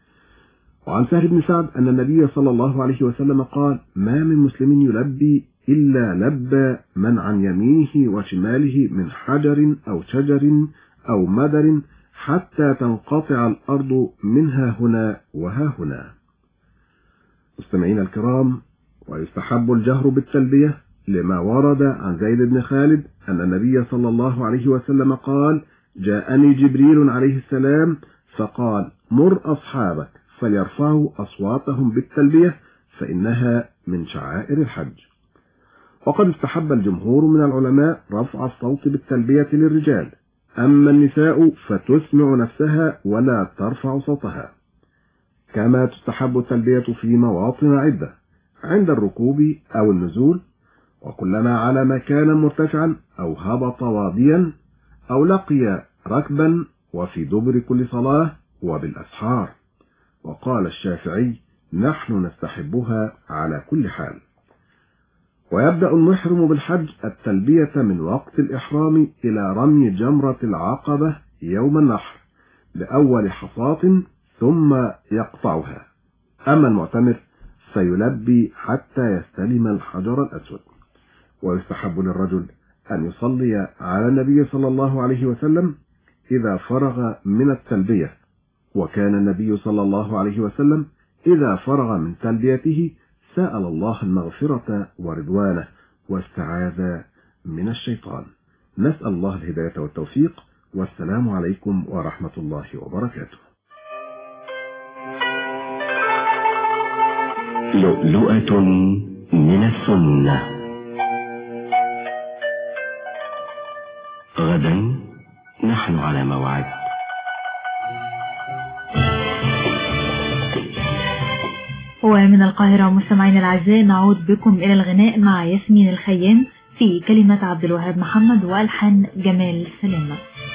وعن سهل بن سعد أن النبي صلى الله عليه وسلم قال: ما من مسلم يلبي إلا لبى من عن يمينه وشماله من حجر أو شجر أو مدر حتى تنقطع الأرض منها هنا وها هنا. مستمعين الكرام، ويستحب الجهر بالتلبية لما ورد عن زيد بن خالد أن النبي صلى الله عليه وسلم قال: جاءني جبريل عليه السلام فقال: مر أصحابك فليرفعوا أصواتهم بالتلبية فإنها من شعائر الحج. وقد استحب الجمهور من العلماء رفع الصوت بالتلبية للرجال، أما النساء فتسمع نفسها ولا ترفع صوتها. كما تستحب التلبية في مواطن عدة: عند الركوب أو النزول، وكلما على مكانا مرتفعا أو هبط واديا أو لقي ركبا، وفي دبر كل صلاة، وبالأسحار. وقال الشافعي: نحن نستحبها على كل حال. ويبدأ المحرم بالحج التلبية من وقت الإحرام إلى رمي جمرة العقبة يوم النحر بأول حصاة ثم يقطعها. أما المعتمر فيلبي حتى يستلم الحجر الأسود. ويستحب للرجل أن يصلي على النبي صلى الله عليه وسلم إذا فرغ من التلبية، وكان النبي صلى الله عليه وسلم إذا فرغ من تلبيته سأل الله المغفرة ورضوانه واستعاذ من الشيطان. نسأل الله الهداية والتوفيق، والسلام عليكم ورحمة الله وبركاته. لؤلؤة من السنة. غدا نحن على موعد. ومن القاهرة مستمعينا الأعزاء نعود بكم إلى الغناء مع ياسمين الخيام في كلمة عبد الوهاب محمد وألحان جمال سلامة.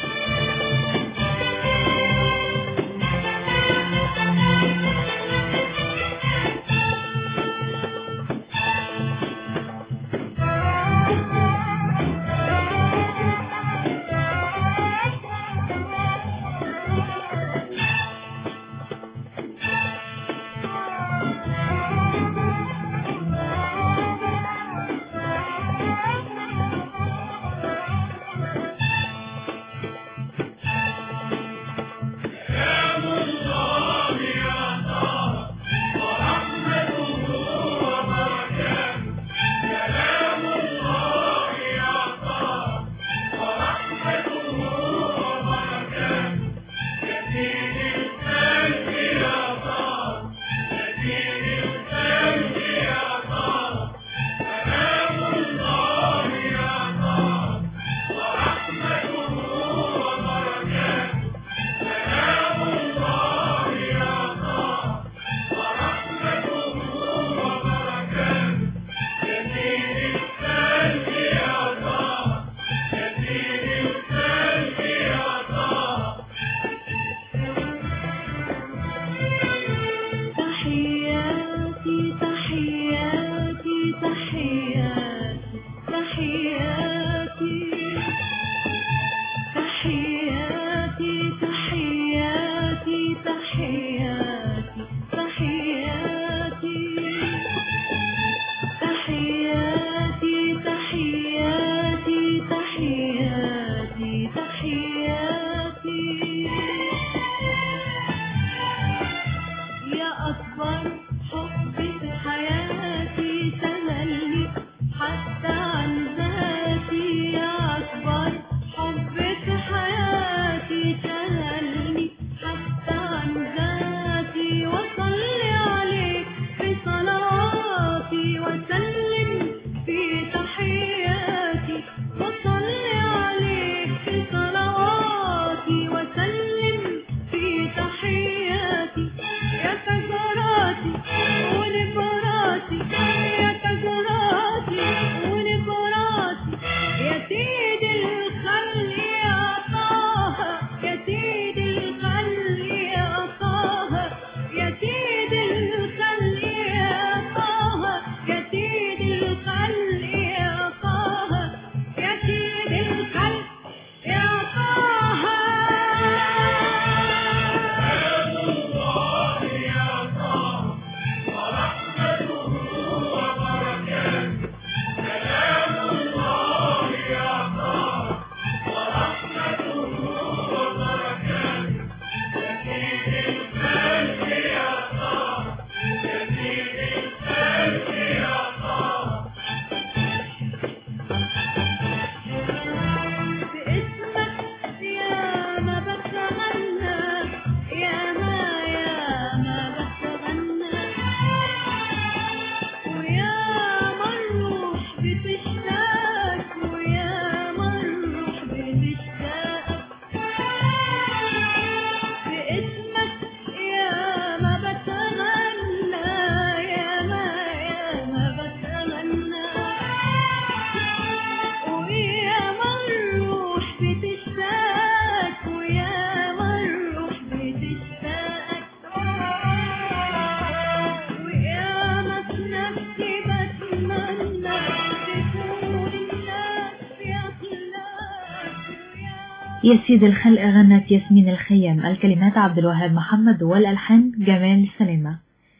يا سيد الخلق غنت ياسمين الخيام، الكلمات عبد الوهاب محمد والألحان جمال سلامة.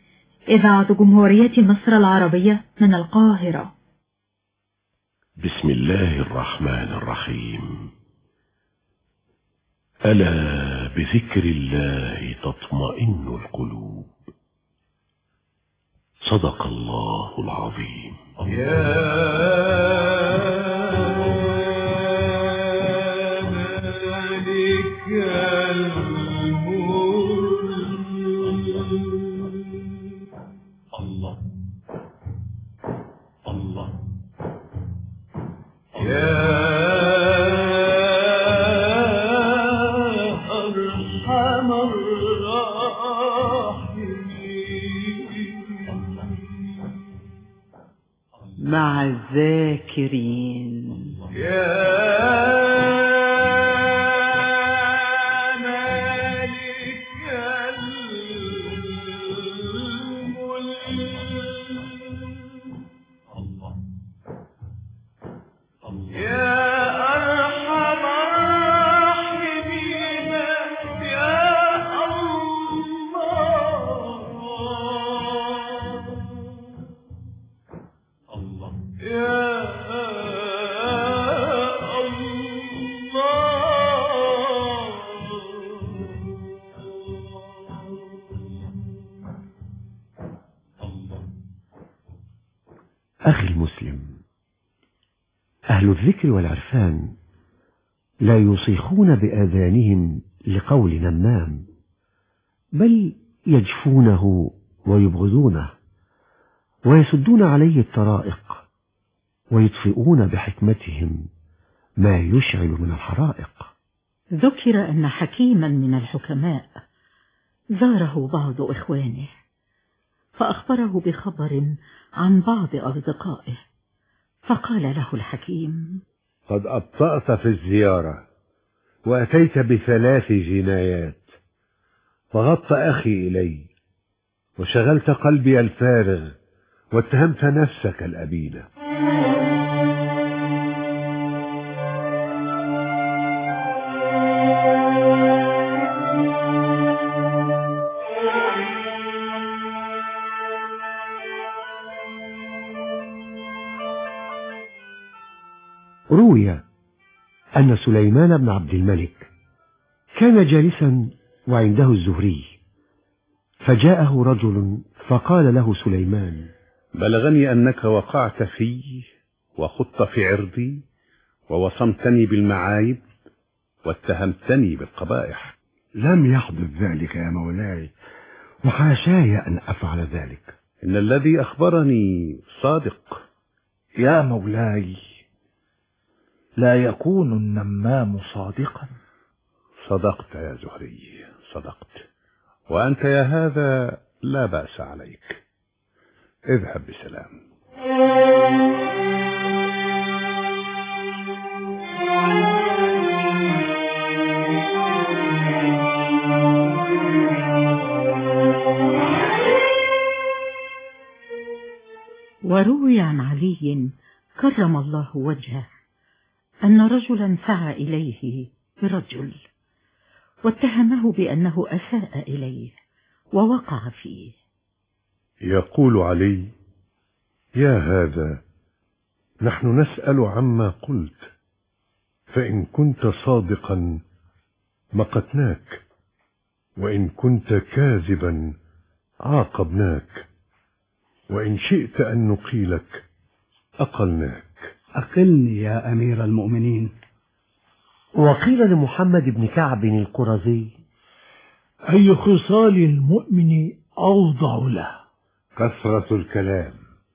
إذاعة جمهورية مصر العربية من القاهرة. بسم الله الرحمن الرحيم. ألا بذكر الله تطمئن القلوب. صدق الله العظيم. الله مع الذاكرين أخي المسلم، أهل الذكر والعرفان لا يصيخون بآذانهم لقول نمام، بل يجفونه ويبغضونه ويسدون عليه الطرائق ويطفئون بحكمتهم ما يشعل من الحرائق. ذكر أن حكيما من الحكماء زاره بعض إخوانه فأخبره بخبر عن بعض أصدقائه، فقال له الحكيم: قد أبطأت في الزيارة وأتيت ب3 جنايات، فغضت أخي إلي وشغلت قلبي الفارغ واتهمت نفسك الأبينة. روي أن سليمان بن عبد الملك كان جالسا وعنده الزهري، فجاءه رجل فقال له سليمان: بلغني أنك وقعت في وخضت في عرضي ووصمتني بالمعايب واتهمتني بالقبائح. لم يحدث ذلك يا مولاي، وحاشاي أن أفعل ذلك. إن الذي أخبرني صادق. يا مولاي، لا يكون النمام صادقا. صدقت يا زهري، صدقت، وأنت يا هذا لا بأس عليك. اذهب بسلام. وروي عن علي كرم الله وجهه أن رجلا سعى إليه برجل واتهمه بأنه أساء إليه ووقع فيه. يقول علي: يا هذا، نحن نسأل عما قلت، فإن كنت صادقا مقتناك، وإن كنت كاذبا عاقبناك، وإن شئت أن نقيلك أقلناك. أقلني يا أمير المؤمنين. وقيل لمحمد بن كعب القرظي: أي خصال المؤمن أوضع له؟ كثرة الكلام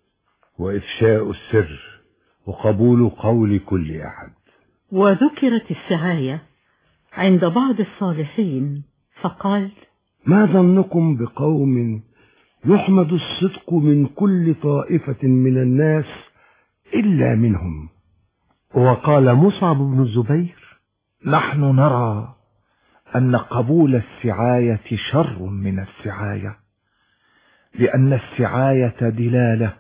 وإفشاء السر وقبول قول كل أحد. وذكرت السعاية عند بعض الصالحين فقال: ما ظنكم بقوم يحمد الصدق من كل طائفة من الناس إلا منهم؟ وقال مصعب بن الزبير: نحن نرى أن قبول السعاية شر من السعاية، لأن السعاية دلالة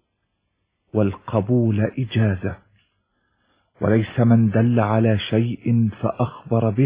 والقبول إجازة، وليس من دل على شيء فأخبر به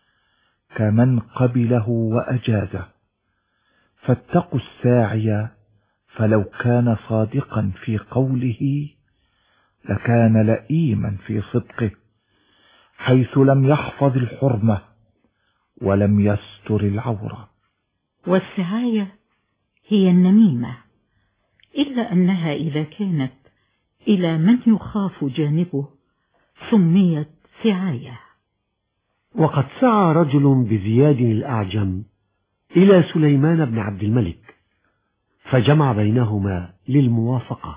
كمن قبله وأجازه. فاتقوا الساعي، فلو كان صادقا في قوله لكان لئيما في صدقه، حيث لم يحفظ الحرمة ولم يستر العورة. والسعاية هي النميمة، إلا أنها إذا كانت إلى من يخاف جانبه سميت سعاية. وقد سعى رجل بزياد الأعجم إلى سليمان بن عبد الملك فجمع بينهما للموافقة،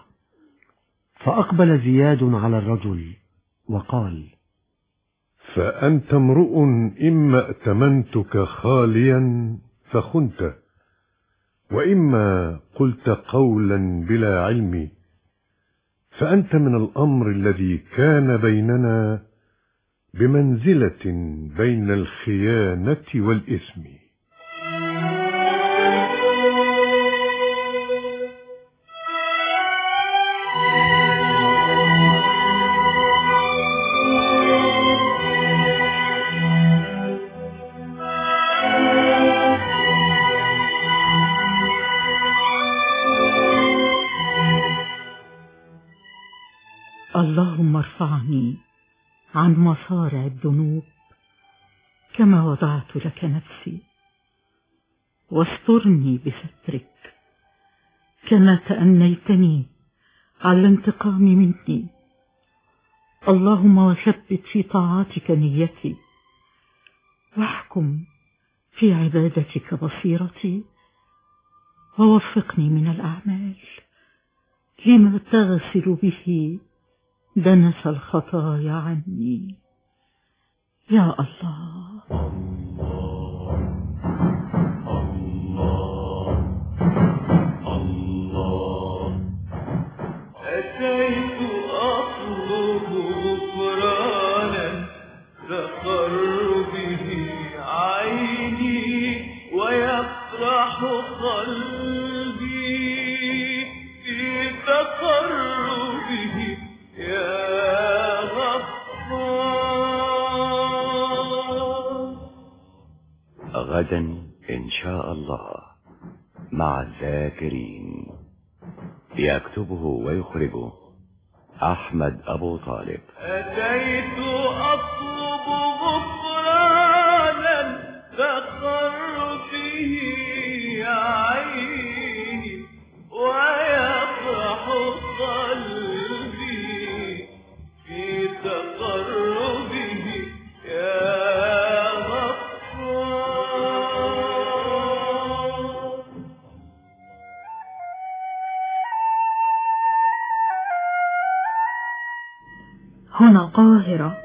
فأقبل زياد على الرجل وقال: فأنت امرؤ إما ائتمنتك خاليا فخنت، وإما قلت قولا بلا علم، فأنت من الأمر الذي كان بيننا بمنزلة بين الخيانة والإثم. اللهم ارفعني عن مصارع الذنوب كما وضعت لك نفسي، واسترني بسترك كما تأنيتني على الانتقام مني. اللهم وثبت في طاعتك نيتي، واحكم في عبادتك بصيرتي، ووفقني من الأعمال لما تغسل به دنس الخطايا عني يا الله. أتيت أطلب غفرانا تقر به عيني ويفرح قلبي في تقربه يا غفار. غدا إن شاء الله مع الذاكرين. يكتبه ويخرجه أحمد أبو طالب. أتيت أطلب غفرانا تقر به عيني ويفرح قلبي في تقربه يا غفار. هنا القاهرة.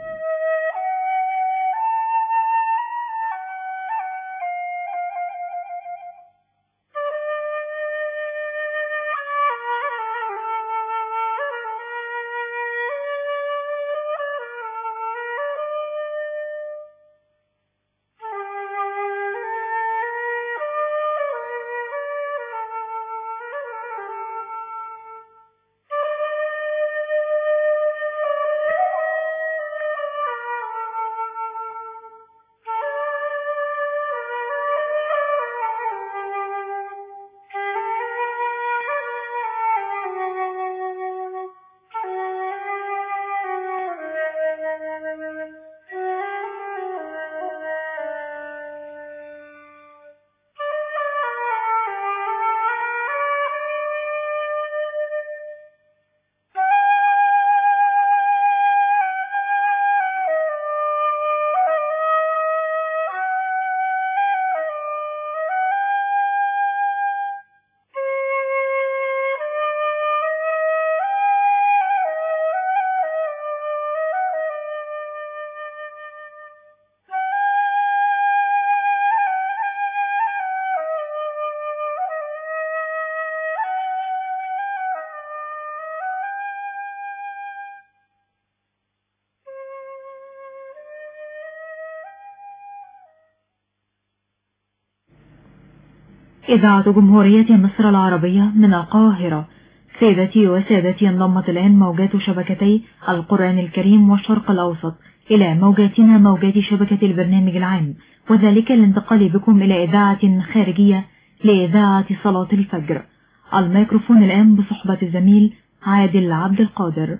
إذاعة جمهورية مصر العربية من القاهرة. سيدتي وسادتي، انضمت الآن موجات شبكتي القرآن الكريم والشرق الأوسط إلى موجاتنا موجات شبكة البرنامج العام، وذلك الانتقال بكم إلى إذاعة خارجية لإذاعة صلاة الفجر. الميكروفون الآن بصحبة الزميل عادل عبد القادر.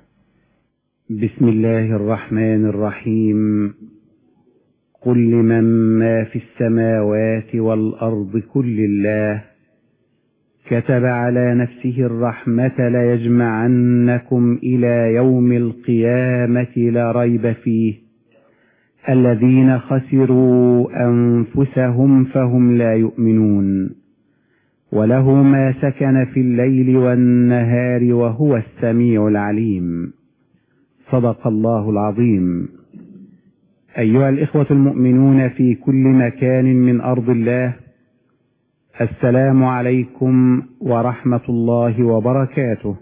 بسم الله الرحمن الرحيم. قل لمن ما في السماوات والأرض كل الله كتب على نفسه الرحمة ليجمعنكم إلى يوم القيامة لا ريب فيه الذين خسروا أنفسهم فهم لا يؤمنون وله ما سكن في الليل والنهار وهو السميع العليم. صدق الله العظيم. أيها الإخوة المؤمنون في كل مكان من أرض الله، السلام عليكم ورحمة الله وبركاته.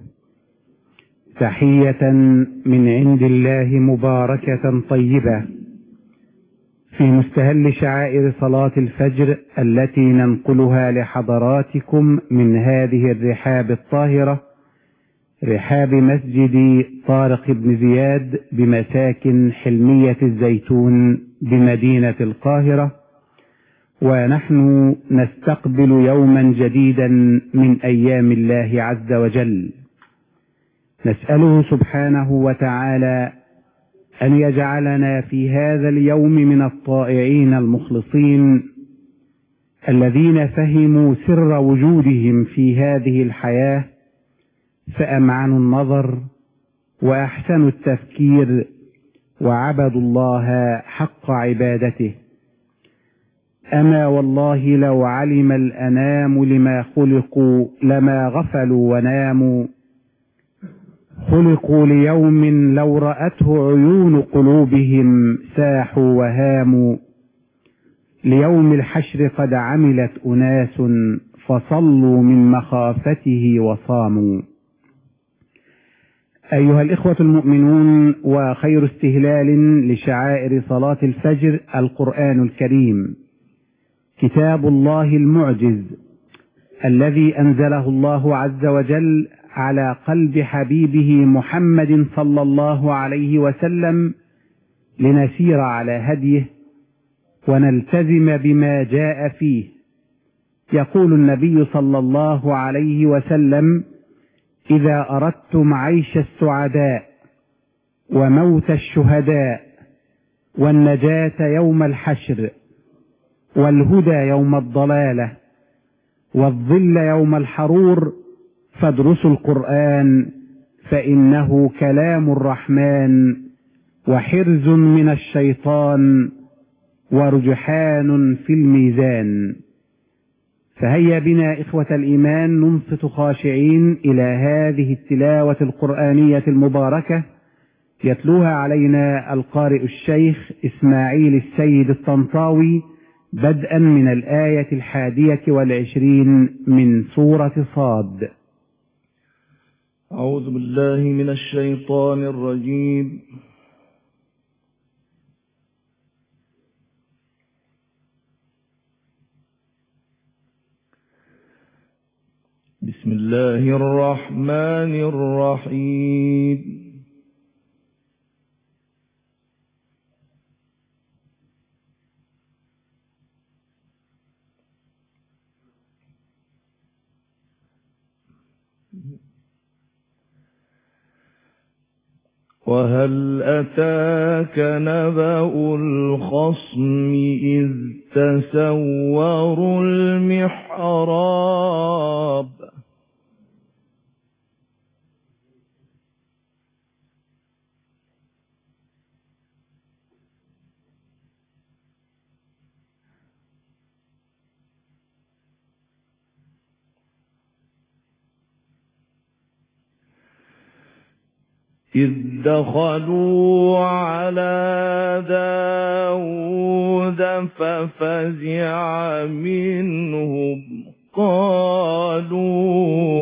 تحية من عند الله مباركة طيبة في مستهل شعائر صلاة الفجر التي ننقلها لحضراتكم من هذه الرحاب الطاهرة، رحاب مسجد طارق بن زياد بمساكن حلمية الزيتون بمدينة القاهرة، ونحن نستقبل يوما جديدا من أيام الله عز وجل. نسأله سبحانه وتعالى أن يجعلنا في هذا اليوم من الطائعين المخلصين الذين فهموا سر وجودهم في هذه الحياة فأمعنوا النظر وأحسنوا التفكير وعبدوا الله حق عبادته. أما والله لو علم الأنام لما خلقوا لما غفلوا وناموا، خلقوا ليوم لو رأته عيون قلوبهم ساحوا وهاموا، ليوم الحشر قد عملت أناس فصلوا من مخافته وصاموا. أيها الإخوة المؤمنون، وخير استهلال لشعائر صلاة الفجر القرآن الكريم، كتاب الله المعجز الذي أنزله الله عز وجل على قلب حبيبه محمد صلى الله عليه وسلم لنسير على هديه ونلتزم بما جاء فيه. يقول النبي صلى الله عليه وسلم: إذا أردتم عيش السعداء وموت الشهداء والنجاة يوم الحشر والهدى يوم الضلالة والظل يوم الحرور فادرسوا القرآن فإنه كلام الرحمن وحرز من الشيطان ورجحان في الميزان. فهيا بنا إخوة الإيمان ننصت خاشعين إلى هذه التلاوة القرآنية المباركة يتلوها علينا القارئ الشيخ إسماعيل السيد الطنطاوي بدءا من الآية 21 من سورة صاد. أعوذ بالله من الشيطان الرجيم. بسم الله الرحمن الرحيم. وهل أتاك نبأ الخصم إذ تسوروا المحراب إذ دخلوا على داود ففزع منهم قالوا